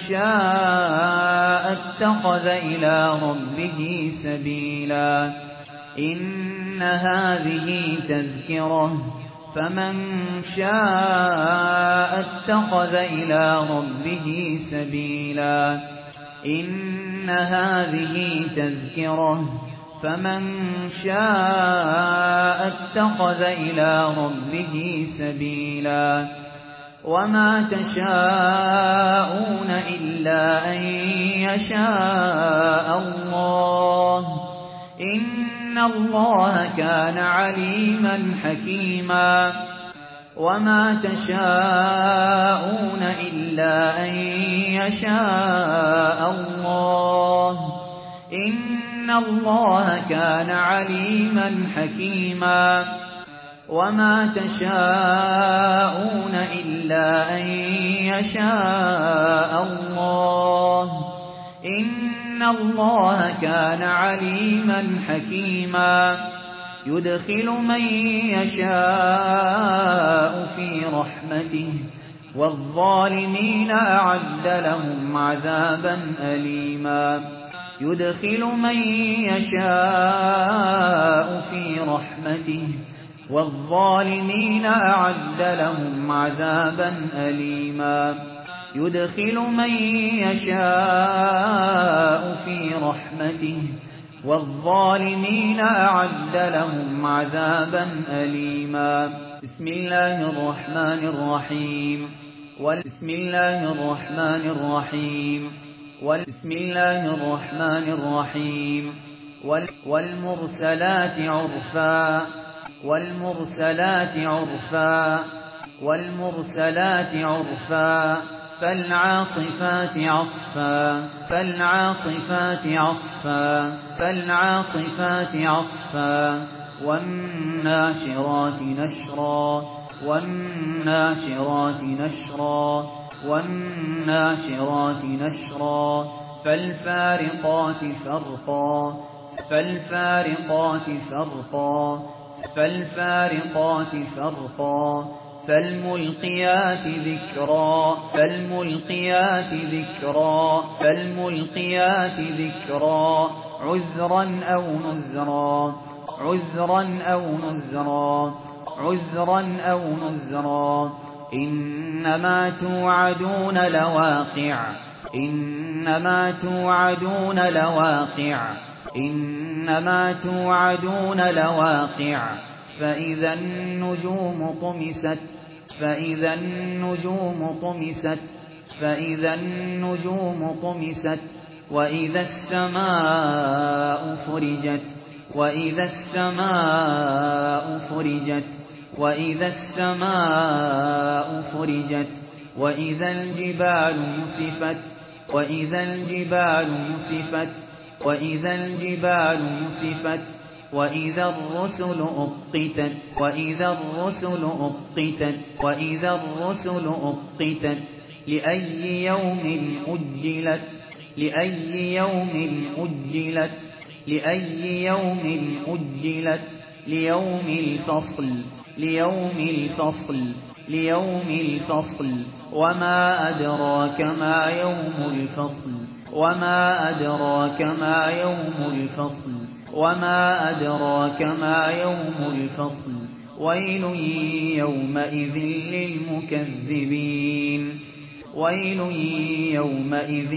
شاء اتخذ إلى ربه سبيلا إن هذه تذكرة فمن شاء اتخذ إلى ربه سبيلا إن هذه تذكرة فمن شاء اتخذ إلى ربه سبيلا وما تشاءون إلا أن يشاء الله إن الله كان عليما حكيما وما تشاءون إلا أن يشاء الله إن الله كان عليما حكيما وما تشاءون إلا أن يشاء الله إن الله كان عليما حكيما يدخل من يشاء في رحمته والظالمين أعد لهم عذابا أليما يدخل من يشاء في رحمته والظالمين أعد لهم عذابا أليما يدخل من يشاء في رحمته والظالمين أعد لهم عذابا أليما بسم الله الرحمن الرحيم بسم الله الرحمن الرحيم بسم الله الرحمن الرحيم والمرسلات عرفا والمرسلات عرفا والمرسلات عرفا فالعاصفات عصفا فالعاصفات عصفا فالعاصفات عصفا والناشرات نشرا والناشرات نشرا والناشرات نشرا فالفارقات فرقا فالفارقات فرقا فالفارقات فرقا فالملقيات ذكرا فالملقيات ذكرا فالملقيات ذكرا عذرا أو نذرا عذرا أو نذرا عذرا أو نذرا إنما توعدون لواقع إنما توعدون لواقع إنما توعدون لواقع فإذا النجوم طمست فإذا النجوم طمست فإذا النجوم طمست وإذا السماء فرجت وإذا السماء فرجت وإذا السماء فرجت وإذا الجبال نسفت وإذا الجبال نسفت وإذا الجبال نسفت وإذا الرسل أقتت وإذا الرسل أقتت وإذا الرسل أقتت لأي يوم أجلت لأي يوم أجلت لأي يوم أجلت ليوم الفصل ليوم الفصل ليوم الفصل وما أدراك ما يوم الفصل وما أدراك ما يوم الفصل وما أدراك ما يوم الفصل ويل يومئذ للمكذبين ويل يومئذ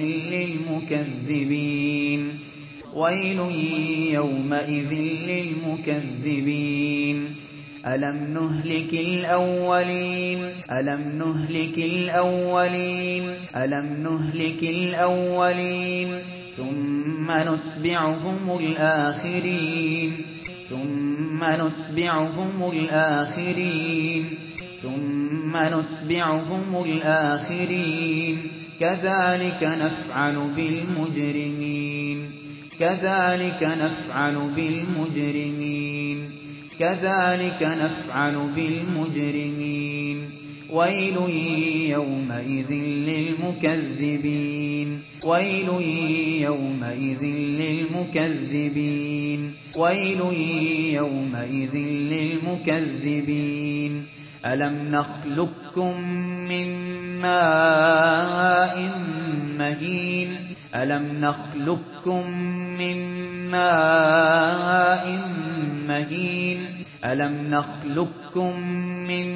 للمكذبين ويل يومئذ للمكذبين ألم نهلك الأولين ألم نهلك الأولين ألم نهلك الأولين ثم نتبعهم الآخرين ثم نتبعهم الآخرين ثم نتبعهم الآخرين كذلك نفعل بالمجرمين كذلك نفعل بالمجرمين كذلك نفعل بالمجرمين ويل يومئذ للمكذبين ويل يومئذ للمكذبين ويل يومئذ للمكذبين ألم نخلقكم من ماء مهين ألم نخلقكم من ماء مهين ألم نخلقكم من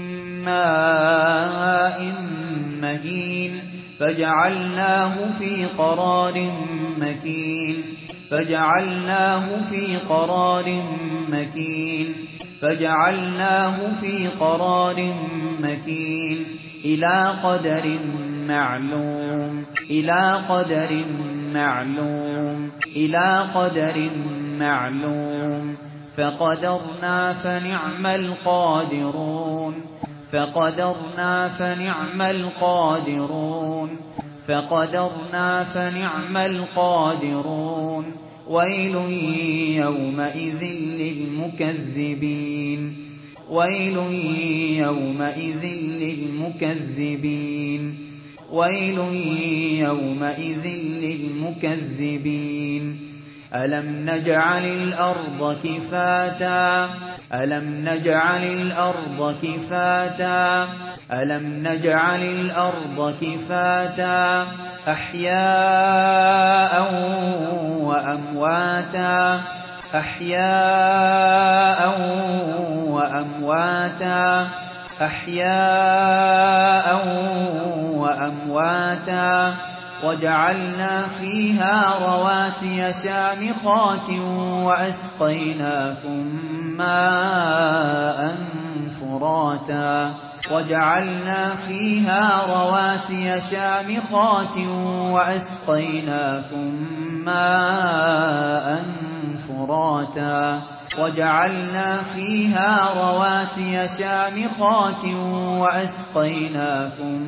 ماء مهين فجعلناه في قرار مكين فجعلناه في قرار مكين فجعلناه في قرار مكين إلى قدر معلوم إلى قدر معلوم إلى قدر معلوم فقدرنا فنعم القادرون فقدرنا فنعم القادرون فقدرنا فنعم القادرون ويل يومئذ للمكذبين ويل يومئذ للمكذبين ويل يومئذ للمكذبين ألم نجعل الأرض كفاتا ألم نجعل الأرض كفاتا ألم نجعل الأرض كفاتا أحياء وأمواتا أحياء وأمواتا أحياء وأمواتا وجعلنا فيها رواسي شامخات وأسقيناكم ماء فراتا وجعلنا فيها رواسي شامخات وأسقيناكم ماء فراتا وجعلنا فيها رواسي شامخات وأسقيناكم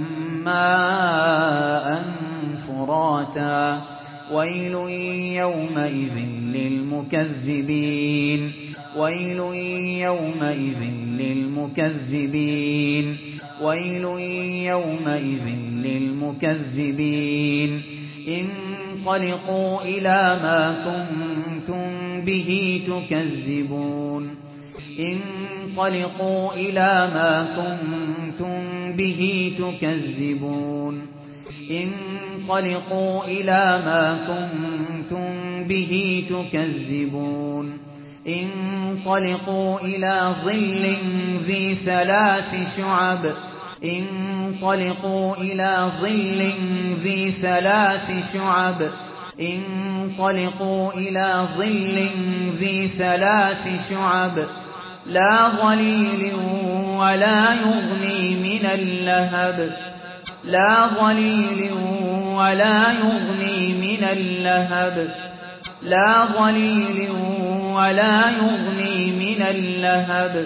ماء فراتا ويل يومئذ للمكذبين ويل يومئذ للمكذبين ويل يومئذ للمكذبين انطلقوا إلى ما كنتم به تكذبون انطلقوا إلى ما كنتم به تكذبون انطلقوا إلى ما كنتم به تكذبون انطلقوا إلى ظل ذي ثلاث شعب انطلقوا إلى ظل ذي ثلاث شعب انطلقوا إلى ظل ذي ثلاث شعب لا ظليل ولا يغني من اللهب لا ظليل ولا يغني من اللهب لا ظليل ولا يغني من اللهب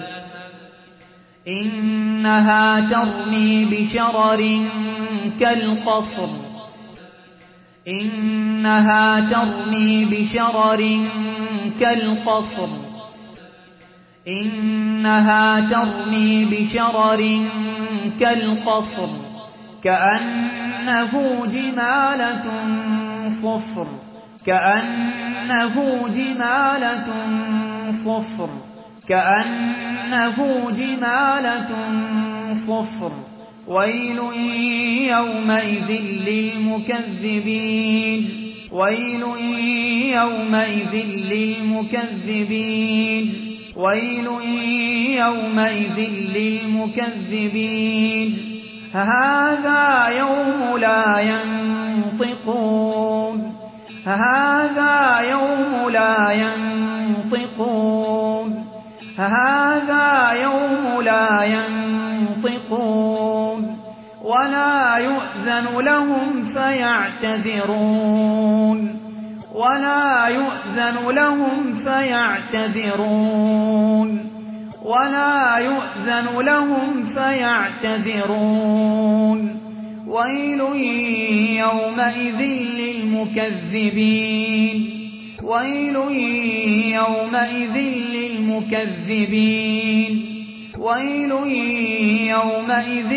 إنها ترمي بشرر كالقصر إنها ترمي بشرر كالقصر إنها ترمي بشرر كالقصر كأنه جمالة صفر كأنه جمالة صفر كأنه جمالة صفر ويل يومئذ للمكذبين ويل يومئذ للمكذبين ويل يومئذ للمكذبين هذا يوم لا ينطقون هذا يوم لا ينطقون هذا يوم لا ينطقون ولا يؤذن لهم فيعتذرون ولا يؤذن لهم فيعتذرون ولا يؤذن لهم فيعتذرون ويل يومئذ للمكذبين ويل يومئذ للمكذبين ويل يومئذ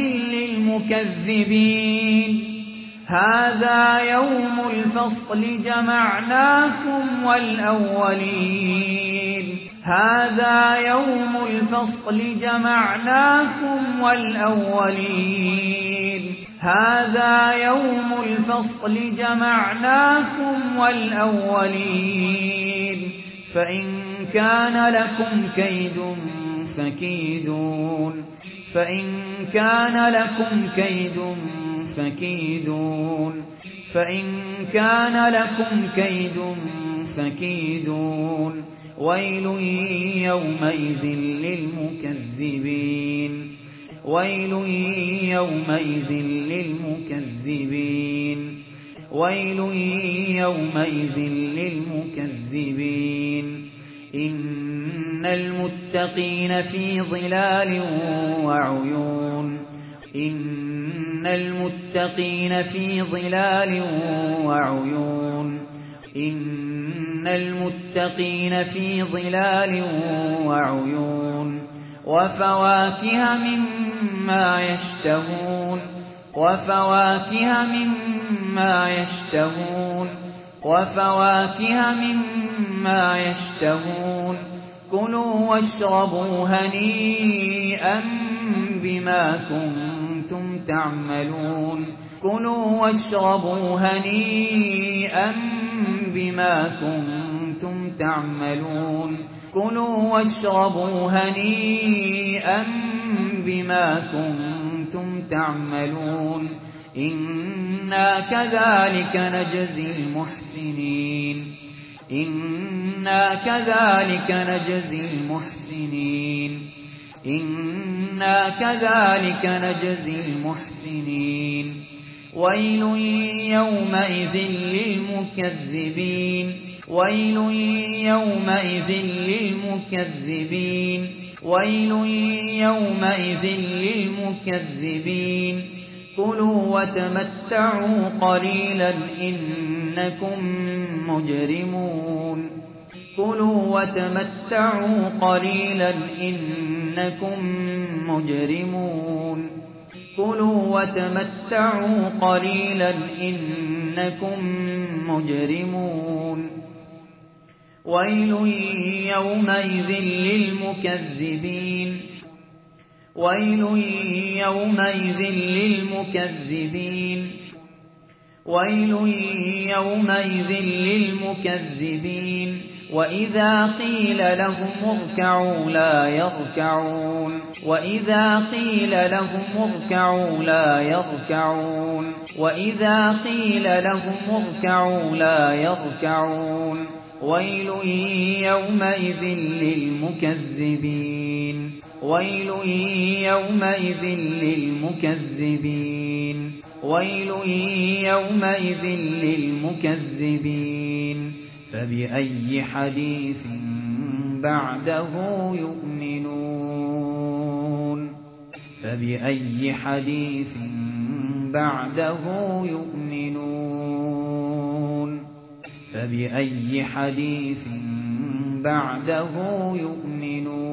للمكذبين هذا يوم الفصل جمعناكم والأولين هذا يوم الفصل جمعناكم والأولين هذا يوم الفصل جمعناكم والأولين فإن كان لكم كيد فكيدون فإن كان لكم كيد فكيدون فإن كان لكم كيد فكيدون ويل يومئذ للمكذبين ويل يومئذ للمكذبين ويل يومئذ للمكذبين إن المتقين في ظلال وعيون إن المتقين في ظلال وعيون إن المتقين في ظلال وعيون وفواكه مما يشتهون وفواكه مما يشتهون وفواكه مما يشتهون كلوا واشربوا هنيئا بما كنتم تعملون كلوا واشربوا هنيئا بما كنتم تعملون كلوا واشربوا هنيئا بما كنتم تعملون إنا كذلك نجزي المحسنين إنا كذلك نجزي المحسنين إنا كذلك نجزي المحسنين ويل يومئذ للمكذبين ويل يومئذ للمكذبين ويل يومئذ للمكذبين كلوا وتمتعوا قليلا إنكم مجرمون كلوا وتمتعوا قليلا إنكم مجرمون كلوا وتمتعوا قليلا إنكم مجرمون ويل يومئذ للمكذبين ويل يومئذ للمكذبين ويل يومئذ للمكذبين وإذا قيل لهم اركعوا لا يركعون وإذا قيل لهم اركعوا لا يركعون وإذا قيل لهم اركعوا لا يركعون ويل يومئذ للمكذبين ويل يومئذ للمكذبين ويل يومئذ للمكذبين فبأي حديث بعده يؤمنون فبأي حديث بعده يؤمنون فبأي حديث بعده يؤمنون